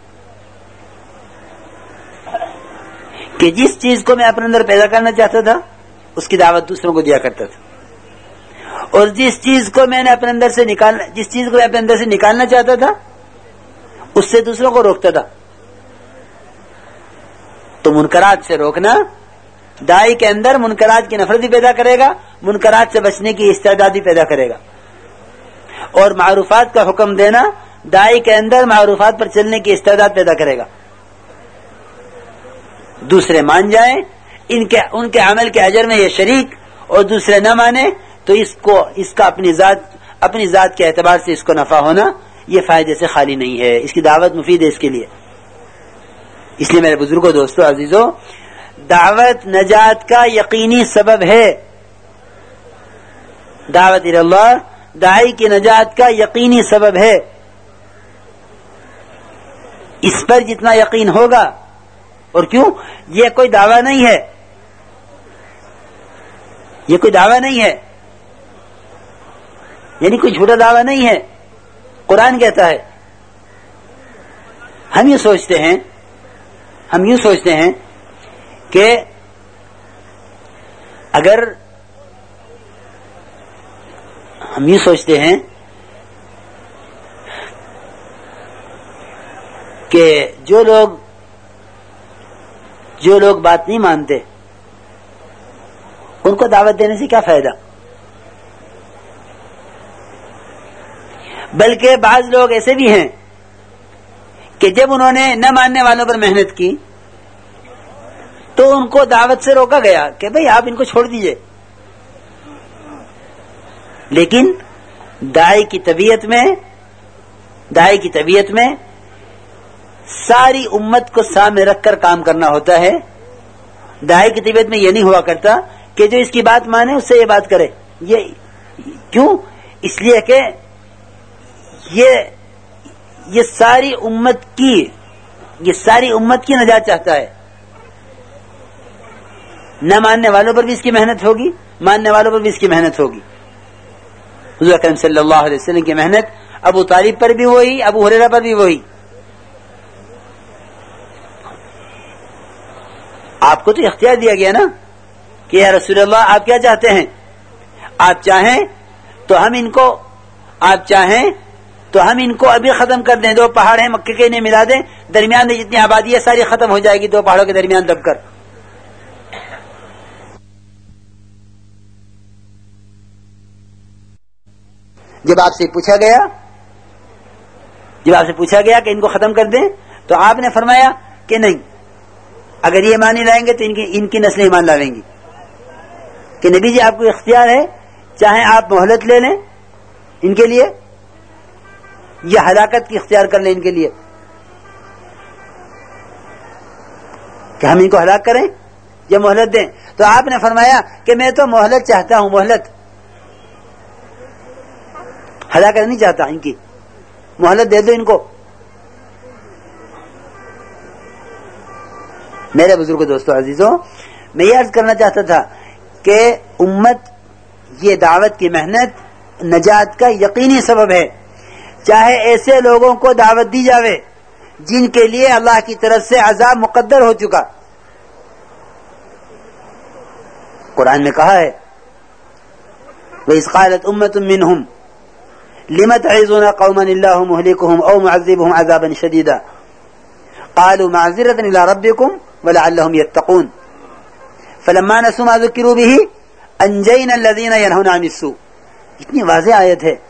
کہ جس چیز کو میں اپنے اندر پیدا کرنا چاہتا تھا اس کی دعوت دوسروں کو دیا کرتا تھا, اور جس چیز کو میں نے اپنے اندر سے نکالنا جس چیز کو میں اپنے اندر سے نکالنا چاہتا تھا اس سے دوسروں کو روکتا تھا. تو منکرات سے روکنا داعی کے اندر منکرات کی نفرت بھی پیدا کرے گا, منکرات سے بچنے کی استعداد بھی پیدا کرے گا, اور معروفات کا حکم دینا داعی کے اندر معروفات پر چلنے کی استعداد پیدا کرے گا. دوسرے مان جائیں ان کے ان کے عمل کے اجر میں یہ شریک, اور دوسرے نہ مانے تو اس کو اس کا اپنی ذات اپنی ذات کے اعتبار سے اس کو نفع ہونا یہ فائدے سے خالی نہیں ہے. اس کی دعوت مفید ہے اس کے لیے. اس لیے میرے بزرگوں, دوستوں, عزیزوں, دعوت نجات کا یقینی سبب ہے. دعوت اللہ داعی کی نجات کا یقینی سبب ہے. اس پر جتنا یقین ہوگا, اور کیوں, یہ کوئی دعویٰ نہیں ہے, یہ کوئی دعویٰ نہیں ہے, یعنی کوئی جھوٹا دعویٰ نہیں ہے. قرآن کہتا ہے. ہم یہ سوچتے ہیں ہم یوں سوچتے ہیں کہ اگر ہم یہ سوچتے ہیں کہ جو لوگ جو لوگ بات نہیں مانتے ان کو دعوت دینے سے کیا فائدہ. بلکہ بعض لوگ ایسے بھی ہیں کہ جب انہوں نے نہ ماننے والوں پر محنت کی تو ان کو دعوت سے روکا گیا کہ بھئی آپ ان کو چھوڑ دیجئے. لیکن داعی کی طبیعت میں داعی کی طبیعت میں ساری امت کو سامنے رکھ کر کام کرنا ہوتا ہے. داعی کی طبیعت میں یہ نہیں ہوا کرتا کہ جو اس کی بات مانے اس سے یہ بات کرے. یہ کیوں؟ اس لیے کہ یہ یہ ساری امت کی یہ ساری امت کی نجات چاہتا ہے. نہ ماننے والوں پر بھی اس کی محنت ہوگی, ماننے والوں پر بھی اس کی محنت ہوگی. حضور اکرم صلی اللہ علیہ وسلم کی محنت ابو طالب پر بھی وہی, ابو ہریرہ پر بھی وہی. آپ کو تو اختیار دیا گیا نا کہ یا رسول اللہ آپ کیا چاہتے ہیں, آپ چاہیں تو ہم ان کو آپ چاہیں تو ہم ان کو ابھی ختم کر دیں. دو پہاڑ ہیں مکے کے, انہیں ملا دیں, درمیان میں جتنی آبادی ہے ساری ختم ہو جائے گی دو پہاڑوں کے درمیان دب کر. جب آپ سے پوچھا گیا جب آپ سے پوچھا گیا کہ ان کو ختم کر دیں تو آپ نے فرمایا کہ نہیں, اگر یہ ایمان نہیں لائیں گے تو ان کی ان کی نسلیں ایمان لاویں گی. کہ نبی جی آپ کو اختیار ہے, چاہیں آپ مہلت لے لیں ان کے لیے یا ہلاکت کی اختیار کر لیں ان کے لیے, کہ ہم ان کو ہلاک کریں یا مہلت دیں. تو آپ نے فرمایا کہ میں تو مہلت چاہتا ہوں, مہلت, ہلاکت نہیں چاہتا, ان کی مہلت دے دو ان کو. میرے بزرگوں, دوستوں, عزیزوں, میں یہ عرض کرنا چاہتا تھا کہ امت یہ دعوت کی محنت نجات کا یقینی سبب ہے. چاہے ایسے لوگوں کو دعوت دی جاوے جن کے لیے اللہ کی طرف سے عذاب مقدر ہو چکا. قرآن میں کہا ہے وَإِذْ قَالَتْ أُمَّةٌ مِّنْهُمْ لِمَ تَعِظُونَ قَوْمًا اللَّهُ مُهْلِكُهُمْ أَوْ مُعَذِّبُهُمْ عَذَابًا شَدِيدًا قَالُوا مَعْذِرَةً إِلَىٰ رَبِّكُمْ وَلَعَلَّهُمْ يَتَّقُونَ فَلَمَّا نَسُوا مَا ذُكِّرُوا بِهِ أَنجَيْنَا الَّذِينَ يَنْهَوْنَ عَنِ السُّوءِ. اتنی واضح آیت ہے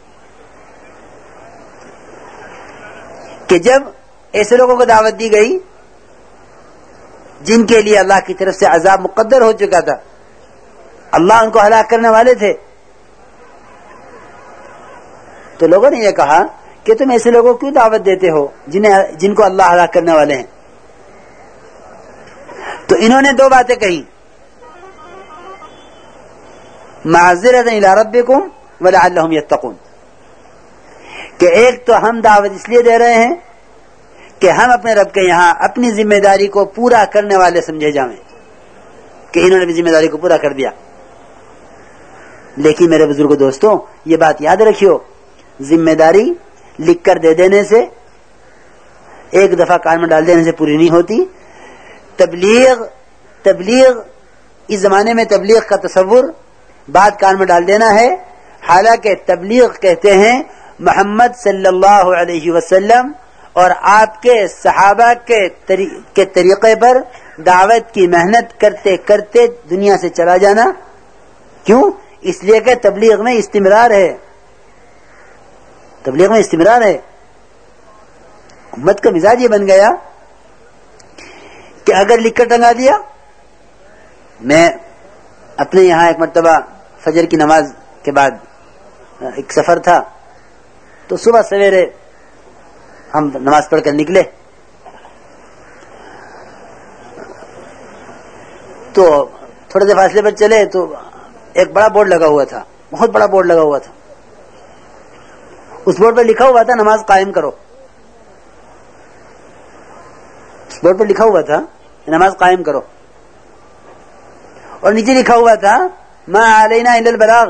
کہ جب ایسے لوگوں کو دعوت دی گئی جن کے لیے اللہ کی طرف سے عذاب مقدر ہو چکا تھا, اللہ ان کو ہلاک کرنے والے تھے, تو لوگوں نے یہ کہا کہ تم ایسے لوگوں کو کیوں دعوت دیتے ہو جنہیں جن کو اللہ ہلاک کرنے والے ہیں. تو انہوں نے دو باتیں کہی. معذرۃ الی ربکم ولعلہم یتقون، کہ ایک تو ہم دعوت اس لیے دے رہے ہیں کہ ہم اپنے رب کے یہاں اپنی ذمہ داری کو پورا کرنے والے سمجھے جائیں، کہ انہوں نے بھی ذمہ داری کو پورا کر دیا. لیکن میرے بزرگ دوستوں یہ بات یاد رکھیو، ذمہ داری لکھ کر دے دینے سے، ایک دفعہ کان میں ڈال دینے سے پوری نہیں ہوتی. تبلیغ تبلیغ اس زمانے میں تبلیغ کا تصور بات کان میں ڈال دینا ہے، حالانکہ تبلیغ کہتے ہیں محمد صلی اللہ علیہ وسلم اور آپ کے صحابہ کے کے طریقے پر دعوت کی محنت کرتے کرتے دنیا سے چلا جانا. کیوں؟ اس لیے کہ تبلیغ میں استمرار ہے، تبلیغ میں استمرار ہے. امت کا مزاج یہ بن گیا کہ اگر لکھ کر ٹنگا دیا. میں اپنے یہاں ایک مرتبہ فجر کی نماز کے بعد ایک سفر تھا، تو صبح سویرے ہم نماز پڑھ کر نکلے، تو تھوڑے سے فاصلے پر چلے تو ایک بڑا بورڈ لگا ہوا تھا، بہت بڑا بورڈ لگا ہوا تھا. اس بورڈ پر لکھا ہوا تھا نماز قائم کرو. اس بورڈ پر لکھا ہوا تھا نماز قائم کرو، اور نیچے لکھا ہوا تھا ما علینا الا البلاغ.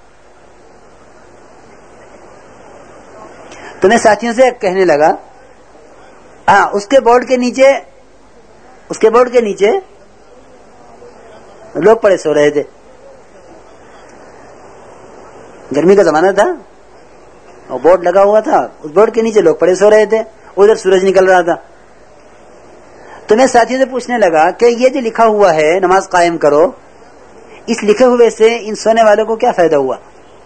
تو میں ساتھیوں سے کہنے لگا، ہاں اس کے بورڈ کے نیچے اس کے بورڈ کے نیچے لوگ پڑے سو رہے تھے. گرمی کا زمانہ تھا اور بورڈ لگا ہوا تھا، اس بورڈ کے نیچے لوگ پڑے سو رہے تھے، ادھر سورج نکل رہا تھا. تو میں ساتھیوں سے پوچھنے لگا کہ یہ جو لکھا ہوا ہے نماز قائم کرو، اس لکھے ہوئے سے ان سونے والوں کو کیا فائدہ ہوا؟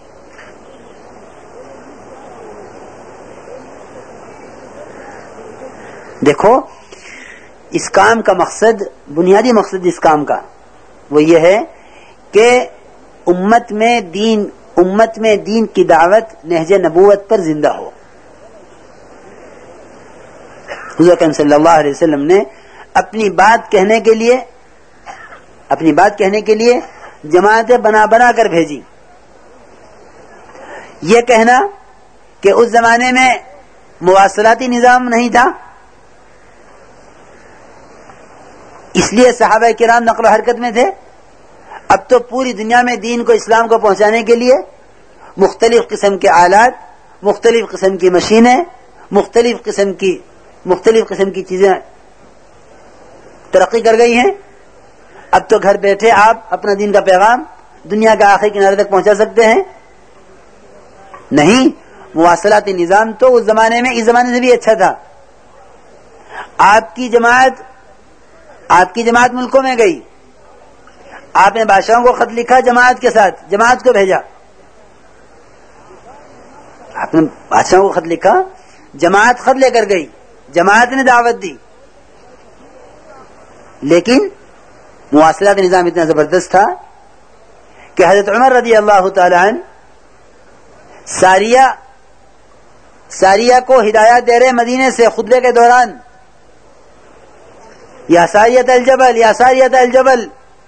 دیکھو اس کام کا مقصد، بنیادی مقصد اس کام کا وہ یہ ہے کہ امت میں دین امت میں دین کی دعوت نہج نبوت پر زندہ ہو. حضور اکرم صلی اللہ علیہ وسلم نے اپنی بات کہنے کے لیے اپنی بات کہنے کے لیے جماعتیں بنا بنا کر بھیجی. یہ کہنا کہ اس زمانے میں مواصلاتی نظام نہیں تھا، اس لیے صحابہ کرام نقل و حرکت میں تھے. اب تو پوری دنیا میں دین کو، اسلام کو پہنچانے کے لیے مختلف قسم کے آلات، مختلف قسم کی مشینیں، مختلف قسم کی مختلف قسم کی چیزیں ترقی کر گئی ہیں. اب تو گھر بیٹھے آپ اپنا دین کا پیغام دنیا کے آخری کنارے تک پہنچا سکتے ہیں. نہیں، مواصلاتی نظام تو اس زمانے میں اس زمانے سے بھی اچھا تھا. آپ کی جماعت آپ کی جماعت ملکوں میں گئی، آپ نے بادشاہوں کو خط لکھا، جماعت کے ساتھ جماعت کو بھیجا. آپ نے بادشاہوں کو خط لکھا، جماعت خط لے کر گئی، جماعت نے دعوت دی. لیکن مواصلات نظام اتنا زبردست تھا کہ حضرت عمر رضی اللہ تعالی عنہ ساریہ ساریہ کو ہدایات دے رہے مدینے سے خطبے کے دوران، یا ساریۃ الجبل یا ساریۃ الجبل.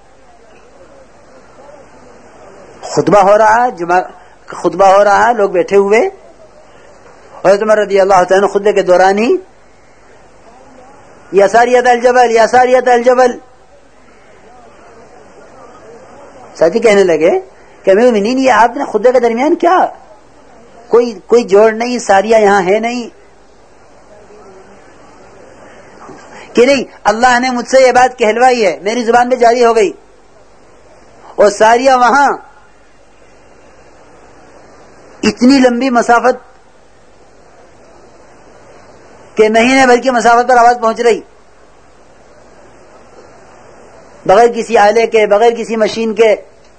خطبہ ہو رہا جمعہ خطبہ ہو رہا لوگ بیٹھے ہوئے، حضرت عمر رضی اللہ تعالی عنہ خطبے کے دوران ہی یا ساریۃ الجبل یا ساریۃ الجبل. ساتھی کہنے لگے کہ امیر المومنین یہ آپ نے خطبے کے درمیان کیا، کوئی کوئی جوڑ نہیں، ساریہ یہاں ہے نہیں کہ نہیں؟ اللہ نے مجھ سے یہ بات کہلوائی ہے، میری زبان پہ جاری ہو گئی، اور ساریہ وہاں اتنی لمبی مسافت کہ مہینے بھر کی مسافت پر آواز پہنچ رہی، بغیر کسی آلے کے، بغیر کسی مشین کے.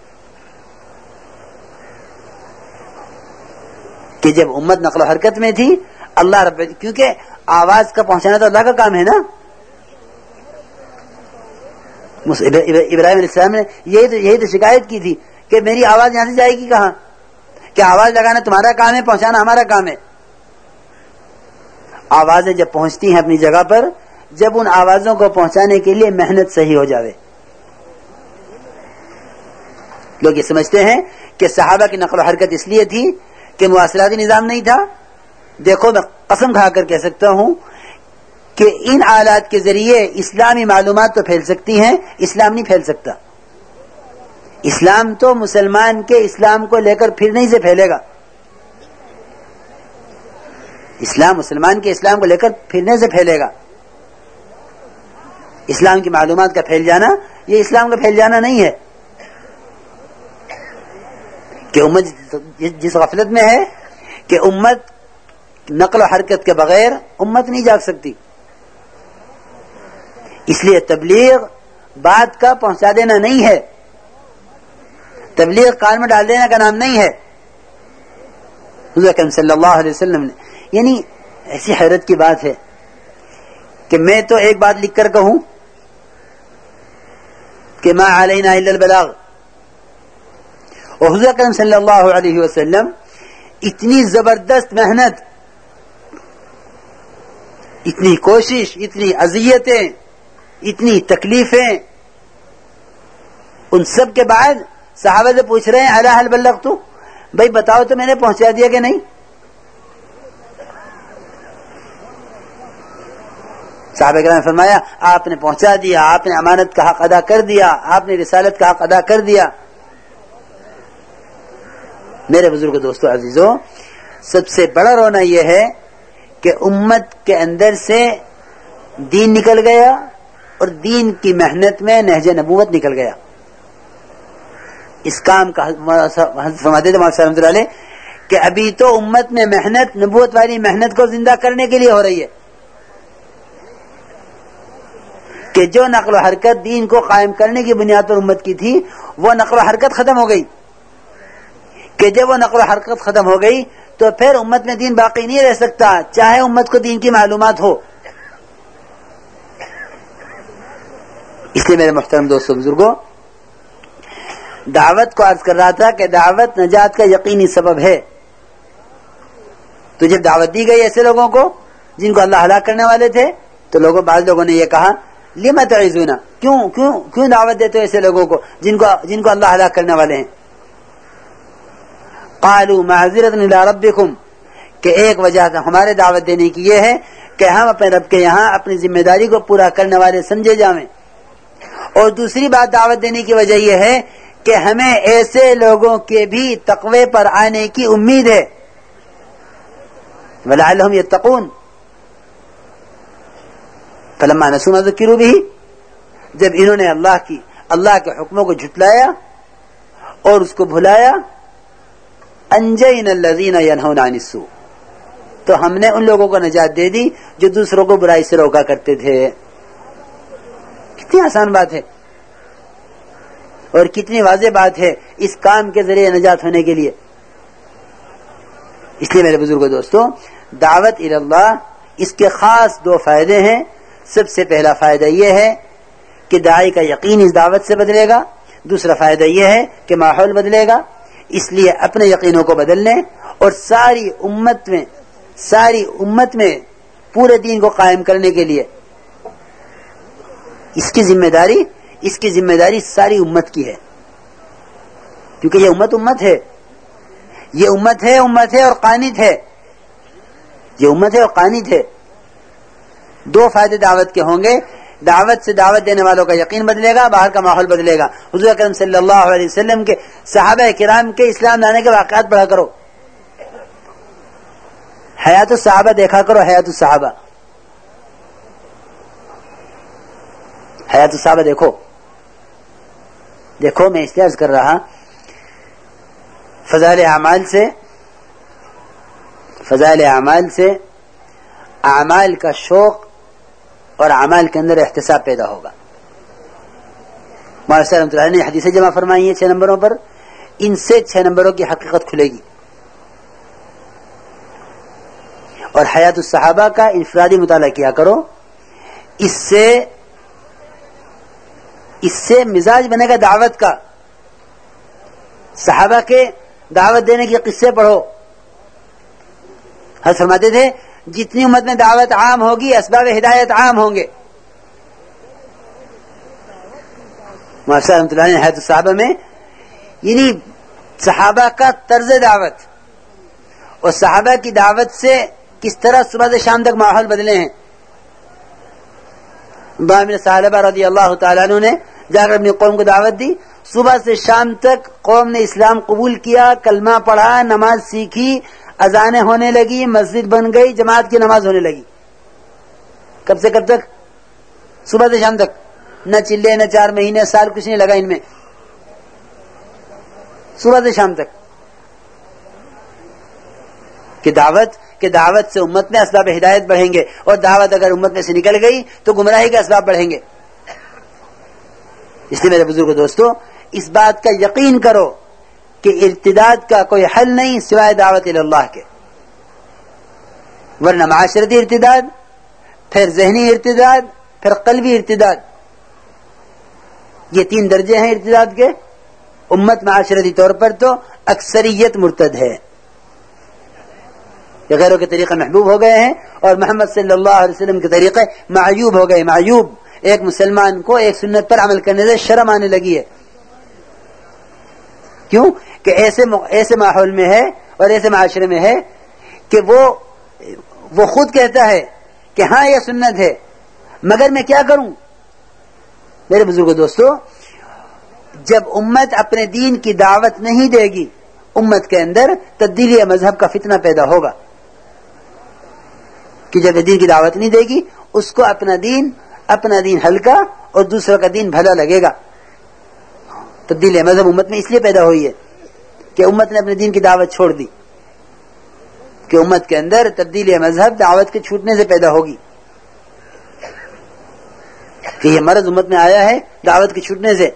کہ جب امت نقل و حرکت میں تھی، اللہ رب، کیونکہ آواز کا پہنچانا تو اللہ کا کام ہے نا. ابراہیم علیہ السلام نے یہی تو یہی تو شکایت کی تھی کہ میری آواز یہاں سے جائے گی کہاں؟ کہ آواز لگانا تمہارا کام ہے، پہنچانا ہمارا کام ہے. آوازیں جب پہنچتی ہیں اپنی جگہ پر، جب ان آوازوں کو پہنچانے کے لیے محنت صحیح ہو جاوے. لوگ یہ سمجھتے ہیں کہ صحابہ کی نقل و حرکت اس لیے تھی کہ مواصلاتی نظام نہیں تھا. دیکھو میں قسم کھا کر کہہ سکتا ہوں کہ ان آلات کے ذریعے اسلامی معلومات تو پھیل سکتی ہیں, اسلام نہیں پھیل سکتا. اسلام تو مسلمان کے اسلام کو لے کر پھرنے سے پھیلے گا. اسلام مسلمان کے اسلام کو لے کر پھرنے سے پھیلے گا. اسلام کی معلومات کا پھیل جانا یہ اسلام کا پھیل جانا نہیں ہے کہ امت جس غفلت میں ہے کہ امت نقل و حرکت کے بغیر امت نہیں جاگ سکتی. اس لیے تبلیغ بات کا پہنچا دینا نہیں ہے, تبلیغ کان میں ڈال دینے کا نام نہیں ہے. حضور اکرم صلی اللہ علیہ وسلم نے, یعنی ایسی حیرت کی بات ہے کہ میں تو ایک بات لکھ کر کہوں کہ ما علینا الا البلاغ, اور حضور اکرم صلی اللہ علیہ وسلم اتنی زبردست محنت, اتنی کوشش, اتنی اذیتیں, اتنی تکلیفیں, ان سب کے بعد صحابہ سے پوچھ رہے ہیں الا هل بلغت, بھائی بتاؤ تو میں نے پہنچا دیا کہ نہیں؟ صحابہ کرام نے فرمایا آپ نے پہنچا دیا, آپ نے امانت کا حق ادا کر دیا, آپ نے رسالت کا حق ادا کر دیا. میرے بزرگ دوستو عزیزو, سب سے بڑا رونا یہ ہے کہ امت کے اندر سے دین نکل گیا اور دین کی محنت میں نہج نبوت نکل گیا. اس کام کا فرماتے تھے مولانا رحمۃ اللہ علیہ کہ ابھی تو امت میں محنت, نبوت والی محنت کو زندہ کرنے کے لیے ہو رہی ہے, کہ جو نقل و حرکت دین کو قائم کرنے کی بنیاد پر امت کی تھی وہ نقل و حرکت ختم ہو گئی, کہ جب وہ نقل و حرکت ختم ہو گئی تو پھر امت میں دین باقی نہیں رہ سکتا, چاہے امت کو دین کی معلومات ہو. اس لیے میرے محترم دوستو بزرگوں, دعوت کو عرض کر رہا تھا کہ دعوت نجات کا یقینی سبب ہے. تو جب دعوت دی گئی ایسے لوگوں کو جن کو اللہ ہلاک کرنے والے تھے, تو لوگوں بعض لوگوں نے یہ کہا لما تعظون, کیوں کیوں کیوں دعوت دیتے ہو ایسے لوگوں کو جن کو جن کو اللہ ہلاک کرنے والے ہیں. قالوا معذرۃ الی ربکم, کہ ایک وجہ ہمارے دعوت دینے کی یہ ہے کہ ہم اپنے رب کے یہاں اپنی ذمہ داری کو پورا کرنے والے سمجھے جائیں, اور دوسری بات دعوت دینے کی وجہ یہ ہے کہ ہمیں ایسے لوگوں کے بھی تقوی پر آنے کی امید ہے. ولعلہم یتقون. فلما نسوا ما ذکروا به, جب انہوں نے اللہ کی اللہ کے حکموں کو جھٹلایا اور اس کو بھلایا, انجینا الذین ینہون عن السوء, تو ہم نے ان لوگوں کو نجات دے دی جو دوسروں کو برائی سے روکا کرتے تھے. کتنی آسان بات ہے اور کتنی واضح بات ہے اس کام کے ذریعے نجات ہونے کے لیے. اس لیے میرے بزرگوں دوستوں, دعوت الی اللہ اس کے خاص دو فائدے ہیں. سب سے پہلا فائدہ یہ ہے کہ داعی کا یقین اس دعوت سے بدلے گا. دوسرا فائدہ یہ ہے کہ ماحول بدلے گا. اس لیے اپنے یقینوں کو بدل لیں اور ساری امت میں ساری امت میں پورے دین کو قائم کرنے کے لیے اس کی ذمہ داری اس کی ذمہ داری ساری امت کی ہے, کیونکہ یہ امت امت ہے یہ امت ہے امت ہے اور قانت ہے یہ امت ہے اور قانت ہے. دو فائدے دعوت کے ہوں گے. دعوت سے دعوت دینے والوں کا یقین بدلے گا, باہر کا ماحول بدلے گا. حضور اکرم صلی اللہ علیہ وسلم کے صحابہ کرام کے اسلام لانے کے واقعات پڑھا کرو, حیات الصحابہ دیکھا کرو, حیات الصحابہ حیات الصحابہ دیکھو دیکھو میں اس لیے عرض کر رہا, فضائل اعمال سے فضائل اعمال سے اعمال کا شوق اور اعمال کے اندر احتساب پیدا ہوگا. مولانا رحمۃ اللہ نے حدیثیں جمع فرمائی ہیں چھ نمبروں پر, ان سے چھ نمبروں کی حقیقت کھلے گی. اور حیات الصحابہ کا انفرادی مطالعہ کیا کرو, اس سے اس سے مزاج بنے گا دعوت کا. صحابہ کے دعوت دینے کے قصے پڑھو. حضرت فرماتے تھے جتنی امت میں دعوت عام ہوگی اسباب ہدایت عام ہوں گے. مولانا رحمۃ اللہ نے حیات الصحابہ میں یعنی صحابہ کا طرز دعوت اور صحابہ کی دعوت سے کس طرح صبح سے شام تک ماحول بدلے ہیں. بامر صحابہ رضی اللہ تعالیٰ عنہ نے جا کر اپنی قوم کو دعوت دی. صبح سے شام تک قوم نے اسلام قبول کیا, کلمہ پڑھا, نماز سیکھی, اذانیں ہونے لگی, مسجد بن گئی, جماعت کی نماز ہونے لگی. کب سے کب تک؟ صبح سے شام تک. نہ چلے نہ چار مہینے سال کچھ نہیں لگا ان میں, صبح سے شام تک. کہ دعوت کہ دعوت سے امت میں اسباب ہدایت بڑھیں گے, اور دعوت اگر امت میں سے نکل گئی تو گمراہی کے اسباب بڑھیں گے. اس لیے میرے بزرگ دوستو, اس بات کا یقین کرو کہ ارتداد کا کوئی حل نہیں سوائے دعوت اللہ کے. ورنہ معاشرتی ارتداد, پھر ذہنی ارتداد, پھر قلبی ارتداد, یہ تین درجے ہیں ارتداد کے. امت معاشرتی طور پر تو اکثریت مرتد ہے, یہ غیروں کے طریقے محبوب ہو گئے ہیں, اور محمد صلی اللہ علیہ وسلم کے طریقے معیوب ہو گئے. معیوب, ایک مسلمان کو ایک سنت پر عمل کرنے سے شرم آنے لگی ہے. کیوں کہ ایسے ایسے ماحول میں ہے اور ایسے معاشرے میں ہے کہ وہ وہ خود کہتا ہے کہ ہاں یہ سنت ہے, مگر میں کیا کروں. میرے بزرگوں دوستو, جب امت اپنے دین کی دعوت نہیں دے گی, امت کے اندر تبدیلی مذہب کا فتنہ پیدا ہوگا. کہ جب دین کی دعوت نہیں دے گی, اس کو اپنا دین اپنا دین ہلکا اور دوسروں کا دین بھلا لگے گا. تبدیلی مذہب امت میں اس لیے پیدا ہوئی ہے کہ امت نے اپنے دین کی دعوت چھوڑ دی, کہ امت کے اندر تبدیلی مذہب دعوت کے چھوٹنے سے پیدا ہوگی. کہ یہ مرض امت میں آیا ہے دعوت کے چھوٹنے سے,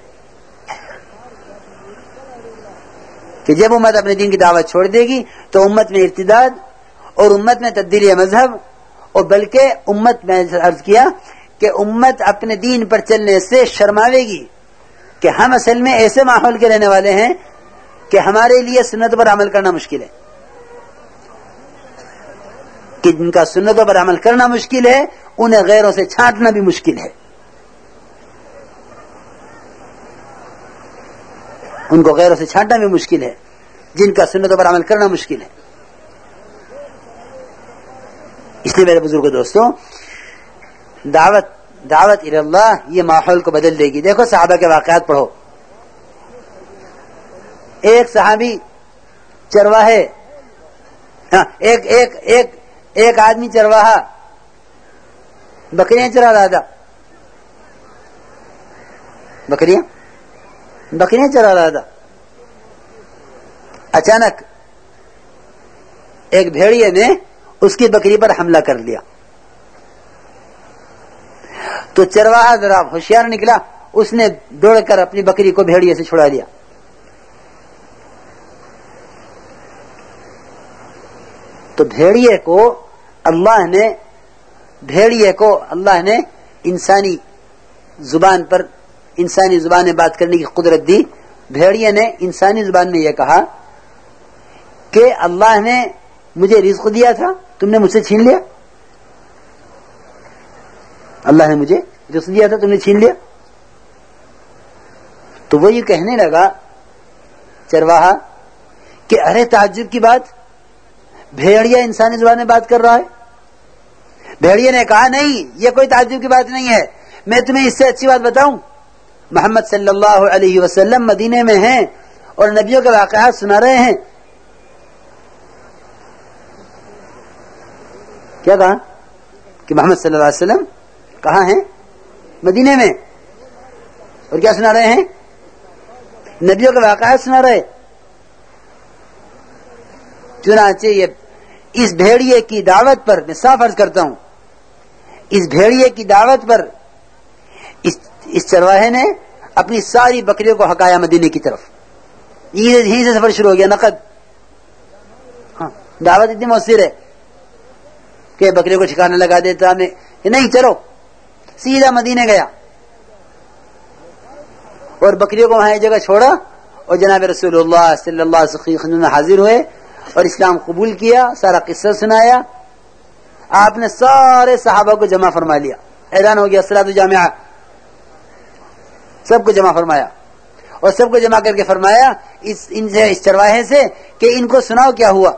کہ جب امت اپنے دین کی دعوت چھوڑ دے گی تو امت میں ارتداد اور امت میں تبدیلی مذہب, اور بلکہ امت میں عرض کیا کہ امت اپنے دین پر چلنے سے شرماوے گی کہ ہم اصل میں ایسے ماحول کے رہنے والے ہیں کہ ہمارے لیے سنت پر عمل کرنا مشکل ہے. کہ جن کا سنتوں پر عمل کرنا مشکل ہے انہیں غیروں سے چھانٹنا بھی مشکل ہے. ان کو غیروں سے چھانٹنا بھی مشکل ہے جن کا سنتوں پر عمل کرنا مشکل ہے. اس لیے میرے بزرگ دوستوں, دعوت دعوت اللہ یہ ماحول کو بدل دے گی. دیکھو صحابہ کے واقعات پڑھو. ایک صحابی چرواہے, ہاں ایک ایک ایک ایک آدمی چرواہا بکریاں چرا رہا تھا. بکریاں بکریاں چرا رہا تھا. اچانک ایک بھیڑیے نے اس کی بکری پر حملہ کر لیا. تو چرواہا ذرا ہوشیار نکلا, اس نے دوڑ کر اپنی بکری کو بھیڑیے سے چھڑا لیا. تو بھیڑیے کو اللہ نے بھیڑیے کو اللہ نے انسانی زبان پر انسانی زبان میں بات کرنے کی قدرت دی. بھیڑیے نے انسانی زبان میں یہ کہا کہ اللہ نے مجھے رزق دیا تھا, تم نے مجھ سے چھین لیا. اللہ نے مجھے رزق دیا تھا, تم نے چھین لیا. تو وہ یہ کہنے لگا چرواہا کہ ارے تعجب کی بات, بھیڑیا انسانی زبان میں بات کر رہا ہے. بھیڑیے نے کہا نہیں, یہ کوئی تعجب کی بات نہیں ہے, میں تمہیں اس سے اچھی بات بتاؤں. محمد صلی اللہ علیہ وسلم مدینے میں ہیں اور نبیوں کے واقعات سنا رہے ہیں. کیا کہا کہ محمد صلی اللہ علیہ وسلم کہاں ہیں؟ مدینے میں. اور کیا سنا رہے ہیں؟ نبیوں کے واقعات سنا رہے. چنانچہ یہ اس بھیڑیے کی دعوت پر, میں صاف عرض کرتا ہوں, اس بھیڑیے کی دعوت پر اس, اس چرواہے نے اپنی ساری بکریوں کو ہکایا مدینے کی طرف. یہیں سے سفر شروع ہو گیا نقد. ہاں, دعوت اتنی مؤثر ہے کہ بکریوں کو ٹھکانا لگا دیتا, میں نہیں چلو, سیدھا مدینے گیا اور بکریوں کو وہاں ایک جگہ چھوڑا اور جناب رسول اللہ صلی اللہ علیہ وسلم میں حاضر ہوئے اور اسلام قبول کیا. سارا قصہ سنایا. آپ نے سارے صحابہ کو جمع فرما لیا. اعلان ہو گیا صلاۃ الجامعہ, سب کو جمع فرمایا اور سب کو جمع کر کے فرمایا اس ان سے اس چرواہے سے کہ ان کو سناؤ کیا ہوا.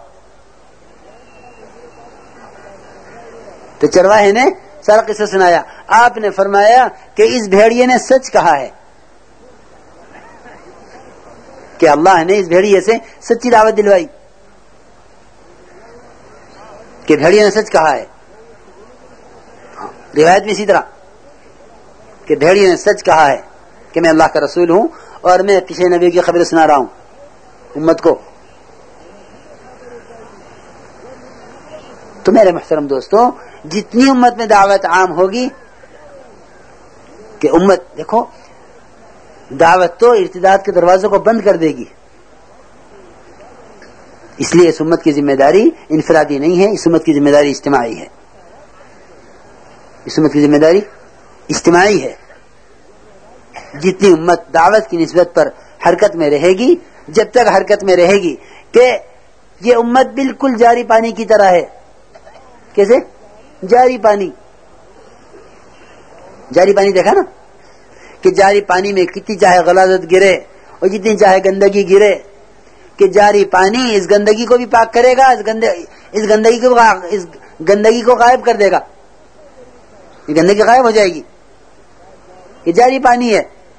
تو چرواہے نے سارا قصہ سنایا. آپ نے فرمایا کہ اس بھیڑیے نے سچ کہا ہے کہ اللہ نے اس بھیڑیے سے سچی دعوت دلوائی کہ بھیڑیے نے سچ کہا ہے. روایت میں اسی طرح کہ بھیڑیے نے سچ کہا ہے کہ میں اللہ کا رسول ہوں اور میں کسی نبی کی خبر سنا رہا ہوں امت کو. تو میرے محترم دوستوں جتنی امت میں دعوت عام ہوگی کہ امت دیکھو دعوت تو ارتداد کے دروازوں کو بند کر دے گی. اس لیے اس امت کی ذمہ داری انفرادی نہیں ہے, اس امت کی ذمہ داری اجتماعی ہے. اس امت کی ذمہ داری اجتماعی ہے. جتنی امت دعوت کی نسبت پر حرکت میں رہے گی, جب تک حرکت میں رہے گی کہ یہ امت بالکل جاری پانی کی طرح ہے. کیسے جاری پانی؟ جاری پانی دیکھا نا کہ جاری پانی میں کتنی چاہے غلاظت گرے اور جتنی چاہے گندگی گرے کہ جاری پانی اس گندگی کو بھی پاک کرے گا, اس گندگی اس گندگی کو اس گندگی کو غائب کر دے گا. یہ گندگی غائب ہو جائے گی. یہ جاری پانی ہے.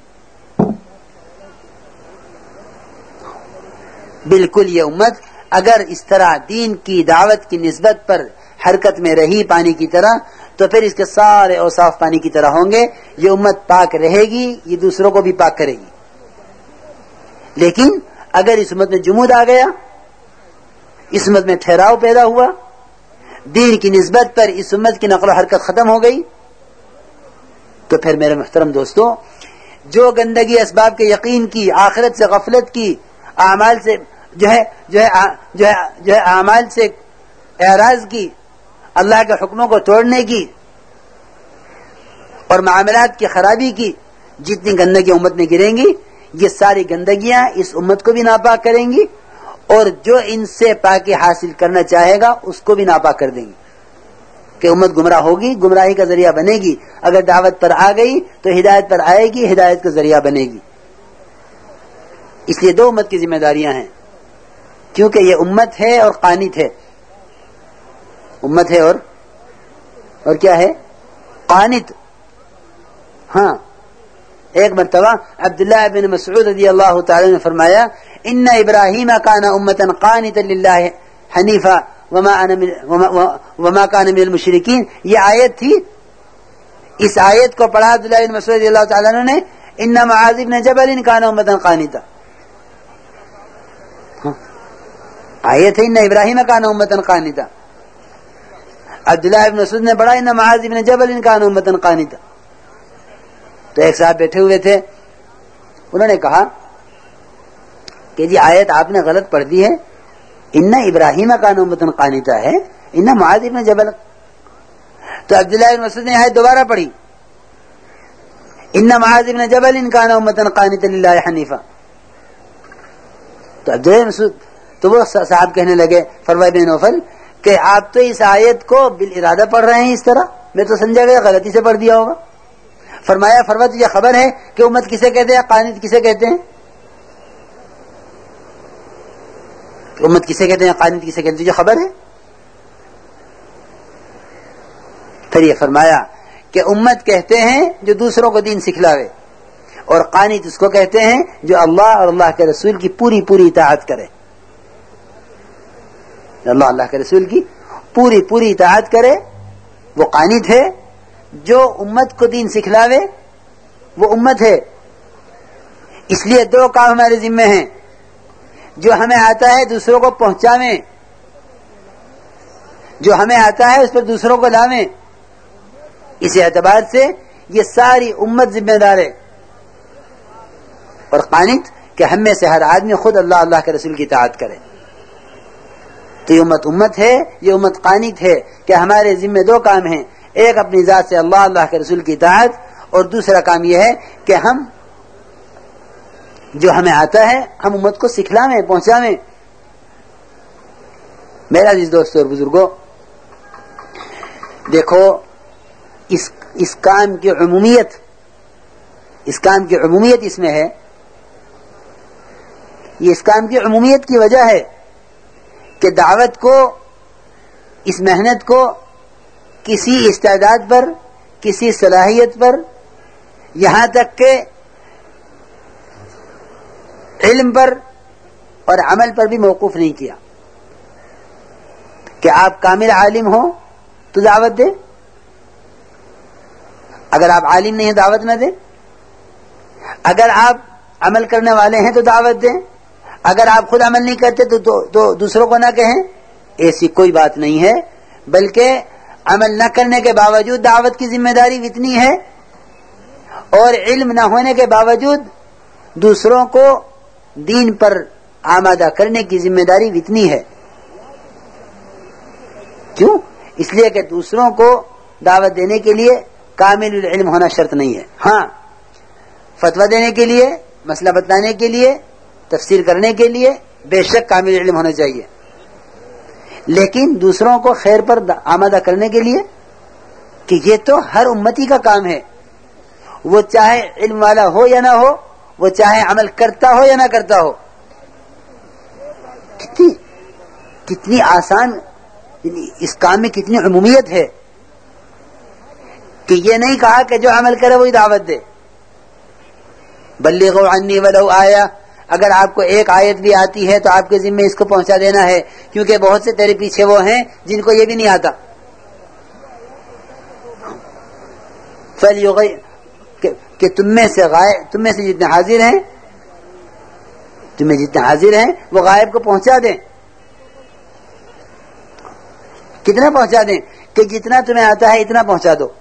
بالکل یہ امت اگر اس طرح دین کی دعوت کی نسبت پر حرکت میں رہی پانی کی طرح تو پھر اس کے سارے اوصاف پانی کی طرح ہوں گے. یہ امت پاک رہے گی, یہ دوسروں کو بھی پاک کرے گی. لیکن اگر اس امت میں جمود آ گیا, اس امت میں ٹھہراؤ پیدا ہوا, دین کی نسبت پر اس امت کی نقل و حرکت ختم ہو گئی, تو پھر میرے محترم دوستوں جو گندگی اسباب کے یقین کی, آخرت سے غفلت کی, اعمال سے جو ہے جو ہے جو ہے جو ہے اعمال سے اعراض کی, اللہ کے حکموں کو توڑنے کی اور معاملات کی خرابی کی, جتنی گندگی امت میں گریں گی یہ ساری گندگیاں اس امت کو بھی ناپاک کریں گی اور جو ان سے پاکی حاصل کرنا چاہے گا اس کو بھی ناپاک کر دیں گی. کہ امت گمراہ ہوگی, گمراہی کا ذریعہ بنے گی. اگر دعوت پر آ گئی تو ہدایت پر آئے گی, ہدایت کا ذریعہ بنے گی. اس لیے دو امت کی ذمہ داریاں ہیں, کیونکہ یہ امت ہے اور قانت ہے. امت ہے اور اور کیا ہے؟ قانت. ہاں, ایک مرتبہ عبداللہ بن مسعود رضی اللہ تعالی نے فرمایا ان ابراہیم کان امتا قانتا للہ حنیفا وما انا من وما کان من المشرکین. یہ آیت تھی, اس آیت کو پڑھا عبداللہ بن مسعود رضی اللہ تعالی عنہ نے ان معاذ بن جبل کان امتا قانتا. آیت ہے ان ابراہیم کان امتا قانتا. عبداللہ بن مسعود نے پڑھا ان معاذ بن جبل کان امتا قانتا. تو ایک صاحب بیٹھے ہوئے تھے, انہوں نے کہا کہ جی آیت آپ نے غلط پڑھ دی ہے, ان ابراہیم کان امتا قانتا ہے, ان معاذ بن جبل. تو عبداللہ بن مسعود نے آیت دوبارہ پڑھی ان معاذ بن جبل کان امتا قانتا للہ حنیفا. تو عبداللہ بن مسعود تو وہ صاحب کہنے لگے فروا بن نوفل کہ آپ تو اس آیت کو بالارادہ پڑھ رہے ہیں اس طرح, میں تو سمجھا گیا غلطی سے پڑھ دیا ہوگا. فرمایا فروا تجھے خبر ہے کہ امت کسے کہتے ہیں, قانت کسے کہتے ہیں؟ امت کسے کہتے ہیں, قانت کسے کہتے ہیں, تجھے خبر ہے؟ پھر یہ فرمایا کہ امت کہتے ہیں جو دوسروں کو دین سکھلاوے, اور قانت اس کو کہتے ہیں جو اللہ اور اللہ کے رسول کی پوری پوری اطاعت کرے. اللہ اللہ کے رسول کی پوری پوری اطاعت کرے وہ قانت ہے. جو امت کو دین سکھلاوے وہ امت ہے. اس لیے دو کام ہمارے ذمے ہیں, جو ہمیں آتا ہے دوسروں کو پہنچاویں, جو ہمیں آتا ہے اس پر دوسروں کو لاویں. اس اعتبار سے یہ ساری امت ذمہ دار ہے. اور قانت کہ ہم میں سے ہر آدمی خود اللہ اللہ کے رسول کی اطاعت کرے. تو یہ امت امت ہے, یہ امت قانت ہے کہ ہمارے ذمہ دو کام ہیں, ایک اپنی ذات سے اللہ اللہ کے رسول کی اطاعت, اور دوسرا کام یہ ہے کہ ہم جو ہمیں آتا ہے ہم امت کو سکھلاویں, پہنچاویں. میرا عزیز دوستو اور بزرگوں, دیکھو اس اس کام کی عمومیت اس کام کی عمومیت اس میں ہے یہ اس کام کی عمومیت کی وجہ ہے کہ دعوت کو، اس محنت کو کسی استعداد پر، کسی صلاحیت پر، یہاں تک کہ علم پر اور عمل پر بھی موقوف نہیں کیا کہ آپ کامل عالم ہو تو دعوت دیں، اگر آپ عالم نہیں ہیں دعوت نہ دیں، اگر آپ عمل کرنے والے ہیں تو دعوت دیں، اگر آپ خود عمل نہیں کرتے تو, تو, تو دوسروں کو نہ کہیں. ایسی کوئی بات نہیں ہے، بلکہ عمل نہ کرنے کے باوجود دعوت کی ذمہ داری اتنی ہے، اور علم نہ ہونے کے باوجود دوسروں کو دین پر آمادہ کرنے کی ذمہ داری اتنی ہے. کیوں؟ اس لیے کہ دوسروں کو دعوت دینے کے لیے کامل العلم ہونا شرط نہیں ہے. ہاں، فتویٰ دینے کے لیے، مسئلہ بتانے کے لیے، تفسیر کرنے کے لیے بے شک کامل علم ہونا چاہیے، لیکن دوسروں کو خیر پر آمادہ کرنے کے لیے، کہ یہ تو ہر امتی کا کام ہے، وہ چاہے علم والا ہو یا نہ ہو، وہ چاہے عمل کرتا ہو یا نہ کرتا ہو. کتنی کتنی آسان، اس کام میں کتنی عمومیت ہے کہ یہ نہیں کہا کہ جو عمل کرے وہی دعوت دے. بلغوا عنی ولو آیا، اگر آپ کو ایک آیت بھی آتی ہے تو آپ کے ذمہ اس کو پہنچا دینا ہے، کیونکہ بہت سے تیرے پیچھے وہ ہیں جن کو یہ بھی نہیں آتا. فَلْيُغَيْ کہ تم میں سے غائب، تم میں سے جتنے حاضر ہیں، تم میں جتنے حاضر ہیں وہ غائب کو پہنچا دیں. کتنا پہنچا دیں؟ کہ جتنا تمہیں آتا ہے اتنا پہنچا دو.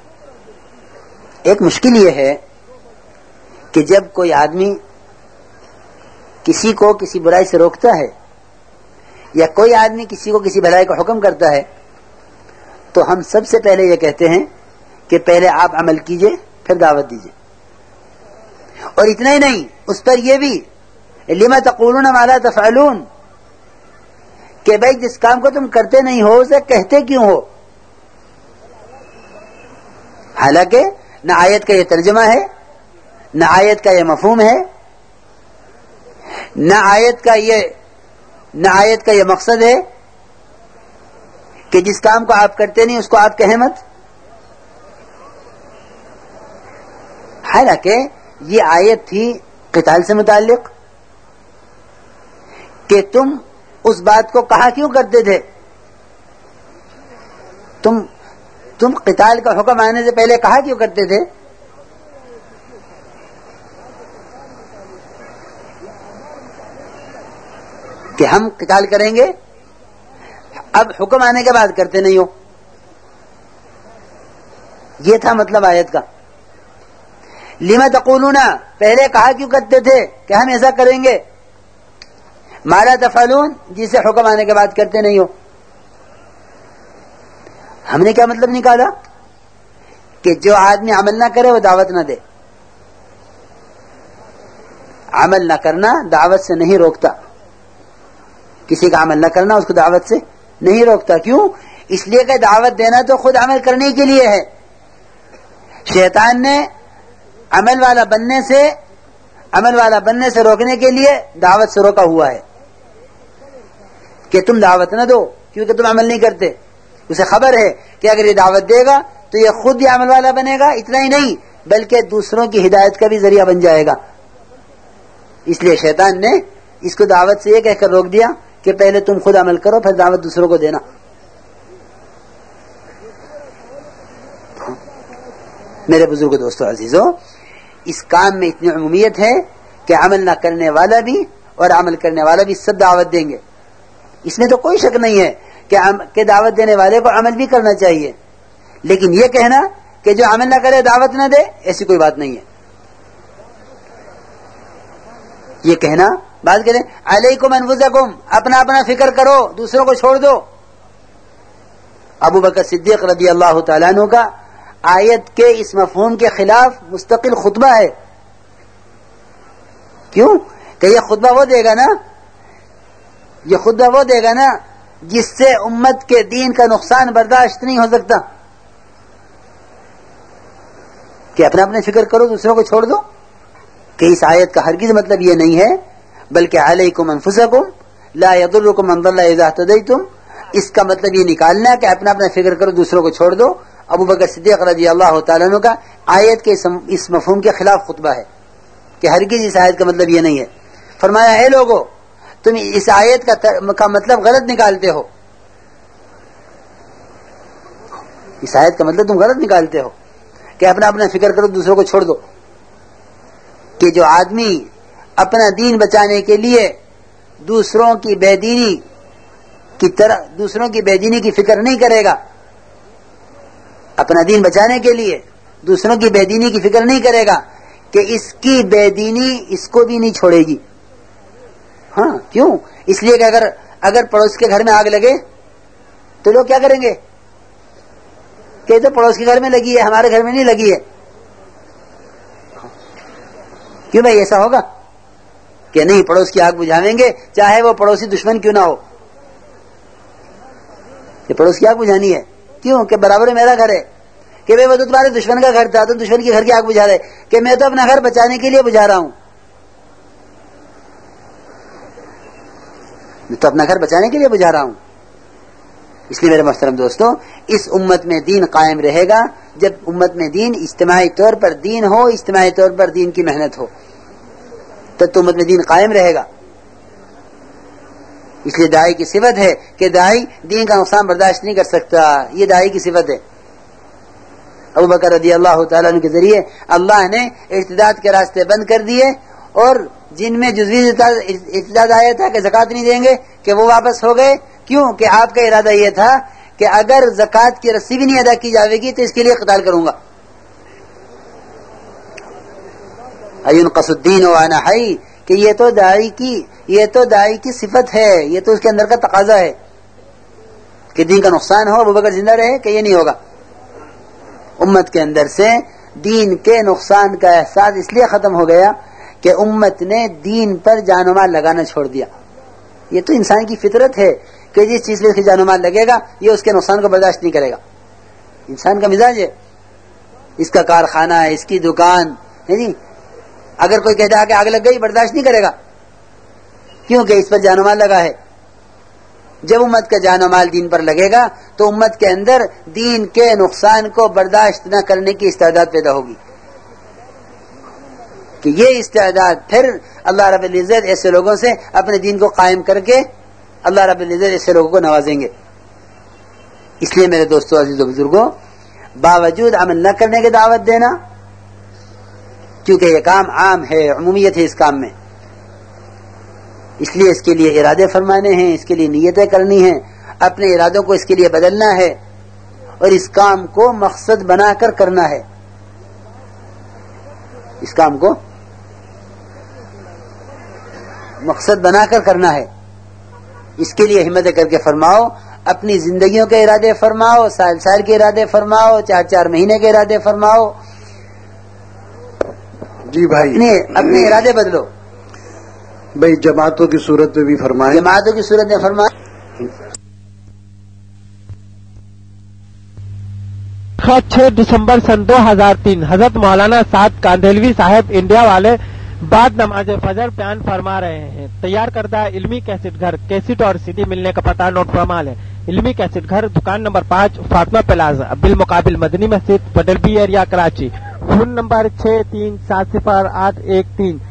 ایک مشکل یہ ہے کہ جب کوئی آدمی کسی کو کسی برائی سے روکتا ہے، یا کوئی آدمی کسی کو کسی بھلائی کا حکم کرتا ہے، تو ہم سب سے پہلے یہ کہتے ہیں کہ پہلے آپ عمل کیجئے پھر دعوت دیجئے. اور اتنا ہی نہیں، اس پر یہ بھی لما تقولون ما لا تفعلون، کہ بھائی جس کام کو تم کرتے نہیں ہو اسے کہتے کیوں ہو. حالانکہ نہ آیت کا یہ ترجمہ ہے، نہ آیت کا یہ مفہوم ہے، نہ آیت کا یہ نہ آیت کا یہ مقصد ہے کہ جس کام کو آپ کرتے نہیں اس کو آپ کہیں مت. حالانکہ یہ آیت تھی قتال سے متعلق کہ تم اس بات کو کہا کیوں کرتے تھے. تم تم قتال کا حکم آنے سے پہلے کہا کیوں کرتے تھے؟ کہ ہم قتال کریں گے، اب حکم آنے کے بعد کرتے نہیں ہو. یہ تھا مطلب آیت کا. لما تقولون، پہلے کہا کیوں کرتے تھے کہ ہم ایسا کریں گے. ما لا تفعلون، جسے حکم آنے کے بعد کرتے نہیں ہو. ہم نے کیا مطلب نکالا؟ کہ جو آدمی عمل نہ کرے وہ دعوت نہ دے. عمل نہ کرنا دعوت سے نہیں روکتا. کسی کا عمل نہ کرنا اس کو دعوت سے نہیں روکتا. کیوں؟ اس لیے کہ دعوت دینا تو خود عمل کرنے کے لیے ہے. شیطان نے عمل والا بننے سے عمل والا بننے سے روکنے کے لیے دعوت سے روکا ہوا ہے کہ تم دعوت نہ دو کیونکہ تم عمل نہیں کرتے. اسے خبر ہے کہ اگر یہ دعوت دے گا تو یہ خود ہی عمل والا بنے گا. اتنا ہی نہیں بلکہ دوسروں کی ہدایت کا بھی ذریعہ بن جائے گا. اس لیے شیطان نے اس کو دعوت سے یہ کہہ کر روک دیا کہ پہلے تم خود عمل کرو پھر دعوت دوسروں کو دینا. میرے بزرگ دوستو عزیزو، اس کام میں اتنی عمومیت ہے کہ عمل نہ کرنے والا بھی اور عمل کرنے والا بھی سب دعوت دیں گے. اس میں تو کوئی شک نہیں ہے کہ دعوت دینے والے کو عمل بھی کرنا چاہیے، لیکن یہ کہنا کہ جو عمل نہ کرے دعوت نہ دے، ایسی کوئی بات نہیں ہے. یہ کہنا بات کریں علیکم انفسکم، اپنا اپنا فکر کرو، دوسروں کو چھوڑ دو. ابو بکر صدیق رضی اللہ تعالیٰ عنہ کا آیت کے اس مفہوم کے خلاف مستقل خطبہ ہے. کیوں؟ کہ یہ خطبہ وہ دے گا نا یہ خطبہ وہ دے گا نا جس سے امت کے دین کا نقصان برداشت نہیں ہو سکتا. کہ اپنا اپنے فکر کرو، دوسروں کو چھوڑ دو. کہ اس آیت کا ہرگز مطلب یہ نہیں ہے بلکہ علیکم انفسکم لا یضرکم من ضل اذا اهتدیتم. اس کا مطلب یہ نکالنا کہ اپنا اپنا فکر کرو، دوسروں کو چھوڑ دو. ابو بکر صدیق رضی اللہ تعالیٰ عنہ کا آیت کے اس مفہوم کے خلاف خطبہ ہے کہ ہرگز اس آیت کا مطلب یہ نہیں ہے. فرمایا اے لوگو تم اس آیت کا, کا مطلب غلط نکالتے ہو، اس آیت کا مطلب تم غلط نکالتے ہو کہ اپنا اپنا فکر کرو، دوسروں کو چھوڑ دو. کہ جو آدمی اپنا دین بچانے کے لیے دوسروں کی بے دینی کی طرح دوسروں کی بے دینی کی فکر نہیں کرے گا، اپنا دین بچانے کے لیے دوسروں کی بے دینی کی فکر نہیں کرے گا کہ اس کی بے دینی اس کو بھی نہیں چھوڑے گی. ہاں کیوں؟ اس لیے کہ اگر اگر پڑوس کے گھر میں آگ لگے تو لوگ کیا کریں گے کہ تو پڑوس کے گھر میں لگی ہے، ہمارے گھر میں نہیں لگی ہے. کیوں بھائی ایسا ہوگا کہ نہیں پڑوس کی آگ بجھاویں گے چاہے وہ پڑوسی دشمن کیوں نہ ہو. کہ پڑوس کی آگ بجھانی ہے کیوں کہ برابر میرا گھر ہے. کہ بھائی وہ تو تمہارے دشمن کا گھر تھا تو دشمن کے گھر کی آگ بجھا رہے کہ میں تو اپنا گھر بچانے کے لیے بجھا رہا ہوں، میں تو اپنا گھر بچانے کے لیے بجھا رہا ہوں. اس لیے میرے محترم دوستوں اس امت میں دین قائم رہے گا جب امت میں دین اجتماعی طور پر دین ہو، اجتماعی طور پر دین کی محنت ہو، تب تو امت میں دین قائم رہے گا. اس لیے داعی کی صفت ہے کہ داعی دین کا نقصان برداشت نہیں کر سکتا، یہ داعی کی صفت ہے. ابو بکر رضی اللہ تعالیٰ عنہ کے ذریعے اللہ نے ارتداد کے راستے بند کر دیے، اور جن میں جزوی ارتداد آیا تھا کہ زکوٰۃ نہیں دیں گے کہ وہ واپس ہو گئے. کیوں کہ آپ کا ارادہ یہ تھا کہ اگر زکوٰۃ کی رسی بھی نہیں ادا کی جاوے گی تو اس کے لیے قتال کروں گا. اینقص الدین وانا حی کہ یہ تو داعی کی یہ تو داعی کی صفت ہے، یہ تو اس کے اندر کا تقاضا ہے کہ دین کا نقصان ہو، ابو بکر زندہ رہے کہ یہ نہیں ہوگا. امت کے اندر سے دین کے نقصان کا احساس اس لیے ختم ہو گیا کہ امت نے دین پر جان و مال لگانا چھوڑ دیا. یہ تو انسان کی فطرت ہے کہ جس چیز میں اس کی جان و مال لگے گا یہ اس کے نقصان کو برداشت نہیں کرے گا. انسان کا مزاج ہے، اس کا کارخانہ ہے، اس کی دکان ہے جی، اگر کوئی کہتا ہے کہ آگ لگ گئی برداشت نہیں کرے گا کیونکہ اس پر جان و مال لگا ہے. جب امت کا جان و مال دین پر لگے گا تو امت کے اندر دین کے نقصان کو برداشت نہ کرنے کی استعداد پیدا ہوگی کہ یہ استعداد پھر اللہ رب العزت ایسے لوگوں سے اپنے دین کو قائم کر کے اللہ رب العزت ایسے لوگوں کو نوازیں گے. اس لیے میرے دوستو عزیز و بزرگوں باوجود عمل نہ کرنے کی دعوت دینا، کیونکہ یہ کام عام ہے، عمومیت ہے اس کام میں، اس لیے اس کے لیے ارادے فرمانے ہیں، اس کے لیے نیتیں کرنی ہیں، اپنے ارادوں کو اس کے لیے بدلنا ہے اور اس کام کو مقصد بنا کر کرنا ہے. اس کام کو مقصد بنا کر کرنا ہے. اس کے لیے ہمت کر کے فرماؤ، اپنی زندگیوں کے ارادے فرماؤ، سال سال کے ارادے فرماؤ، چار چار مہینے کے ارادے فرماؤ. جی بھائی اپنے اپنے ارادے بدلو. بھائی جماعتوں کی صورت میں بھی فرمائیں. جماعتوں کی صورت میں فرمائیں. چھ دسمبر سن دو ہزار تین حضرت مولانا سعد کاندھلوی صاحب انڈیا والے بعد نماز فجر بیان فرما رہے ہیں. تیار کردہ علمی کیسٹ گھر کیسٹ اور سی ڈی ملنے کا پتہ نوٹ فرما لیں. علمی کیسٹ گھر دکان نمبر پانچ فاطمہ پلازا بالمقابل مدنی مسجد پٹل B area Karachi. Phone number چھ تین سات صفر آٹھ ایک تین